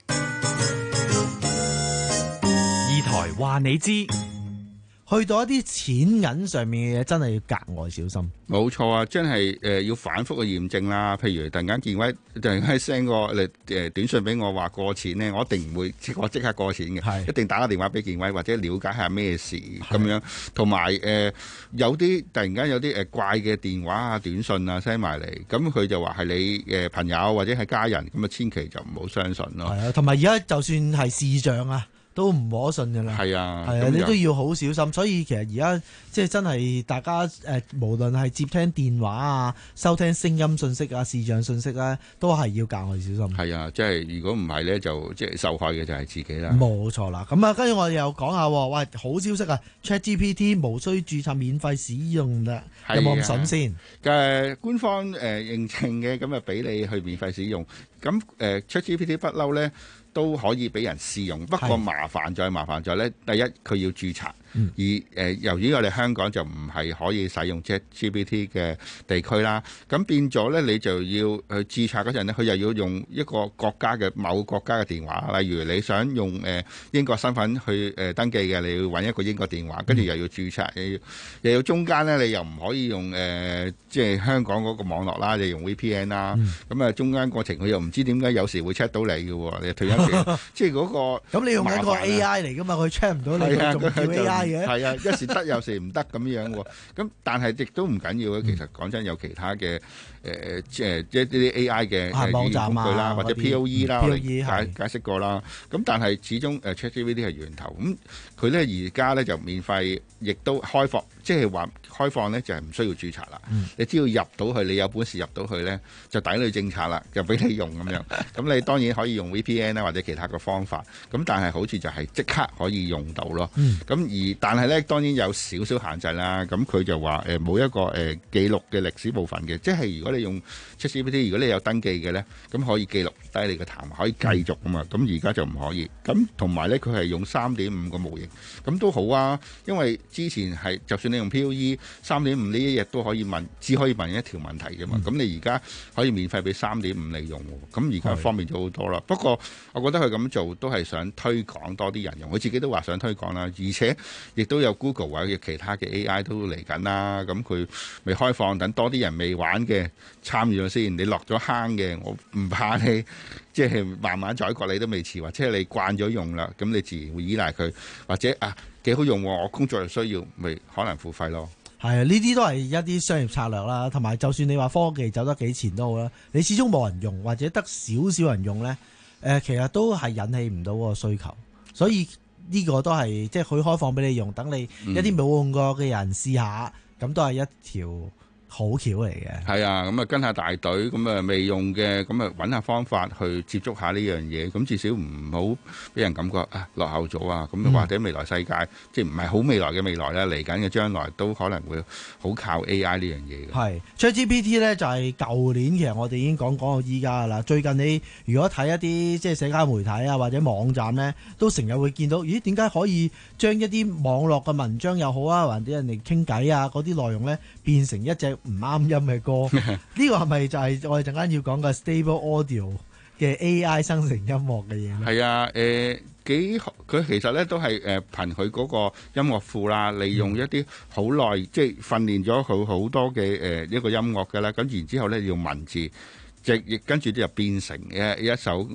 二台話你知， 去到一啲錢銀上面嘅嘢，真係要格外小心。 冇錯啊，真係誒、呃、要反覆去驗證啦。譬如突然間建威突然間 send 個誒、呃、短信俾我話過錢咧，我一定唔會我即刻過錢嘅，一定打個電話俾建威或者了解下咩事咁樣。同埋誒有啲、呃、突然間有啲誒怪嘅電話啊、短信啊 send 埋嚟，咁佢就話係你誒朋友或者係家人，咁啊千祈就唔好相信咯。 係啊，同埋而家就算係視像啊，都唔可信㗎啦。 係啊， 係啊，你都要好小心。所以其實而家即係真係大家誒、呃，無論係接聽電話啊、收聽聲音信息啊、視像信息咧，都係要格外小心。 係啊，即係如果唔係咧，就即係受害嘅就係自己啦。 冇錯啦。咁啊，跟住我哋又講下，喂，好消息啊 ！ChatGPT 無需註冊免費使用啦，有冇咁筍先？ 嘅官方誒、呃、認證嘅，咁啊俾你去免費使用。咁誒、呃、ChatGPT 不嬲咧，都可以俾人試用，不過麻煩在麻煩在咧，第一佢要註冊，嗯、而誒、呃、由於我哋香港就唔係可以使用 ChatGPT 嘅地區啦，咁變咗咧你就要去註冊嗰陣咧，佢又要用一個國家嘅某國家嘅電話，例如你想用誒、呃、英國身份去誒、呃、登記嘅，你要揾一個英國電話，跟住又要註冊，又要又要中間咧，你又唔可以用誒、呃、即係香港嗰個網絡啦，你用 V P N 啦，咁啊、嗯、中間過程佢又唔知點解有時會 check 到你嘅喎，你退休即係嗰個，咁你用緊個 A I 嚟噶嘛？佢 check 唔到你，仲叫 A I 嘅？係啊，一時得有時唔得咁樣喎。咁但係亦都唔緊要嘅。其實講真，有其他嘅誒，即係一啲啲 A I 嘅語言工具啦，或者 P O E 啦，我哋解解釋過啦。咁但係始終誒 ChatGPT 係源頭，咁佢咧而家咧就免費，亦都開放，即係話開放咧就係唔需要註冊啦。嗯、你只要入到去，你有本事入到去咧，就抵你政策啦，就俾你用咁樣。咁你當然可以用 V P N 啦，或者其他嘅方法。咁但係好似就係即刻可以用到咯。咁、嗯、而但係咧，當然有少少限制啦。咁佢就話誒冇一個誒、呃、記錄嘅歷史部分嘅，即係如果你用 ChatGPT，如果你有登記嘅咧，咁可以記錄低你嘅談話，可以繼續噶嘛。咁而家就唔可以。咁同埋咧，佢係用三點五個模型，咁都好啊。因為之前係就算你用 P O E 三點五呢一日都可以問，只可以問一條問題啫嘛。咁、嗯、你而家可以免費俾三點五你用，咁而家方便咗好多啦。不過我覺得佢咁做都係想推廣多啲人用，佢自己都話想推廣啦。而且亦都有 Google 或者其他嘅 A I 都嚟緊啦。咁佢未開放，等多啲人未玩嘅參與咗先。你落咗坑嘅，我唔怕你，即係慢慢宰割你都未遲，或者你慣咗用啦，咁你自然會依賴佢，或者啊幾好用，我工作又需要，咪可能付費咯。 係啊，呢啲都係一啲商業策略啦，同埋就算你話科技走得幾前都好啦，你始終冇人用或者得少少人用咧，誒、呃、其實都係引起唔到個需求，所以呢個都係即係佢開放俾你用，等你一啲冇用過嘅人試下，咁、嗯、都係一條好橋嚟嘅。係啊，咁啊跟下大隊，咁啊未用嘅，咁啊揾下方法去接觸下呢樣嘢，咁至少唔好俾人感覺啊落後咗啊，咁或者未來世界、嗯、即係唔係好未來嘅未來咧，嚟緊嘅將來都可能會好靠 A I 呢樣嘢嘅。係 ChatGPT 咧就係舊年其實我哋已經講講到依家啦。最近你如果睇一啲即係社交媒體啊或者網站咧，都成日會見到，咦點解可以將一啲網絡嘅文章又好啊，或者人哋傾偈啊嗰啲內容咧變成一隻唔啱音嘅歌？呢個係咪就係我哋陣間要講嘅 Stable Audio 嘅 A I 生成音樂嘅嘢咧？係啊，誒、呃、幾佢其實咧都係誒憑佢嗰個音樂庫啦，利用一啲好耐即係訓練咗佢好多嘅誒、呃、一個音樂嘅啦，咁然之後咧用文字，即係亦跟住啲就變成嘅一首誒。呃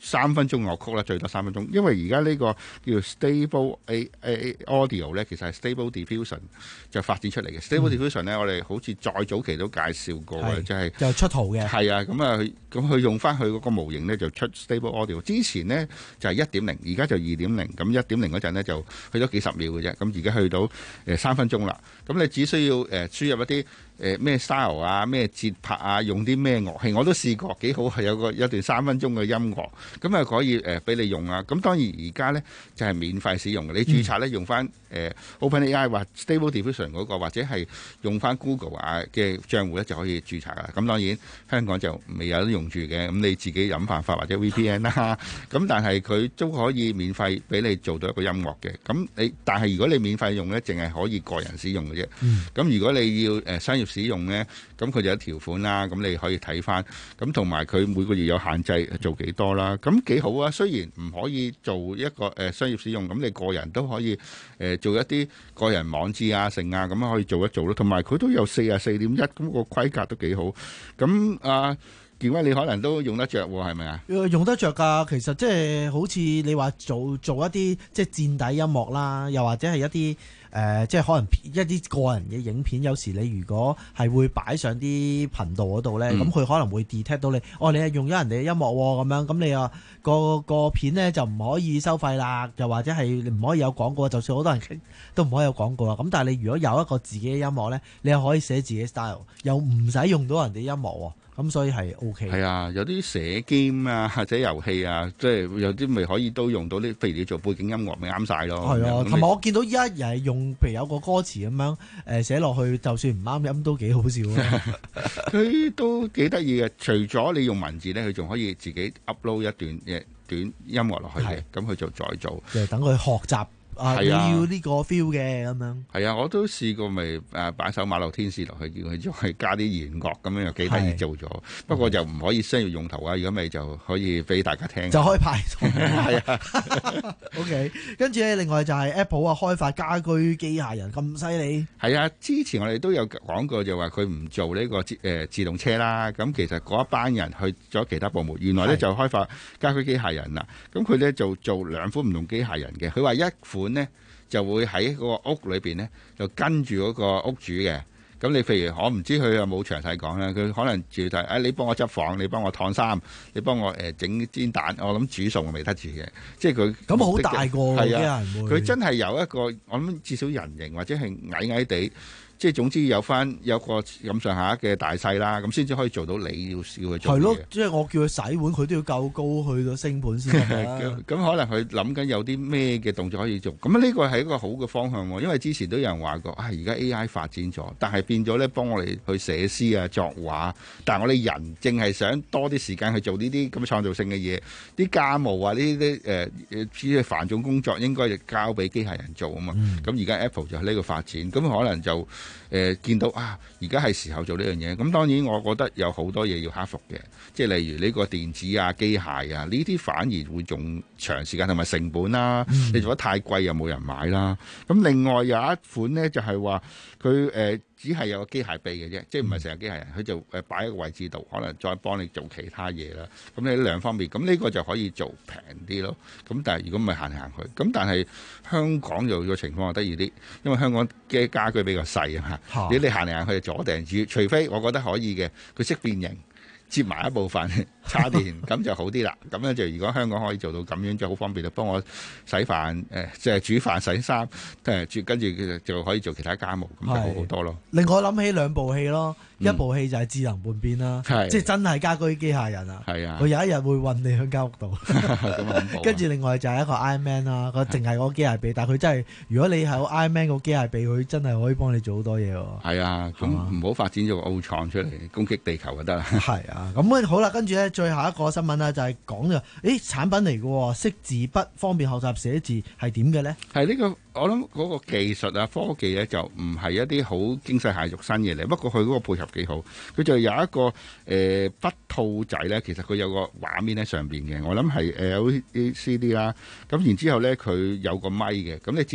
三分鐘樂曲啦，最多三分鐘。因為而家呢個叫做 Stable A A Audio 咧，其實係 Stable Diffusion 就發展出嚟嘅。Stable Diffusion 咧，我哋好似再早期都介紹過嘅，就係就出圖嘅。 係啊，咁啊，咁佢用翻佢嗰個模型咧，就出 Stable Audio。之前呢就係一點零，而家就二點零。咁一點零嗰陣咧就去咗幾十秒嘅啫。咁而家去到誒三分鐘啦。咁你只需要誒輸入一啲誒咩 style 啊、咩節拍啊，用啲咩樂器，我都試過幾好，係有個一段三分鐘嘅音樂，咁啊可以誒俾、呃、你用啊。咁當然而家咧就係、是、免費使用嘅，你註冊咧用翻誒、呃、OpenAI 或 Stable Diffusion 嗰、那個，或者係用翻 Google 啊嘅賬戶咧就可以註冊噶啦。咁當然香港就未有得用住嘅，咁你自己諗辦法或者 V P N 啦。咁但係佢都可以免費俾你做到一個音樂嘅。咁你但係如果你免費用咧，淨係可以個人使用嘅啫。咁、嗯、如果你要誒、呃、商業使用咧，咁佢就有條款啦。咁你可以睇翻。咁同埋佢每個月有限制做幾多啦。咁幾好啊！雖然唔可以做一個誒、呃、商業使用，咁你個人都可以誒、呃、做一啲個人網誌啊、成啊，咁可以做一做咯。同埋佢都有四十四點一，咁個規格都幾好。咁啊，建威你可能都用得着喎，係咪啊？ 用得着㗎。其實即係好似你話做做一啲即係墊底音樂啦，又或者係一啲。誒、呃，即係可能一啲個人嘅影片，有時你如果係會擺上啲頻道嗰度咧，咁、嗯、佢可能會 detect 到你，哦，你係用咗人哋嘅音樂喎，咁樣，咁你啊個個片咧就唔可以收費啦，又或者係你唔可以有廣告，就算好多人傾都唔可以有廣告啊。咁但係你如果有一個自己嘅音樂咧，你又可以寫自己 style，又唔使用到人哋音樂喎。咁所以係 O K。係啊，有啲寫 game 啊，或者遊戲啊，即係有啲咪可以都用到啲，譬如你做背景音樂咪啱晒咯。係啊， 同埋我見到依家又係用，譬如有個歌詞咁樣誒寫落去，就算唔啱音都幾好笑啊。 佢都幾得意嘅，除咗你用文字咧，佢仲可以自己 upload 一段嘅短音樂落去嘅，咁佢就再做。 就等佢學習。啊！你要呢個 feel 嘅咁樣。 係啊，我都試過咪誒擺首馬路天使落去，叫佢再加啲弦樂咁樣，又幾得意做咗。不過就唔可以商業用途啊，如果咪就可以俾大家聽。 就可以派送。係啊。OK， 跟住咧，另外就係 Apple 啊，開發家居機械人咁犀利。 係啊，之前我哋都有講過，就話佢唔做呢個誒自動車啦。咁其實嗰一班人去咗其他部門，原來咧就開發家居機械人啦。咁佢咧就做兩款唔同機械人嘅。佢話一款呢就會喺個屋裏邊呢，就跟住嗰個屋主嘅。咁你譬如我唔知佢有冇詳細講啦，佢可能住睇，誒你幫我執房，你幫我燙衫，你幫我誒整煎蛋，我諗煮餸未得住嘅。即係佢咁好大個嘅人， 係啊， 佢真係有一個我諗至少人形或者係矮矮地。即係總之有翻有個咁上下嘅大細啦，咁先至可以做到你要要去做嘅。 係咯，即係我叫佢洗碗，佢都要夠高去到升盤先得啦。 咁可能佢諗緊有啲咩嘅動作可以做，咁呢個係一個好嘅方向喎。因為之前都有人話過，啊而家 A I 發展咗，但係變咗咧幫我哋去寫詩啊作畫，但係我哋人淨係想多啲時間去做呢啲咁創造性嘅嘢，啲家務啊呢啲誒誒啲繁重工作應該就交俾機械人做啊嘛。咁而家 Apple 就係呢個發展，咁可能就。誒、呃、見到啊，而家係時候做呢樣嘢，咁當然我覺得有好多嘢要克服嘅，即係例如呢個電子啊、機械啊呢啲反而會仲長時間同埋成本啦，嗯、你做得太貴又冇人買啦。咁另外有一款呢，就係話佢誒只係有個機械臂嘅啫，即係唔係成日機械人，佢就誒擺喺個位置度，可能再幫你做其他嘢啦。咁你兩方面，咁呢個就可以做平啲咯。咁但係如果唔係行嚟行去，咁但係香港有個情況就得意啲，因為香港嘅家居比較細啊嘛。你你行嚟行去就左定右，除非我覺得可以嘅，佢識變形，接埋一部分插電，咁就好啲啦。咁樣就如果香港可以做到咁樣，就好方便，就幫我洗飯，誒即係煮飯、洗衫，誒跟住就可以做其他家務，咁就好好多咯。 令我諗起兩部戲咯。一部戲就係智能叛變啦， 嗯、 即係真係家居機械人啊！佢、啊、有一日會運你去間屋度，跟住另外就係一個 Iron Man 啦，佢淨係個機械臂，但係佢真係如果你係 Iron Man 個機械臂，佢真係可以幫你做好多嘢喎。 係啊，咁唔好發展咗個奧創出嚟攻擊地球就得啦。 係啊，咁好啦，跟住咧最後一個新聞啦，就係講嘅，誒產品嚟嘅喎，識字筆方便學習寫字係點嘅咧？係呢、呢個。我諗嗰個技術啊科技咧就唔係一啲好驚世駭俗新嘢嚟，不過佢嗰個配合幾好，佢就有一個誒筆套仔咧，其實佢有個畫面喺上邊嘅，我諗係 L C D 啦，咁然之後咧佢有個咪嘅，咁你只要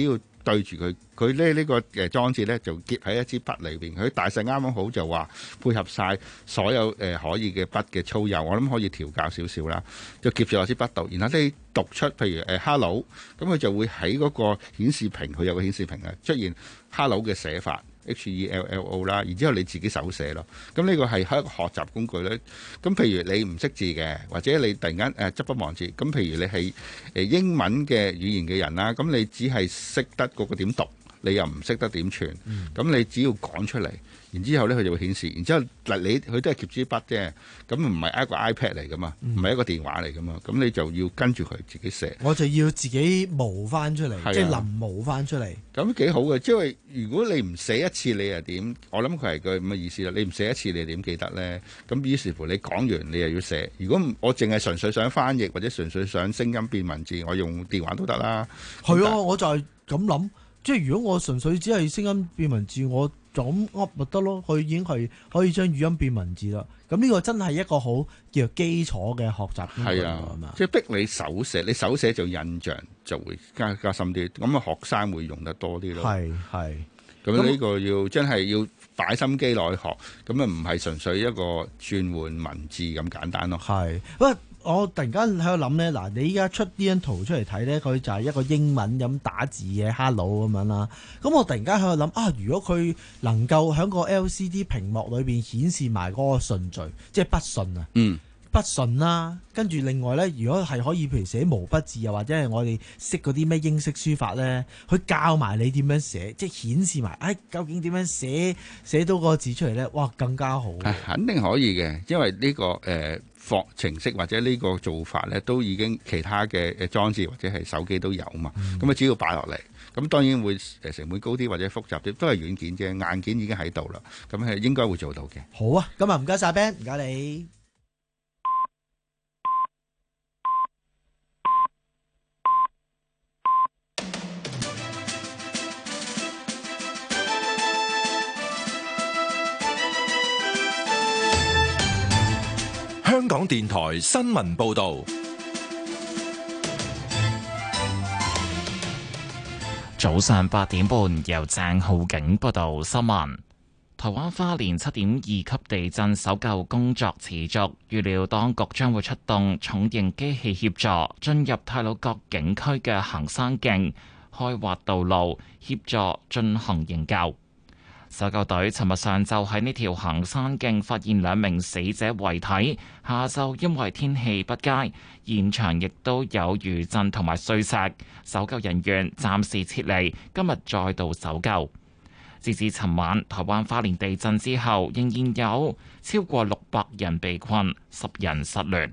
對住佢，佢咧呢個誒裝置咧就夾喺一支筆裏邊，佢大細啱啱好就話配合晒所有誒可以嘅筆嘅粗幼，我諗可以調校少少啦，就夾住落支筆度，然後你讀出譬如誒 hello，咁佢就會喺嗰個顯示屏，佢有個顯示屏啊出現 hello 嘅寫法。H E L L O 啦，然之後你自己手寫咯。咁呢個係一個學習工具咧。咁譬如你唔識字嘅，或者你突然間誒執筆忘字，咁譬如你係誒英文嘅語言嘅人啦，咁你只係識得嗰個點讀，你又唔識得點傳，咁、嗯、你只要講出嚟，然之後咧佢就會顯示。然之後嗱你佢都係夾支筆啫，咁唔係一個 iPad 嚟噶嘛，唔係一個電話嚟噶嘛，咁你就要跟住佢自己寫。 我就要自己模翻出嚟， 啊、 即係臨模翻出嚟。 咁幾好嘅，即係如果你唔寫一次你又點？我諗佢係個咁嘅意思啦。你唔寫一次你又點記得咧？咁於是乎你講完你又要寫。如果我淨係純粹想翻譯或者純粹想聲音變文字，我用電話都得啦。 係啊，我就係咁諗。即係如果我純粹只係聲音變文字，我就咁噏咪得咯。佢已經係可以將語音變文字啦。咁呢個真係一個好叫做基礎嘅學習工具。 係啊，即係逼你手寫，你手寫就印象就會加加深啲。咁啊，學生會用得多啲咯。係係。咁呢個要真係要擺心機落去學，咁啊唔係純粹一個轉換文字咁簡單咯。 係，不過我突然間喺度諗咧，嗱，你依家出呢張圖出嚟睇咧，佢就係一個英文咁打字嘅 hello 咁樣啦。咁我突然間喺度諗啊，如果佢能夠喺個 L C D 屏幕裏邊顯示埋嗰個順序，即係筆順啊。嗯。筆順啦，跟住另外咧，如果係可以，譬如寫毛筆字，又或者係我哋識嗰啲咩英式書法咧，佢教埋你點樣寫，即係顯示埋，哎，究竟點樣寫寫到個字出嚟咧？哇，更加好！ 肯定可以嘅，因為呢、呢個誒課、呃、程式或者呢個做法咧，都已經其他嘅誒裝置或者係手機都有嘛。咁啊、嗯，只要擺落嚟，咁當然會誒成本高啲或者複雜啲，都係軟件啫，硬件已經喺度啦。咁係應該會做到嘅。 好啊，今日唔該晒 Ben，唔該你。 香港電台新聞報道， 早上八點半由鄭浩景報道新聞。台灣花蓮七點二級地震搜救工作持續，預料當局將會出動重型機器協助進入太魯閣景區嘅行山徑，開挖道路，協助進行營救。搜救隊尋日上晝喺呢條行山徑發現兩名死者遺體，下晝因為天氣不佳，現場亦都有餘震同埋碎石，搜救人員暫時撤離，今日再度搜救。截至尋晚，台灣花蓮地震之後，仍然有超過六百人被困，十人失聯。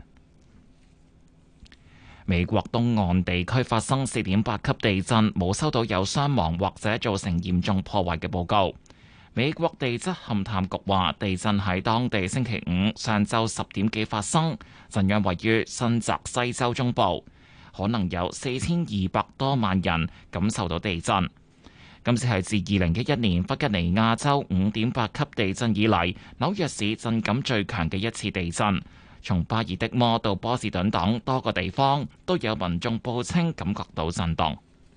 美國東岸地區發生四點八級地震，冇收到有傷亡或者造成嚴重破壞嘅報告。美國地質勘探局話，地震喺當地星期五上晝十點幾發生，震央位於新澤西州中部，可能有四千二百多萬人感受到地震。今次係自二零一一年弗吉尼亞州五點八級地震以嚟，紐約市震感最強嘅一次地震。從巴爾的摩到波士頓等多個地方都有民眾報稱感覺到震動。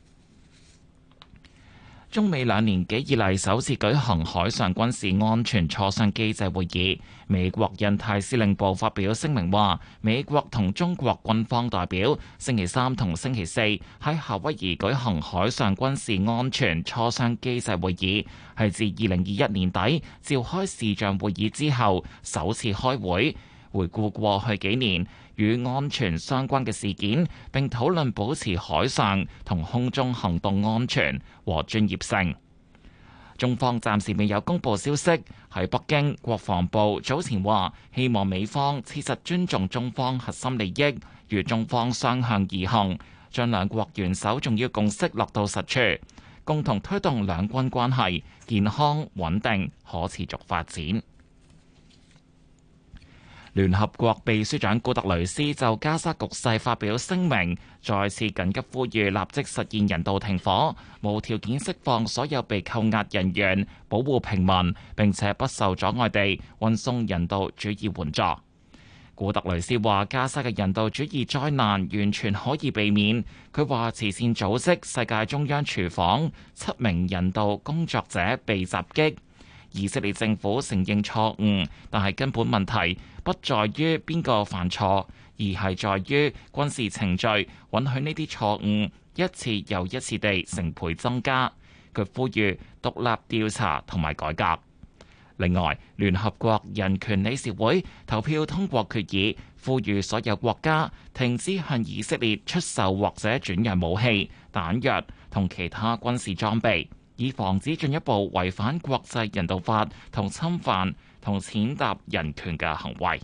中美兩年幾以嚟首次舉行海上軍事安全磋商機制會議，美國印太司令部發表聲明話，美國同中國軍方代表星期三同星期四喺夏威夷舉行海上軍事安全磋商機制會議，係自二零二一年底召開視像會議之後首次開會，回顧過去幾年與安全相關嘅事件，並討論保持海上同空中行動安全和專業性。中方暫時未有公布消息。喺北京，國防部早前話，希望美方切實尊重中方核心利益，與中方相向而行，將兩國元首重要共識落到實處，共同推動兩軍關係健康穩定可持續發展。聯合國秘書長古特雷斯就加沙局勢發表聲明，再次緊急呼籲立即實現人道停火，無條件釋放所有被扣押人員，保護平民，並且不受阻礙地運送人道主義援助。 古特雷斯話：加沙嘅人道主義災難完全可以避免。佢話慈善組織世界中央廚房七名人道工作者被襲擊。以色列政府承認錯誤，但係根本問題不在於邊個犯錯，而係在於軍事程序允許呢啲錯誤一次又一次地成倍增加。佢呼籲獨立調查同埋改革。另外，聯合國人權理事會投票通過決議，呼籲所有國家停止向以色列出售或者轉讓武器、彈藥同其他軍事裝備，以防止進一步違反國際人道法同侵犯同踐踏人權嘅行為。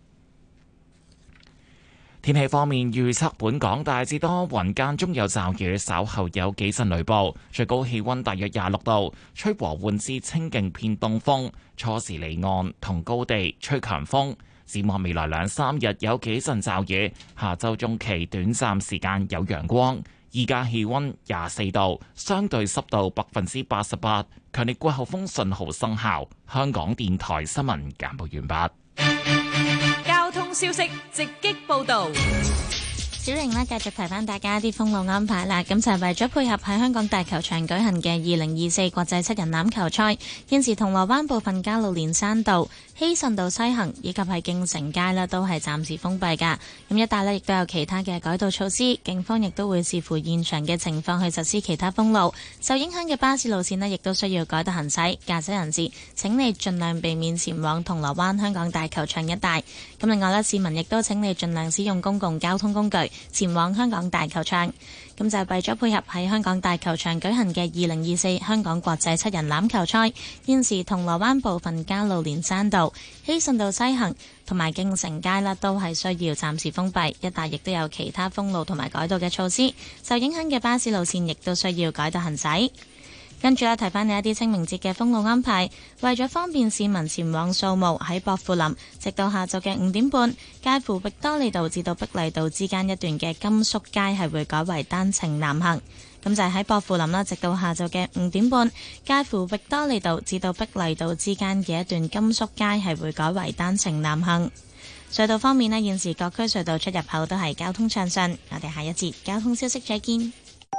天氣方面預測，本港大致多雲，間中有驟雨，稍後有幾陣雷暴，最高氣溫大約廿六度，吹和緩至清勁偏東風，初時離岸同高地吹強風。展望未來兩三日有幾陣驟雨，下週中期短暫時間有陽光。依家氣溫廿四度，相對濕度百分之八十八，強烈季候風信號生效。香港電台新聞簡報完畢。 交通消息直擊報道。 小玲呢，繼續提翻大家啲封路安排啦。咁就係為咗配合喺香港大球場舉行嘅二零二四國際七人欖球賽，現時銅鑼灣部分加路連山道、希慎道西行以及係敬誠街呢都係暫時封閉㗎。咁一帶呢亦都有其他嘅改道措施，警方亦都會視乎現場嘅情況去實施其他封路。受影響嘅巴士路線呢亦都需要改道行駛，駕駛人士請你盡量避免前往銅鑼灣香港大球場一帶。咁另外呢，市民亦都請你盡量使用公共交通工具前往香港大球場。咁就係為咗配合喺香港大球場舉行嘅二零二四香港國際七人欖球賽，現時銅鑼灣部分加路連山道、希慎道西行同埋敬誠街啦，都係需要暫時封閉，一帶亦都有其他封路同埋改道嘅措施。受影響嘅巴士路線亦都需要改道行駛。跟住咧，提翻你一啲清明節嘅封路安排，為咗方便市民前往掃墓，喺薄扶林直到下晝嘅五點半，介乎域多利道至到碧麗道之間一段嘅甘肅街係會改為單程南行。咁就係喺薄扶林啦，直到下晝嘅五點半，介乎域多利道至到碧麗道之間嘅一段甘肅街係會改為單程南行。隧道方面咧，現時各區隧道出入口都係交通暢順。我哋下一節交通消息再見。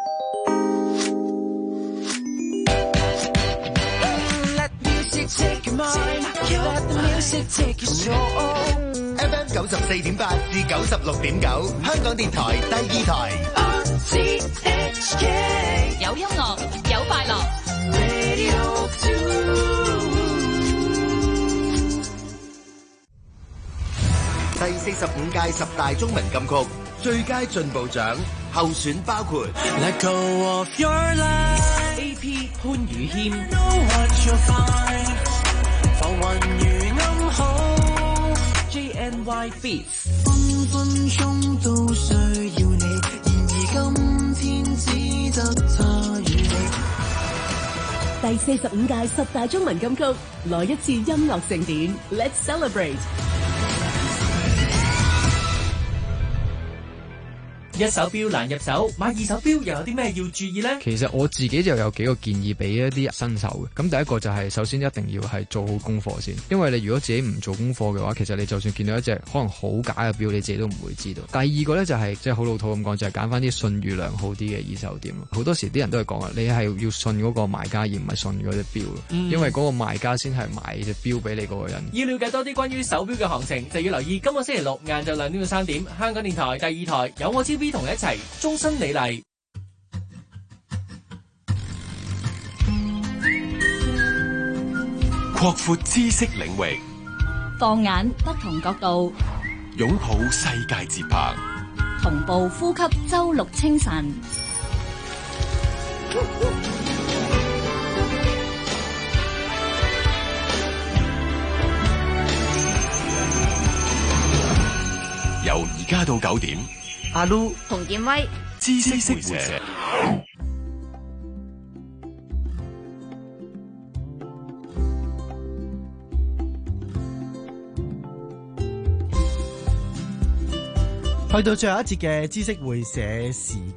Take your mind, let the music take your soul. F M 九十四點八至九十六點九，香港電台第二台。R T H K 有音樂，有快樂。 Radio two。第四十五屆十大中文金曲最佳進步獎候選包括 Let go of your life A P 潘宇謙 Know what you'll find 浮雲如暗號 J N Y Beats 分分鐘都需要你然而今天只得他與你第四十五屆十大中文金曲來一次音樂盛典 Let's celebrate。 一手錶難入手，買二手錶又有啲咩要注意呢？ 其實我自己就有幾個建議俾一啲新手嘅。咁第一個就係首先一定要係做好功課先，因為你如果自己唔做功課嘅話，其實你就算見到一隻可能好假嘅錶，你自己都唔會知道。第二個呢，就係即係好老土咁講，就係揀翻啲信譽良好啲嘅二手店。好多時啲人都係講啊，你係要信嗰個賣家而唔係信嗰隻錶，嗯、因為嗰個賣家先係賣隻錶俾你嗰個人。 要了解多啲關於手錶嘅行情，就要留意今個星期六晏晝兩點到三點，香港電台第二台有我 T V。同一齊終身美麗， 擴闊知識領域， 放眼不同角度， 擁抱世界節拍， 同步呼吸周六清晨。 由而家到九點。 阿 Lu 洪建威知識回射， 去到最後一節嘅知識會社時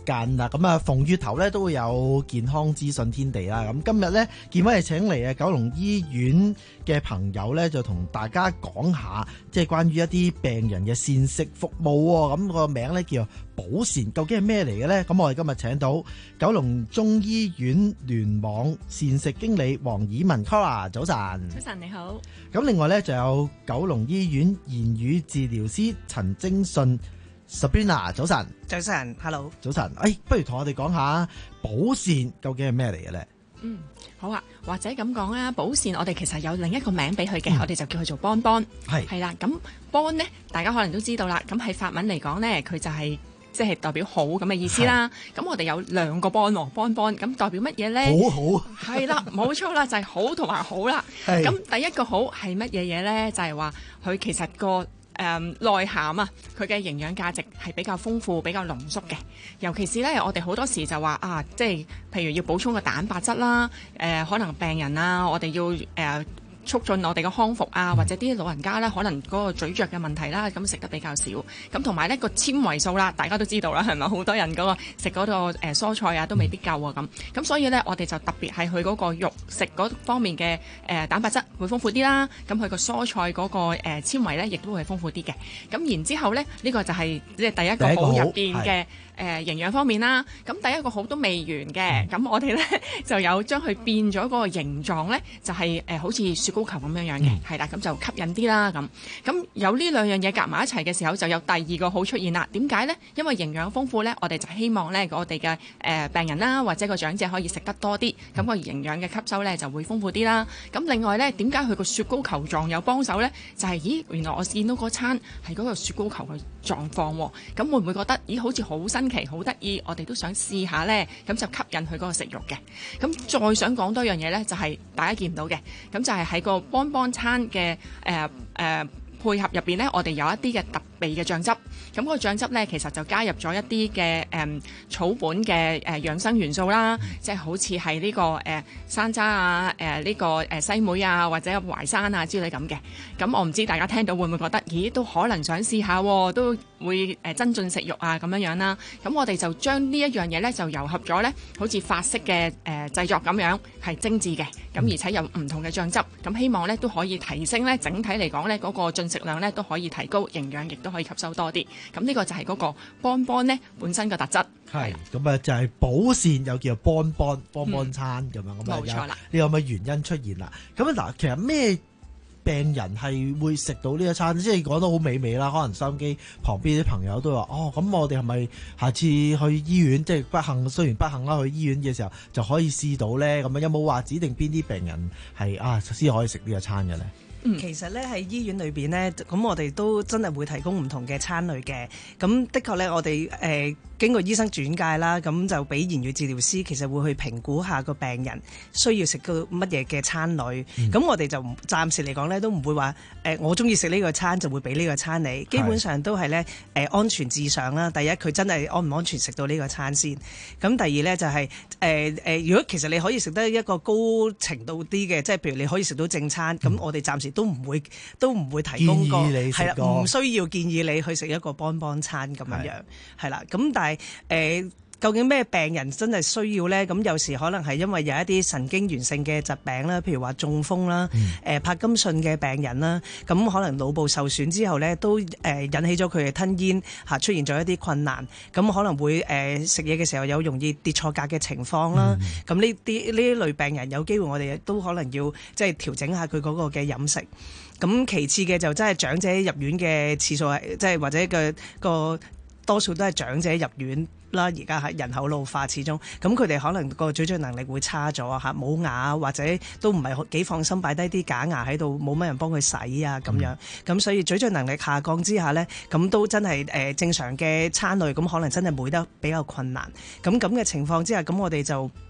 間啦。咁啊，逢月頭咧都會有健康資訊天地啦。咁今日咧，健威係請嚟啊九龍醫院嘅朋友咧，就同大家講下，即係關於一啲病人嘅膳食服務喎。咁個名咧叫寶膳，究竟係咩嚟嘅咧？咁我哋今日請到九龍中醫院聯網膳食經理黃以文 Cora， 早晨。 早晨你好。 咁另外咧就有九龍醫院言語治療師陳精信 Sabrina， 早晨。 早晨 ，Hello。 早晨，誒，不如同我哋講下寶膳究竟係咩嚟嘅咧？ 嗯，好啊，或者咁講啦，寶膳我哋其實有另一個名俾佢嘅，嗯、我哋就叫佢做邦邦。係係啦，咁邦呢，大家可能都知道啦。咁喺法文嚟講呢，佢就係即係代表好咁嘅意思啦。咁我哋有兩個邦喎，邦邦咁代表乜嘢呢？好好。係啦，冇錯啦，就係、是、好同埋好啦。咁第一個好係乜嘢嘢呢？就係話佢其實個誒、嗯、內涵啊，佢嘅營養價值係比較豐富、比較濃縮嘅。尤其是咧，我哋好多時就話啊，即係譬如要補充個蛋白質啦，誒、呃、可能病人啊，我哋要誒。呃促進我哋嘅康復啊，或者啲老人家咧，可能嗰個咀嚼嘅問題啦，咁食得比較少。咁同埋呢個纖維素啦，大家都知道啦，係咪？好多人嗰個食嗰個誒蔬菜啊，都未必夠啊咁。咁所以咧，我哋就特別係佢嗰個肉食嗰方面嘅誒蛋白質會豐富啲啦。咁佢個蔬菜嗰個誒纖維咧，亦都會豐富啲嘅。咁然之後咧，呢個就係即係第一個好入邊嘅誒營養方面啦。咁第一個好都未完嘅，咁我哋咧就有將佢變咗嗰個形狀咧，就係誒好似雪高球咁樣樣嘅，係啦、嗯，咁就吸引啲啦咁。咁有呢兩樣嘢夾埋一齊嘅時候，就有第二個好出現啦。點解呢？因為營養豐富呢，我哋就希望呢，我哋嘅誒病人啦，或者個長者可以食得多啲，咁個營養嘅吸收呢就會豐富啲啦。咁另外呢，點解佢個雪糕球狀有幫手呢？就係、是、咦，原來我見到嗰餐係嗰個雪糕球嘅狀況喎。咁會唔會覺得咦，好似好新奇、好得意？我哋都想試下呢，咁就吸引佢嗰個食慾嘅。咁再想講多樣嘢呢，就係、是、大家見唔到嘅，咁就係喺個邦邦餐嘅誒誒配合入邊呢，我哋有一啲嘅特備嘅醬汁。咁嗰個醬汁呢，其實就加入咗一啲嘅誒草本嘅誒養生元素啦，嗯、即係好似係呢個誒、呃、山楂啊、誒、呃、呢、呢個誒西梅啊，或者淮山啊之類咁嘅。咁我唔知大家聽到會唔會覺得，咦都可能想試下，都會誒增進食慾啊咁樣樣啦。咁我哋就將呢一樣嘢呢，就糅合咗呢，好似法式嘅誒製作咁樣，係精緻嘅。咁而且有唔同嘅醬汁，咁希望呢都可以提升呢整體嚟講呢嗰個進食量呢都可以提高，營養亦都可以吸收多啲。咁呢個就係嗰個邦邦呢本身嘅特質。係咁啊，就係寶膳又叫做邦邦邦邦餐咁樣咁啊，冇錯啦。呢個咁嘅原因出現啦。咁啊嗱，其實咩病人係會食到呢一餐？即係講得好美味啦。可能收音機旁邊啲朋友都話：哦，咁我哋係咪下次去醫院？即係不幸，雖然不幸啦，去醫院嘅時候就可以試到咧。咁樣有冇話指定邊啲病人係啊先可以食呢個餐嘅咧？ 嗯、其實咧喺醫院裏邊呢，咁我哋都真係會提供唔同嘅餐類嘅。咁的確咧，我哋誒、呃、經過醫生轉介啦，咁就俾言語治療師其實會去評估下個病人需要食到乜嘢嘅餐類。咁、嗯、我哋就暫時嚟講咧，都唔會話誒、呃、我中意食呢個餐就會俾呢個餐你。基本上都係咧誒安全至上啦。第一，佢真係安唔安全食到呢個餐先。咁第二咧就係誒誒，如果其實你可以食得一個高程度啲嘅，即係譬如你可以食到正餐，咁、嗯、我哋暫時都唔會都唔會提供個係啦，唔需要建議你去食一個邦邦餐咁樣樣係啦。咁但係誒、呃，究竟咩病人真係需要咧？咁有時可能係因為有一啲神經元性嘅疾病啦，譬如話中風啦，誒、嗯呃、柏金遜嘅病人啦，咁可能腦部受損之後咧，都誒、呃、引起咗佢嘅吞咽嚇出現咗一啲困難，咁可能會誒食嘢嘅時候有容易跌錯格嘅情況啦。咁呢啲呢一類病人有機會我哋都可能要即係調整下佢嗰個嘅飲食。咁其次嘅就真係長者入院嘅次數係，即係或者嘅個多數都係長者入院啦。而家係人口老化，始終咁佢哋可能個咀嚼能力會差咗嚇，冇牙或者都唔係幾放心擺低啲假牙喺度，冇乜人幫佢洗啊咁樣。咁、嗯、所以咀嚼能力下降之下呢，咁都真係誒、呃、正常嘅餐類咁可能真係每得比較困難。咁咁嘅情況之下，咁我哋就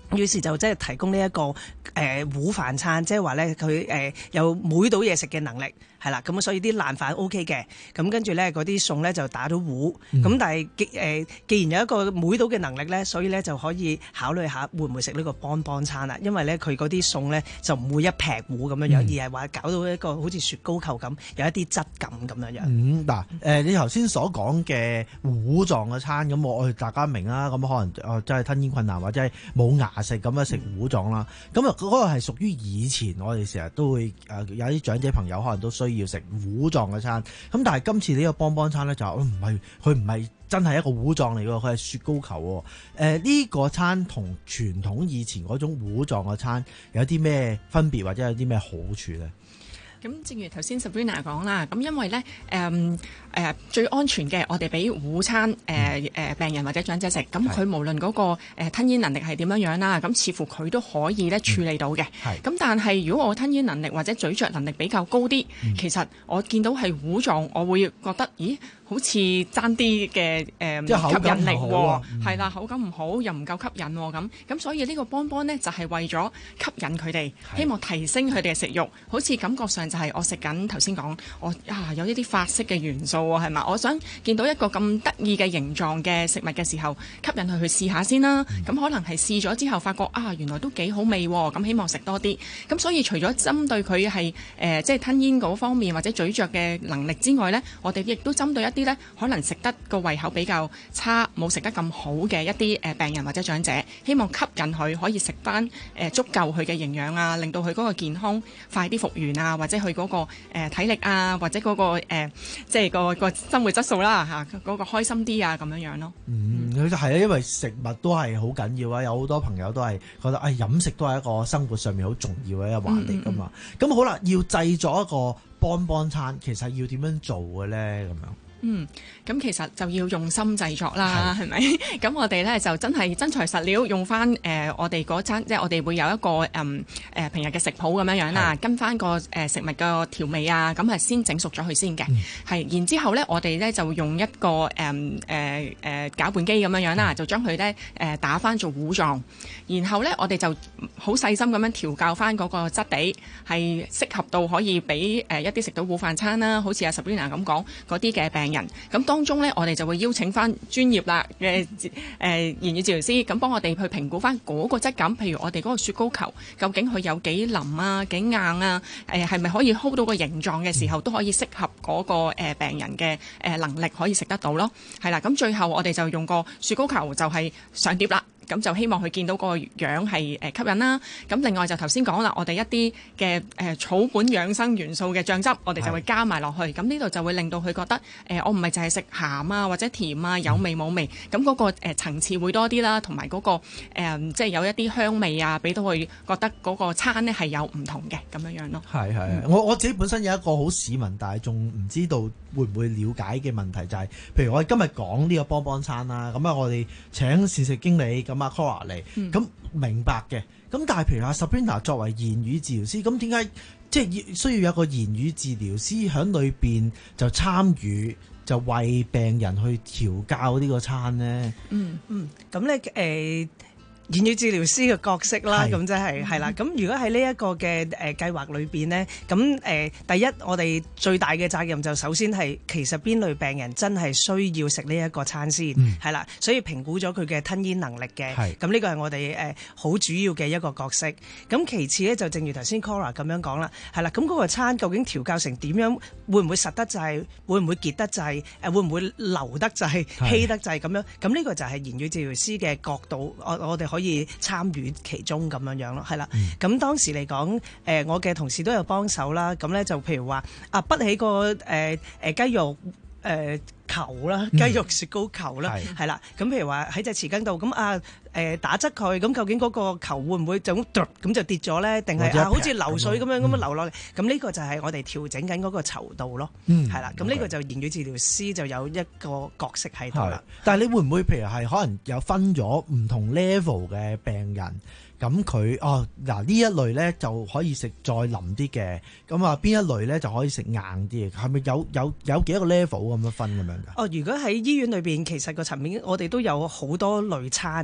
於是就即係提供呢、這、一個誒、呃、糊飯餐，即係話咧佢誒有每到嘢食嘅能力。係啦，咁所以啲爛飯 O K 嘅，咁跟住咧嗰啲餸咧就打到糊，咁、嗯、但係既誒既然有一個每到嘅能力咧，所以咧就可以考慮下會唔會食呢個幫幫餐啦，因為咧佢嗰啲餸咧就唔會一劈糊咁樣樣，嗯、而係話搞到一個好似雪糕球咁，有一啲質感咁樣樣。嗯， 嗱，誒你頭先所講嘅糊狀嘅餐，咁我我大家明啦，咁可能哦真係吞嚥困難或者係冇牙食咁樣食糊狀啦，咁啊嗰個係屬於以前我哋成日都會誒有啲長者朋友可能都需要食糊狀嘅餐，咁但係今次呢個幫幫餐咧就唔係，佢唔係真係一個糊狀嚟㗎，佢係雪糕球喎。誒、呃、呢、這個餐同傳統以前嗰種糊狀嘅餐有啲咩分別或者有啲咩好處咧？ 咁正如頭先 Sabrina 講啦，咁因為咧誒誒最安全嘅，我哋俾午餐誒誒、呃呃、病人或者長者食，咁佢無論嗰、那個誒、呃、吞嚥能力係點樣樣啦，咁似乎佢都可以咧處理到嘅。咁、嗯、但係如果我吞嚥能力或者咀嚼能力比較高啲、嗯，其實我見到係糊狀，我會覺得咦好似爭啲嘅誒吸引力喎，係啦、嗯，口感唔好又唔夠吸引喎，咁咁所以呢個幫幫咧就係、是、為咗吸引佢哋，希望提升佢哋嘅食慾，好似感覺上就係我食緊頭先講，我啊有一啲法式嘅元素喎，係嘛？我想見到一個咁得意嘅形狀嘅食物嘅時候，吸引佢去試下先啦。咁、嗯、可能係試咗之後，發覺啊原來都幾好味喎，咁希望食多啲。咁所以除咗針對佢係誒即係吞嚥嗰方面或者咀嚼嘅能力之外呢，我哋亦都針對一啲呢可能食得個胃口比較差，冇食得咁好嘅一啲誒病人或者長者，希望吸引佢可以食翻誒足夠佢嘅營養啊，令到佢嗰個健康快啲復原啊，或者佢嗰、嗰個誒、呃、體力啊，或者嗰、嗰個、呃、即係個個生活質素啦嚇，嗰、嗰個開心啲啊咁樣樣咯。 嗯，佢就係啊，因為食物都係好緊要啊，有好多朋友都係覺得誒、哎、飲食都係一個生活上面好重要嘅一環嚟噶嘛。咁、嗯嗯、好啦，要製作一個幫幫餐，其實要點樣做嘅咧？咁樣。 嗯，咁其實就要用心製作啦，係咪？咁我哋咧就真係真材實料，用翻誒、呃、我哋嗰餐，即係我哋會有一個誒誒、嗯呃、平日嘅食譜咁樣樣啦，跟翻個誒食物嘅調味啊，咁係先整熟咗佢先嘅，係、嗯。然之後咧，我哋咧就用一個誒誒誒攪拌機咁樣樣啦，就將佢咧誒打翻做糊狀，然後咧我哋就好細心咁樣調校翻嗰個質地，係適合到可以俾誒一啲食到糊飯餐啦，好似阿 Sabrina 咁講嗰啲嘅病人，咁當中咧，我哋就會邀請翻專業啦嘅誒言語治療師，咁幫我哋去評估翻嗰個質感。譬如我哋嗰個雪糕球，究竟佢有幾腍啊、幾硬啊？誒係咪可以 hold 到個形狀嘅時候，都可以適合嗰個誒病人嘅誒能力可以食得到咯。係啦，咁最後我哋就用個雪糕球就係上碟啦。咁就希望佢見到個樣係誒吸引啦。咁另外就頭先講啦，我哋一啲嘅誒草本養生元素嘅醬汁，我哋就會加埋落去。咁呢度就會令到佢覺得誒、呃，我唔係淨係食鹹啊或者甜啊，有味冇味。咁嗰、那個誒、呃、層次會多啲啦，同埋嗰個、呃、即係有一啲香味啊，俾到佢覺得嗰個餐呢係有唔同嘅咁樣樣咯。係係、嗯， 我我自己本身有一個好市民大眾唔知道會唔會了解嘅問題，就係、是、譬如我哋今日講呢個幫幫餐啦，咁啊我哋請膳食經理咁阿 Cora 嚟，咁、嗯、明白嘅。咁但係譬如阿 Sabrina 作為言語治療師，咁點解即係需要有一個言語治療師喺裏邊就參與，就為病人去調教呢個餐呢？嗯嗯，咁咧誒。言語治療師嘅角色啦，咁即係係啦。咁如果喺呢一個嘅誒計劃裏邊呢，咁誒、呃、第一我哋最大嘅責任就首先係其實邊類病人真係需要食呢一個餐先，係、嗯、啦。所以評估咗佢嘅吞嚥能力嘅，咁呢個係我哋誒好主要嘅一個角色。咁其次呢，就正如頭先 Cora 咁樣講啦，係啦。咁嗰個餐究竟調教成點樣，會唔會實得滯，會唔會結得滯，誒會唔會流得滯、稀得滯咁樣？咁呢個就係言語治療師嘅角度，我我哋可以可以參與其中咁樣樣咯，係啦。咁、嗯、當時嚟講，誒、呃、我嘅同事都有幫手啦。咁咧就譬如話啊，滗起個誒誒雞肉誒、呃、球啦，雞肉雪糕球啦，係、嗯、啦。咁譬如話喺隻匙羹度，咁啊誒、呃、打側佢，咁究竟嗰個球會唔會就咁咁就跌咗咧？定係啊好似流水咁樣咁樣流落嚟？咁、嗯、呢個就係我哋調整緊嗰個稠度咯。嗯，係啦。咁呢個就言語治療師就有一個角色喺度啦。 但係你會唔會譬如係可能有分咗唔同 level 嘅病人？咁佢哦嗱呢一類咧就可以食再腍啲嘅，咁啊邊一類咧就可以食硬啲嘅，係咪有有有幾多個 level 咁樣分咁樣㗎？ 哦，如果喺醫院裏邊，其實個層面我哋都有好多類餐嘅，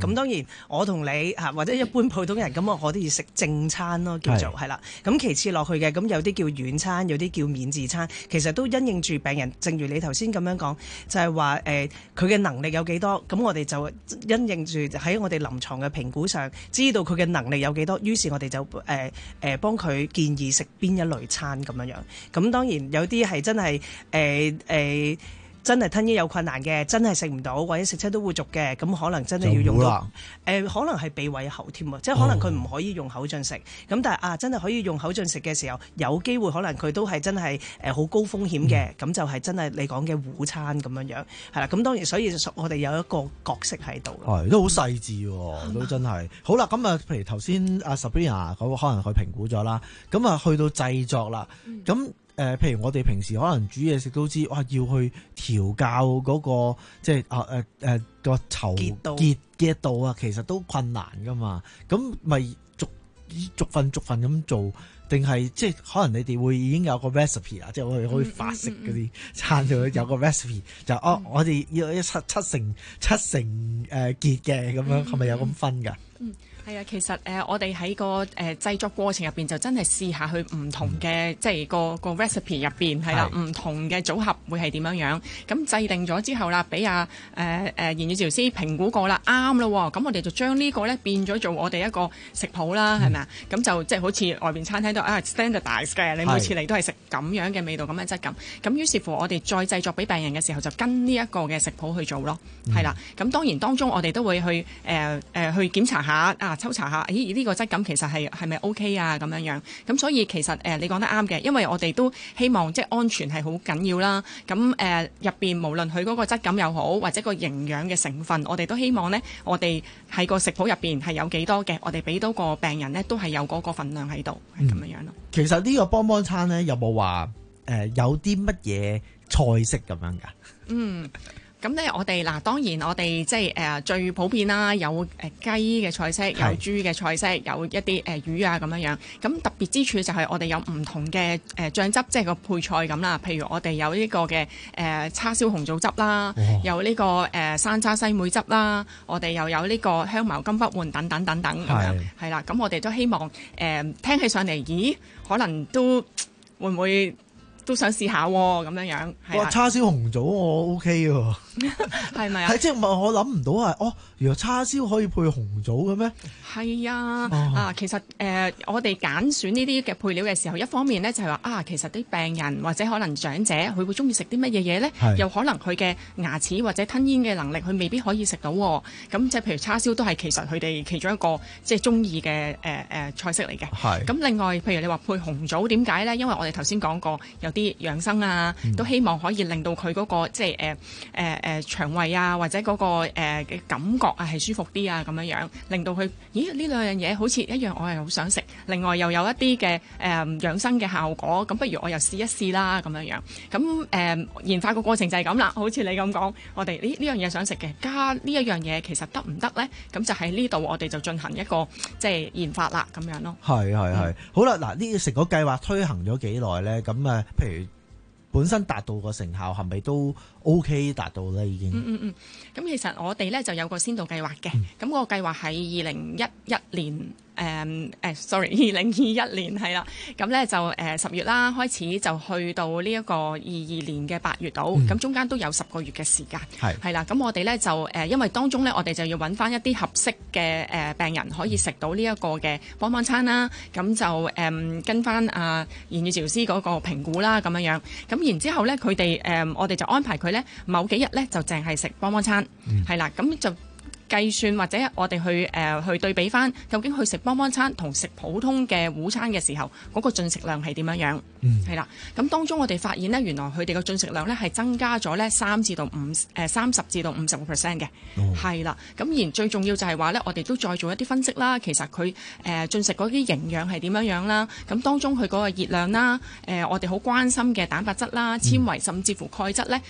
咁當然我同你嚇或者一般普通人咁，我可以食正餐咯，叫做係啦。咁其次落去嘅，咁有啲叫軟餐，有啲叫免治餐，其實都因應住病人。正如你頭先咁樣講，就係話誒佢嘅能力有幾多，咁我哋就因應住喺我哋臨床嘅評估上，知道佢嘅能力有幾多，於是我哋就誒誒、呃呃、幫佢建議食邊一類餐咁樣樣。咁當然有啲係真係誒誒。呃呃真係吞嚥有困難嘅，真係食唔到或者食親都會濁嘅，咁可能真係要用到誒、呃，可能係鼻胃喉添啊，即係可能佢唔可以用口進食，咁、哦、但係啊，真係可以用口進食嘅時候，有機會可能佢都係真係誒好高風險嘅，咁、嗯、就係真係你講嘅糊餐咁樣樣，係啦，咁當然所以我哋有一個角色喺度， 係都好細緻喎，都真係。好啦，咁啊，譬如頭先阿 Sabrina 嗰個可能佢評估咗啦，咁啊去到製作啦，咁、嗯。誒、呃，譬如我哋平時可能煮嘢食都知，哇，要去調校嗰、那個即係啊誒誒個稠結嘅度啊，其實都困難噶嘛。咁咪逐逐份逐份咁做，定係即係可能你哋會已經有個 recipe 啊，即係我哋可以法式嗰啲餐就有個 recipe，、嗯、就哦，我哋要一七七成七成誒結嘅咁樣，係咪有咁分㗎？ 嗯係啊，其實誒、呃，我哋喺個誒、呃、製作過程入邊就真係試下去唔同嘅、嗯，即係個個 recipe 入邊係啦，唔同嘅組合會係點樣樣。咁制定咗之後啦，俾阿誒誒言語治療師評估過啦，啱咯。咁我哋就將呢個咧變咗做我哋一個食譜啦，係咪啊？咁就即係好似外邊餐廳都啊 standardize 嘅，你每次嚟都係食咁樣嘅味道咁嘅質感。咁於是乎我哋再製作俾病人嘅時候，就跟呢一個嘅食譜去做咯，係、嗯、啦。咁當然當中我哋都會去誒誒、呃呃、去檢查下啊。抽查下，咦？呢、這個質感其實係係咪 OK 啊？咁樣樣咁，所以其實誒、呃，你講得啱嘅，因為我哋都希望即係安全係好緊要啦。咁誒入邊無論佢嗰個質感又好，或者個營養嘅成分，我哋都希望呢，我哋喺個食譜入邊係有幾多嘅，我哋俾到個病人呢，都係有嗰個份量喺度，係咁樣樣咯。 其實呢個幫幫餐呢，有冇話誒有啲乜嘢菜式咁樣㗎？嗯。 咁咧，我哋嗱當然我哋即係誒最普遍啦，有誒雞嘅菜式，有豬嘅菜式，有一啲誒魚啊咁樣樣。咁特別之處就係我哋有唔同嘅誒醬汁，即係個配菜咁啦。譬如我哋有呢個嘅誒叉燒紅棗汁啦，有呢個誒山楂西梅汁啦，我哋又有呢個香茅金不換等等等等咁樣，係啦。咁我哋都希望誒、呃、聽起上嚟，咦？可能都會唔會都想試下喎咁樣樣。 哇！叉燒紅棗我 OK 喎。 係咪啊？ 係即係我諗唔到係哦，原來叉燒可以配紅棗嘅咩？ 係啊，哦、啊，其實誒、呃，我哋揀選呢啲嘅配料嘅時候，一方面咧就係、是、話啊，其實啲病人或者可能長者佢會中意食啲乜嘢嘢咧？又可能佢嘅牙齒或者吞嚥嘅能力，佢未必可以食到。咁即係譬如叉燒都係其實佢哋其中一個即係中意嘅誒誒菜式嚟嘅。係。咁另外，譬如你話配紅棗點解咧？因為我哋頭先講過有啲養生啊、嗯，都希望可以令到佢嗰、那個即係誒誒。呃呃誒腸胃啊，或者嗰、那個誒嘅、呃、感覺啊，係舒服啲啊，咁樣樣令到佢，咦？呢兩樣嘢好似一樣，我係好想食。另外又有一啲嘅誒養生嘅效果，咁不如我又試一試啦，咁樣樣。咁誒、呃、研發個過程就係咁啦，好似你咁講，我哋呢呢樣嘢想食嘅，加呢一樣嘢其實得唔得咧？咁就喺呢度我哋就進行一個即係研發啦，咁樣咯。係係係。好啦，嗱呢成個計劃推行咗幾耐咧？咁啊，譬如。本身達到個成效係咪都 OK 達到咧？已經嗯嗯嗯，咁其實我哋咧就有個先導計劃嘅，咁、嗯、個計劃喺二零一一年。誒、um, 誒 sorry，二零二一年係啦，咁咧就誒十、呃、月啦，開始就去到呢一個二二年嘅八月度，咁、嗯、中間都有十個月嘅時間，係係啦，咁我哋咧就誒、呃，因為當中咧我哋就要揾翻一啲合適嘅誒病人可以食到呢一個嘅幫幫餐啦，咁就誒、呃、跟翻啊言語治療師嗰個評估啦，咁樣樣，咁然之後咧佢哋誒我哋就安排佢咧某幾日咧就淨係食幫幫餐，係、嗯、啦，咁就。計算或者我哋去誒、呃、去對比翻，究竟去食幫幫餐同食普通嘅午餐嘅時候，嗰、那個進食量係點樣樣？嗯，係啦。咁當中我哋發現呢，原來佢哋嘅進食量呢係增加咗呢三至到五誒三十至到五十個 percent 嘅，係啦。咁然最重要就係話呢，我哋都再做一啲分析啦。其實佢誒進食嗰啲營養係點樣樣啦？咁當中佢嗰個熱量啦，誒、呃、我哋好關心嘅蛋白質啦、纖維甚至乎鈣質呢。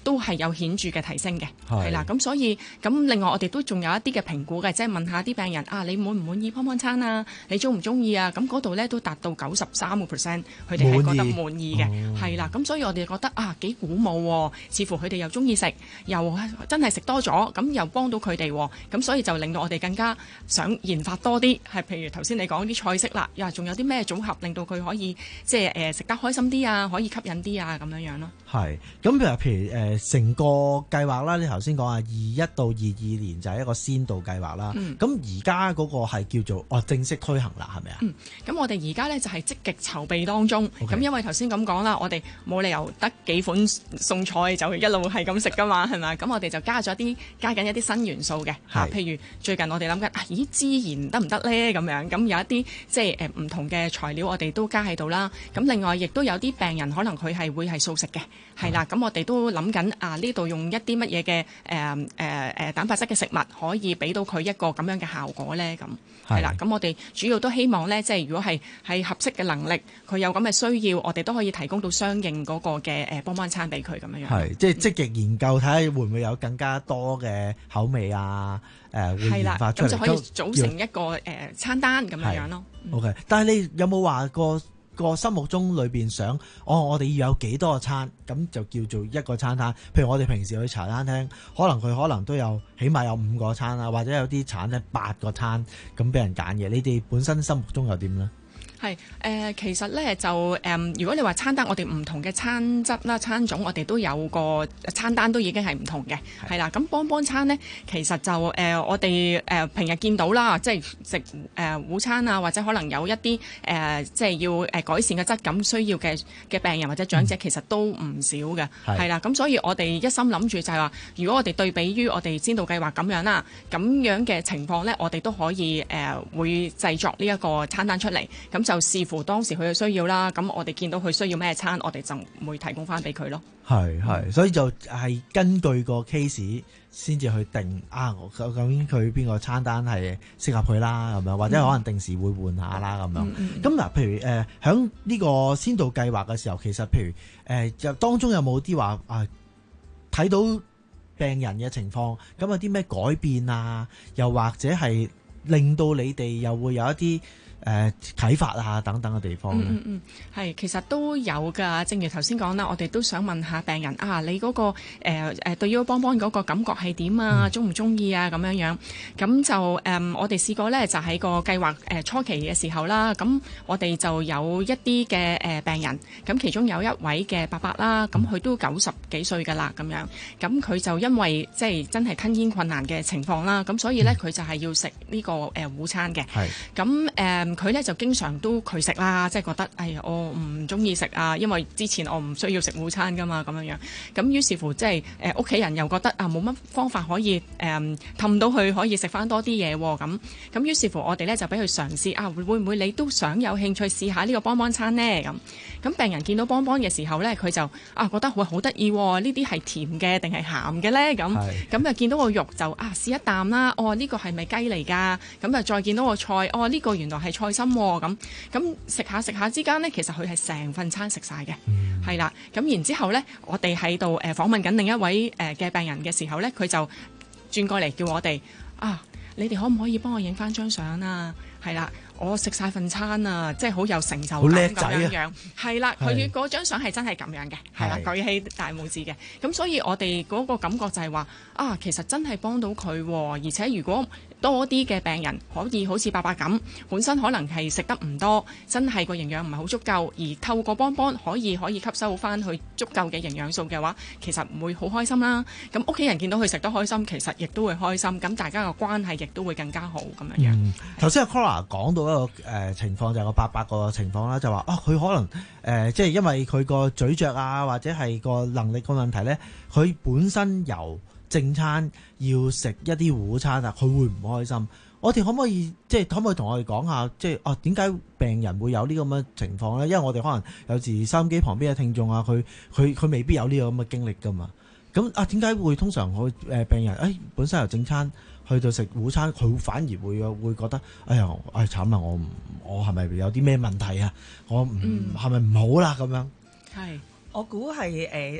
都係有顯著嘅提升嘅，係啦。咁所以咁另外我哋都仲有一啲嘅評估嘅，即係問下啲病人啊，你滿唔滿意幫幫餐啊？你中唔中意啊？咁嗰度咧都達到九十三個 percent， 佢哋係覺得滿意嘅，係啦。咁所以我哋覺得啊幾鼓舞喎，似乎佢哋又中意食，又真係食多咗，咁又幫到佢哋，咁所以就令到我哋更加想研發多啲，係譬如頭先你講啲菜式啦，又仲有啲咩組合令到佢可以即係誒食得開心啲啊，可以吸引啲啊咁樣樣咯。係，咁譬如譬如誒成個計劃啦，你頭先講啊，二一到二二年就係一個先導計劃啦。咁而家嗰個係叫做哦正式推行啦，係咪啊？嗯，咁我哋而家咧就係積極籌備當中。咁、okay. 因為頭先咁講啦，我哋冇理由得幾款餸菜就一路係咁食噶嘛，係咪？咁我哋就加咗啲加緊一啲新元素嘅嚇，譬如最近我哋諗緊啊，咦孜然得唔得咧？咁樣咁有一啲即係誒唔同嘅材料，我哋都加喺度啦。咁另外亦都有啲病人可能佢係會係素食嘅，係啦。咁我哋都諗緊啊，呢度用一啲乜嘢嘅誒誒誒蛋白質嘅食物可以俾到佢一個咁樣嘅效果咧？咁係啦。咁我哋主要都希望咧，即係如果係係合適嘅能力，佢有咁嘅需要，我哋都可以提供到相應嗰個嘅誒幫幫餐俾佢咁樣樣。係，即係積極研究睇下會唔會有更加多嘅口味啊？誒會研發出嚟，咁就可以組成一個誒、呃、餐單咁樣樣咯。OK，但係你有冇話個個心目中裏邊想，哦，我哋要有幾多個餐，咁就叫做一個餐單。譬如我哋平時去茶餐廳，可能佢可能都有起碼有五個餐啊，或者有啲餐咧八個餐咁俾人揀嘅。你哋本身心目中又點呢？係誒、呃，其實咧就誒、呃，如果你話餐單，我哋唔同嘅餐質啦、餐種，我哋都有個餐單都已經係唔同嘅，係啦。咁幫幫餐咧，其實就誒、呃，我哋誒、呃、平日見到啦，即係食誒午餐啊，或者可能有一啲誒、呃，即係要誒改善嘅質感需要嘅嘅病人或者長者，嗯、其實都唔少嘅，係啦。咁所以我哋一心諗住就係話，如果我哋對比於我哋先導計劃咁樣啦，咁樣嘅情況咧，我哋都可以誒、呃、會製作呢一個餐單出嚟，咁。就視乎當時佢嘅需要啦，咁我哋見到佢需要咩餐，我哋就會提供翻俾佢咯。係係，所以就係根據個 case 先至去定啊，究竟佢邊個餐單係適合佢啦，咁樣或者可能定時會換下啦，咁、嗯、樣。咁嗱，譬如誒，響呢個先導計劃嘅時候，其實譬如誒，就、呃、當中有冇啲話啊，睇到病人嘅情況，咁有啲咩改變啊？又或者係令到你哋又會有一啲誒啟發啊等等嘅地方咧，嗯嗯係、嗯、其實都有㗎。正如頭先講啦，我哋都想問下病人啊，你嗰、嗰個誒誒、呃、對於幫幫嗰個感覺係點啊？中唔中意啊？咁樣樣咁就誒、嗯，我哋試過咧，就喺個計劃誒初期嘅時候啦。咁我哋就有一啲嘅誒病人，咁其中有一位嘅伯伯啦，咁佢都九十幾歲㗎啦，咁樣咁佢就因為即係真係吞嚥困難嘅情況啦，咁所以咧佢就係要食呢個誒午餐嘅。係咁誒。佢咧就經常都拒食啦，即係覺得哎呀我唔中意食啊，因為之前我唔需要食午餐噶嘛咁樣樣。咁於是乎即係誒屋企人又覺得啊冇乜方法可以誒氹到佢可以食翻多啲嘢喎咁。咁於是乎我哋咧就俾佢嘗試啊，會會唔會你都想有興趣試下呢個幫幫餐呢？咁咁病人見到幫幫嘅時候咧，佢就啊覺得會好得意喎，呢啲係甜嘅定係鹹嘅咧？咁咁就見到個肉就啊試一啖啦，哦呢、呢個係咪雞嚟㗎？咁啊再見到個菜，哦呢、呢個原來係菜心喎，咁咁食下食下之間呢，其實佢係成份餐食晒嘅，係、嗯、啦。咁然之後呢，我哋喺度誒訪問緊另一位誒嘅病人嘅時候呢，佢就轉過嚟叫我哋啊，你哋可唔可以幫我影翻張相啊？係啦。我食晒份餐啊，即係好有成就感咁樣樣，係啦，佢嗰張相係真係咁樣嘅，係啦，舉起大拇指嘅。咁所以我哋嗰個感覺就係話啊，其實真係幫到佢，而且如果多啲嘅病人可以好似伯伯咁，本身可能係食得唔多，真係個營養唔係好足夠，而透過幫幫可以可以吸收翻佢足夠嘅營養素嘅話，其實會好開心啦。咁屋企人見到佢食得開心，其實亦都會開心，咁大家嘅關係亦都會更加好咁樣樣。頭先阿 Cora 講到一個誒、呃、情況就係個伯伯個情況啦，就話啊佢可能誒、呃、即係因為佢個咀嚼啊或者係個能力個問題咧，佢本身由正餐要食一啲午餐啊，佢會唔開心。我哋可唔可以即係可唔可以同我哋講下，即係啊點解病人會有呢咁嘅情況咧？因為我哋可能有時收音機旁邊嘅聽眾啊，佢佢佢未必有呢個咁嘅經歷噶嘛。咁啊點解會通常佢誒病人誒、哎、本身由正餐去到食午餐，佢反而會會覺得哎呀，哎慘啦！我唔我係咪有啲咩問題啊？我唔係咪唔好啦咁樣？係， 我估係誒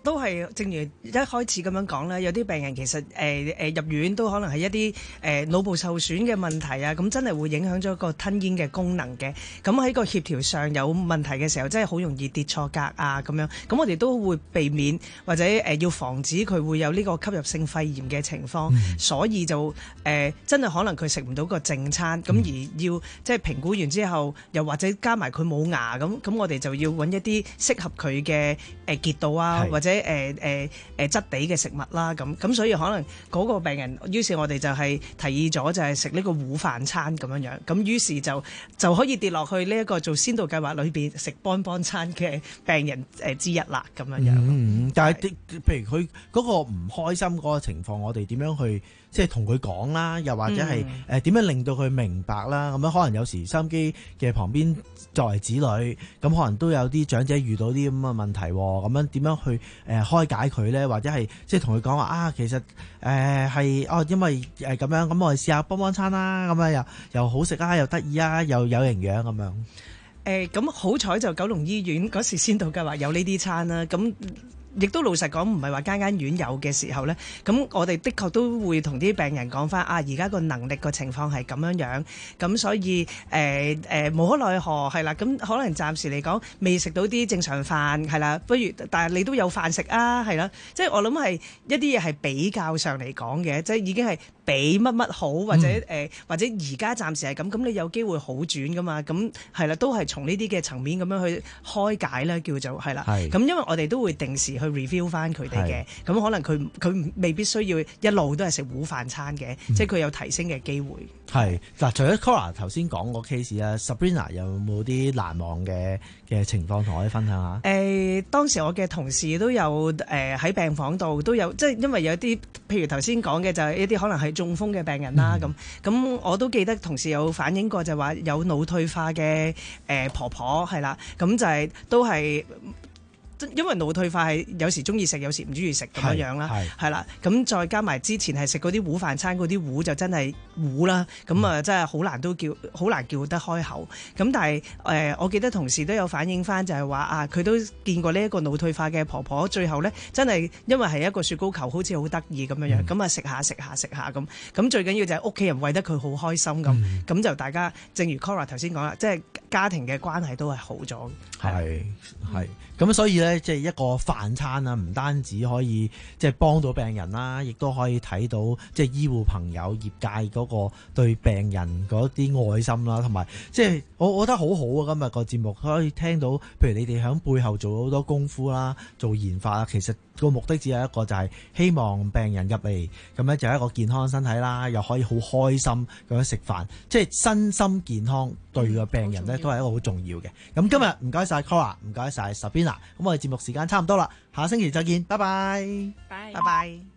都係正如一開始咁樣講啦，有啲病人其實誒誒、呃、入院都可能係一啲誒、呃、腦部受損嘅問題啊，咁真係會影響咗個吞咽嘅功能嘅。咁喺個協調上有問題嘅時候，真係好容易跌錯格啊咁樣。咁我哋都會避免或者誒、呃、要防止佢會有呢個吸入性肺炎嘅情況，嗯、所以就誒、呃、真係可能佢食唔到個正餐，咁、嗯、而要即係評估完之後，又或者加埋佢冇牙咁，咁我哋就要揾一啲適合佢嘅誒結構啊，或者誒誒誒質地嘅食物啦，咁咁所以可能嗰個病人，於是我哋就係提議咗就係食呢個糊飯餐咁樣樣，咁於是就就可以跌落去呢一個做先導計劃裏邊食幫幫餐嘅病人誒之一啦，咁樣樣。 嗯，但係譬如佢嗰個唔開心嗰個情況，我哋點樣去即係同佢講啦？又或者係誒點樣令到佢明白啦？咁樣可能有時收音機嘅旁邊作為子女，咁可能都有啲長者遇到啲咁嘅問題，咁樣點樣去誒、呃、開解佢咧？或者係即係同佢講話啊，其實誒係、呃、哦，因為誒咁樣，咁我哋試下幫幫餐啦，咁樣又又好食啊，又得意啊，又有營養咁樣。 誒咁好彩就九龍醫院嗰時先導計劃有呢啲餐啦，咁。亦都老實講，唔係話間間院有嘅時候呢，咁我哋的確都會同啲病人講翻啊，而家個能力個情況係咁樣樣，咁所以誒誒、呃呃、無可奈何係啦，咁可能暫時嚟講未食到啲正常飯係啦，不如但係你都有飯食啊，係啦，即係我諗係一啲嘢係比較上嚟講嘅，即係已經係比乜乜好，或者誒、呃、或者而家暫時係咁，咁你有機會好轉噶嘛，咁係啦，都係從呢啲嘅層面咁樣去開解啦，叫做係啦，咁因為我哋都會定時去 review 翻佢哋嘅，咁可能佢佢未必需要一路都係食糊飯餐嘅，嗯、即係佢有提升嘅機會。 係嗱，除咗 Cora 頭先講個 case 啊 Sabrina 有冇啲難忘嘅嘅情況同我哋分享下？誒、 呃，當時我嘅同事都有誒喺、呃、病房度都有，即係因為有啲譬如頭先講嘅就係一啲可能係中風嘅病人啦，咁咁、嗯、我都記得同事有反映過就話有腦退化嘅誒、呃、婆婆係啦，咁就係、是、都係。因為腦退化係有時中意食，有時唔中意食咁樣樣啦，係啦，咁再加埋之前係食嗰啲糊飯餐，嗰啲糊就真係糊啦，咁啊真係好難都叫好難叫得開口。咁但係誒、呃，我記得同事都有反映翻，就係話啊，佢都見過呢一個腦退化嘅婆婆，最後呢真係因為係一個雪糕球，好似好得意咁樣樣，咁啊食下食下食下咁，咁最緊要就係屋企人餵得佢好開心咁，咁、嗯、就大家正如 Cora 頭先講啦，即係家庭嘅關係都係好咗。 係係咁，所以咧即係一個飯餐啊，唔單止可以即係幫到病人啦，亦都可以睇到即係醫護朋友業界嗰個對病人嗰啲愛心啦，同埋即係我我覺得好好啊！今日個節目可以聽到，譬如你哋喺背後做好多功夫啦，做研發啊，其實個目的只有一個，就係希望病人入嚟咁咧就係一個健康身體啦，又可以好開心咁樣食飯，即係身心健康對個病人咧都係一個好重要嘅。咁今日唔該晒 Cora， 唔該晒 Sabrina，咁我哋節目時間差唔多啦，下星期再見，拜拜， 拜拜。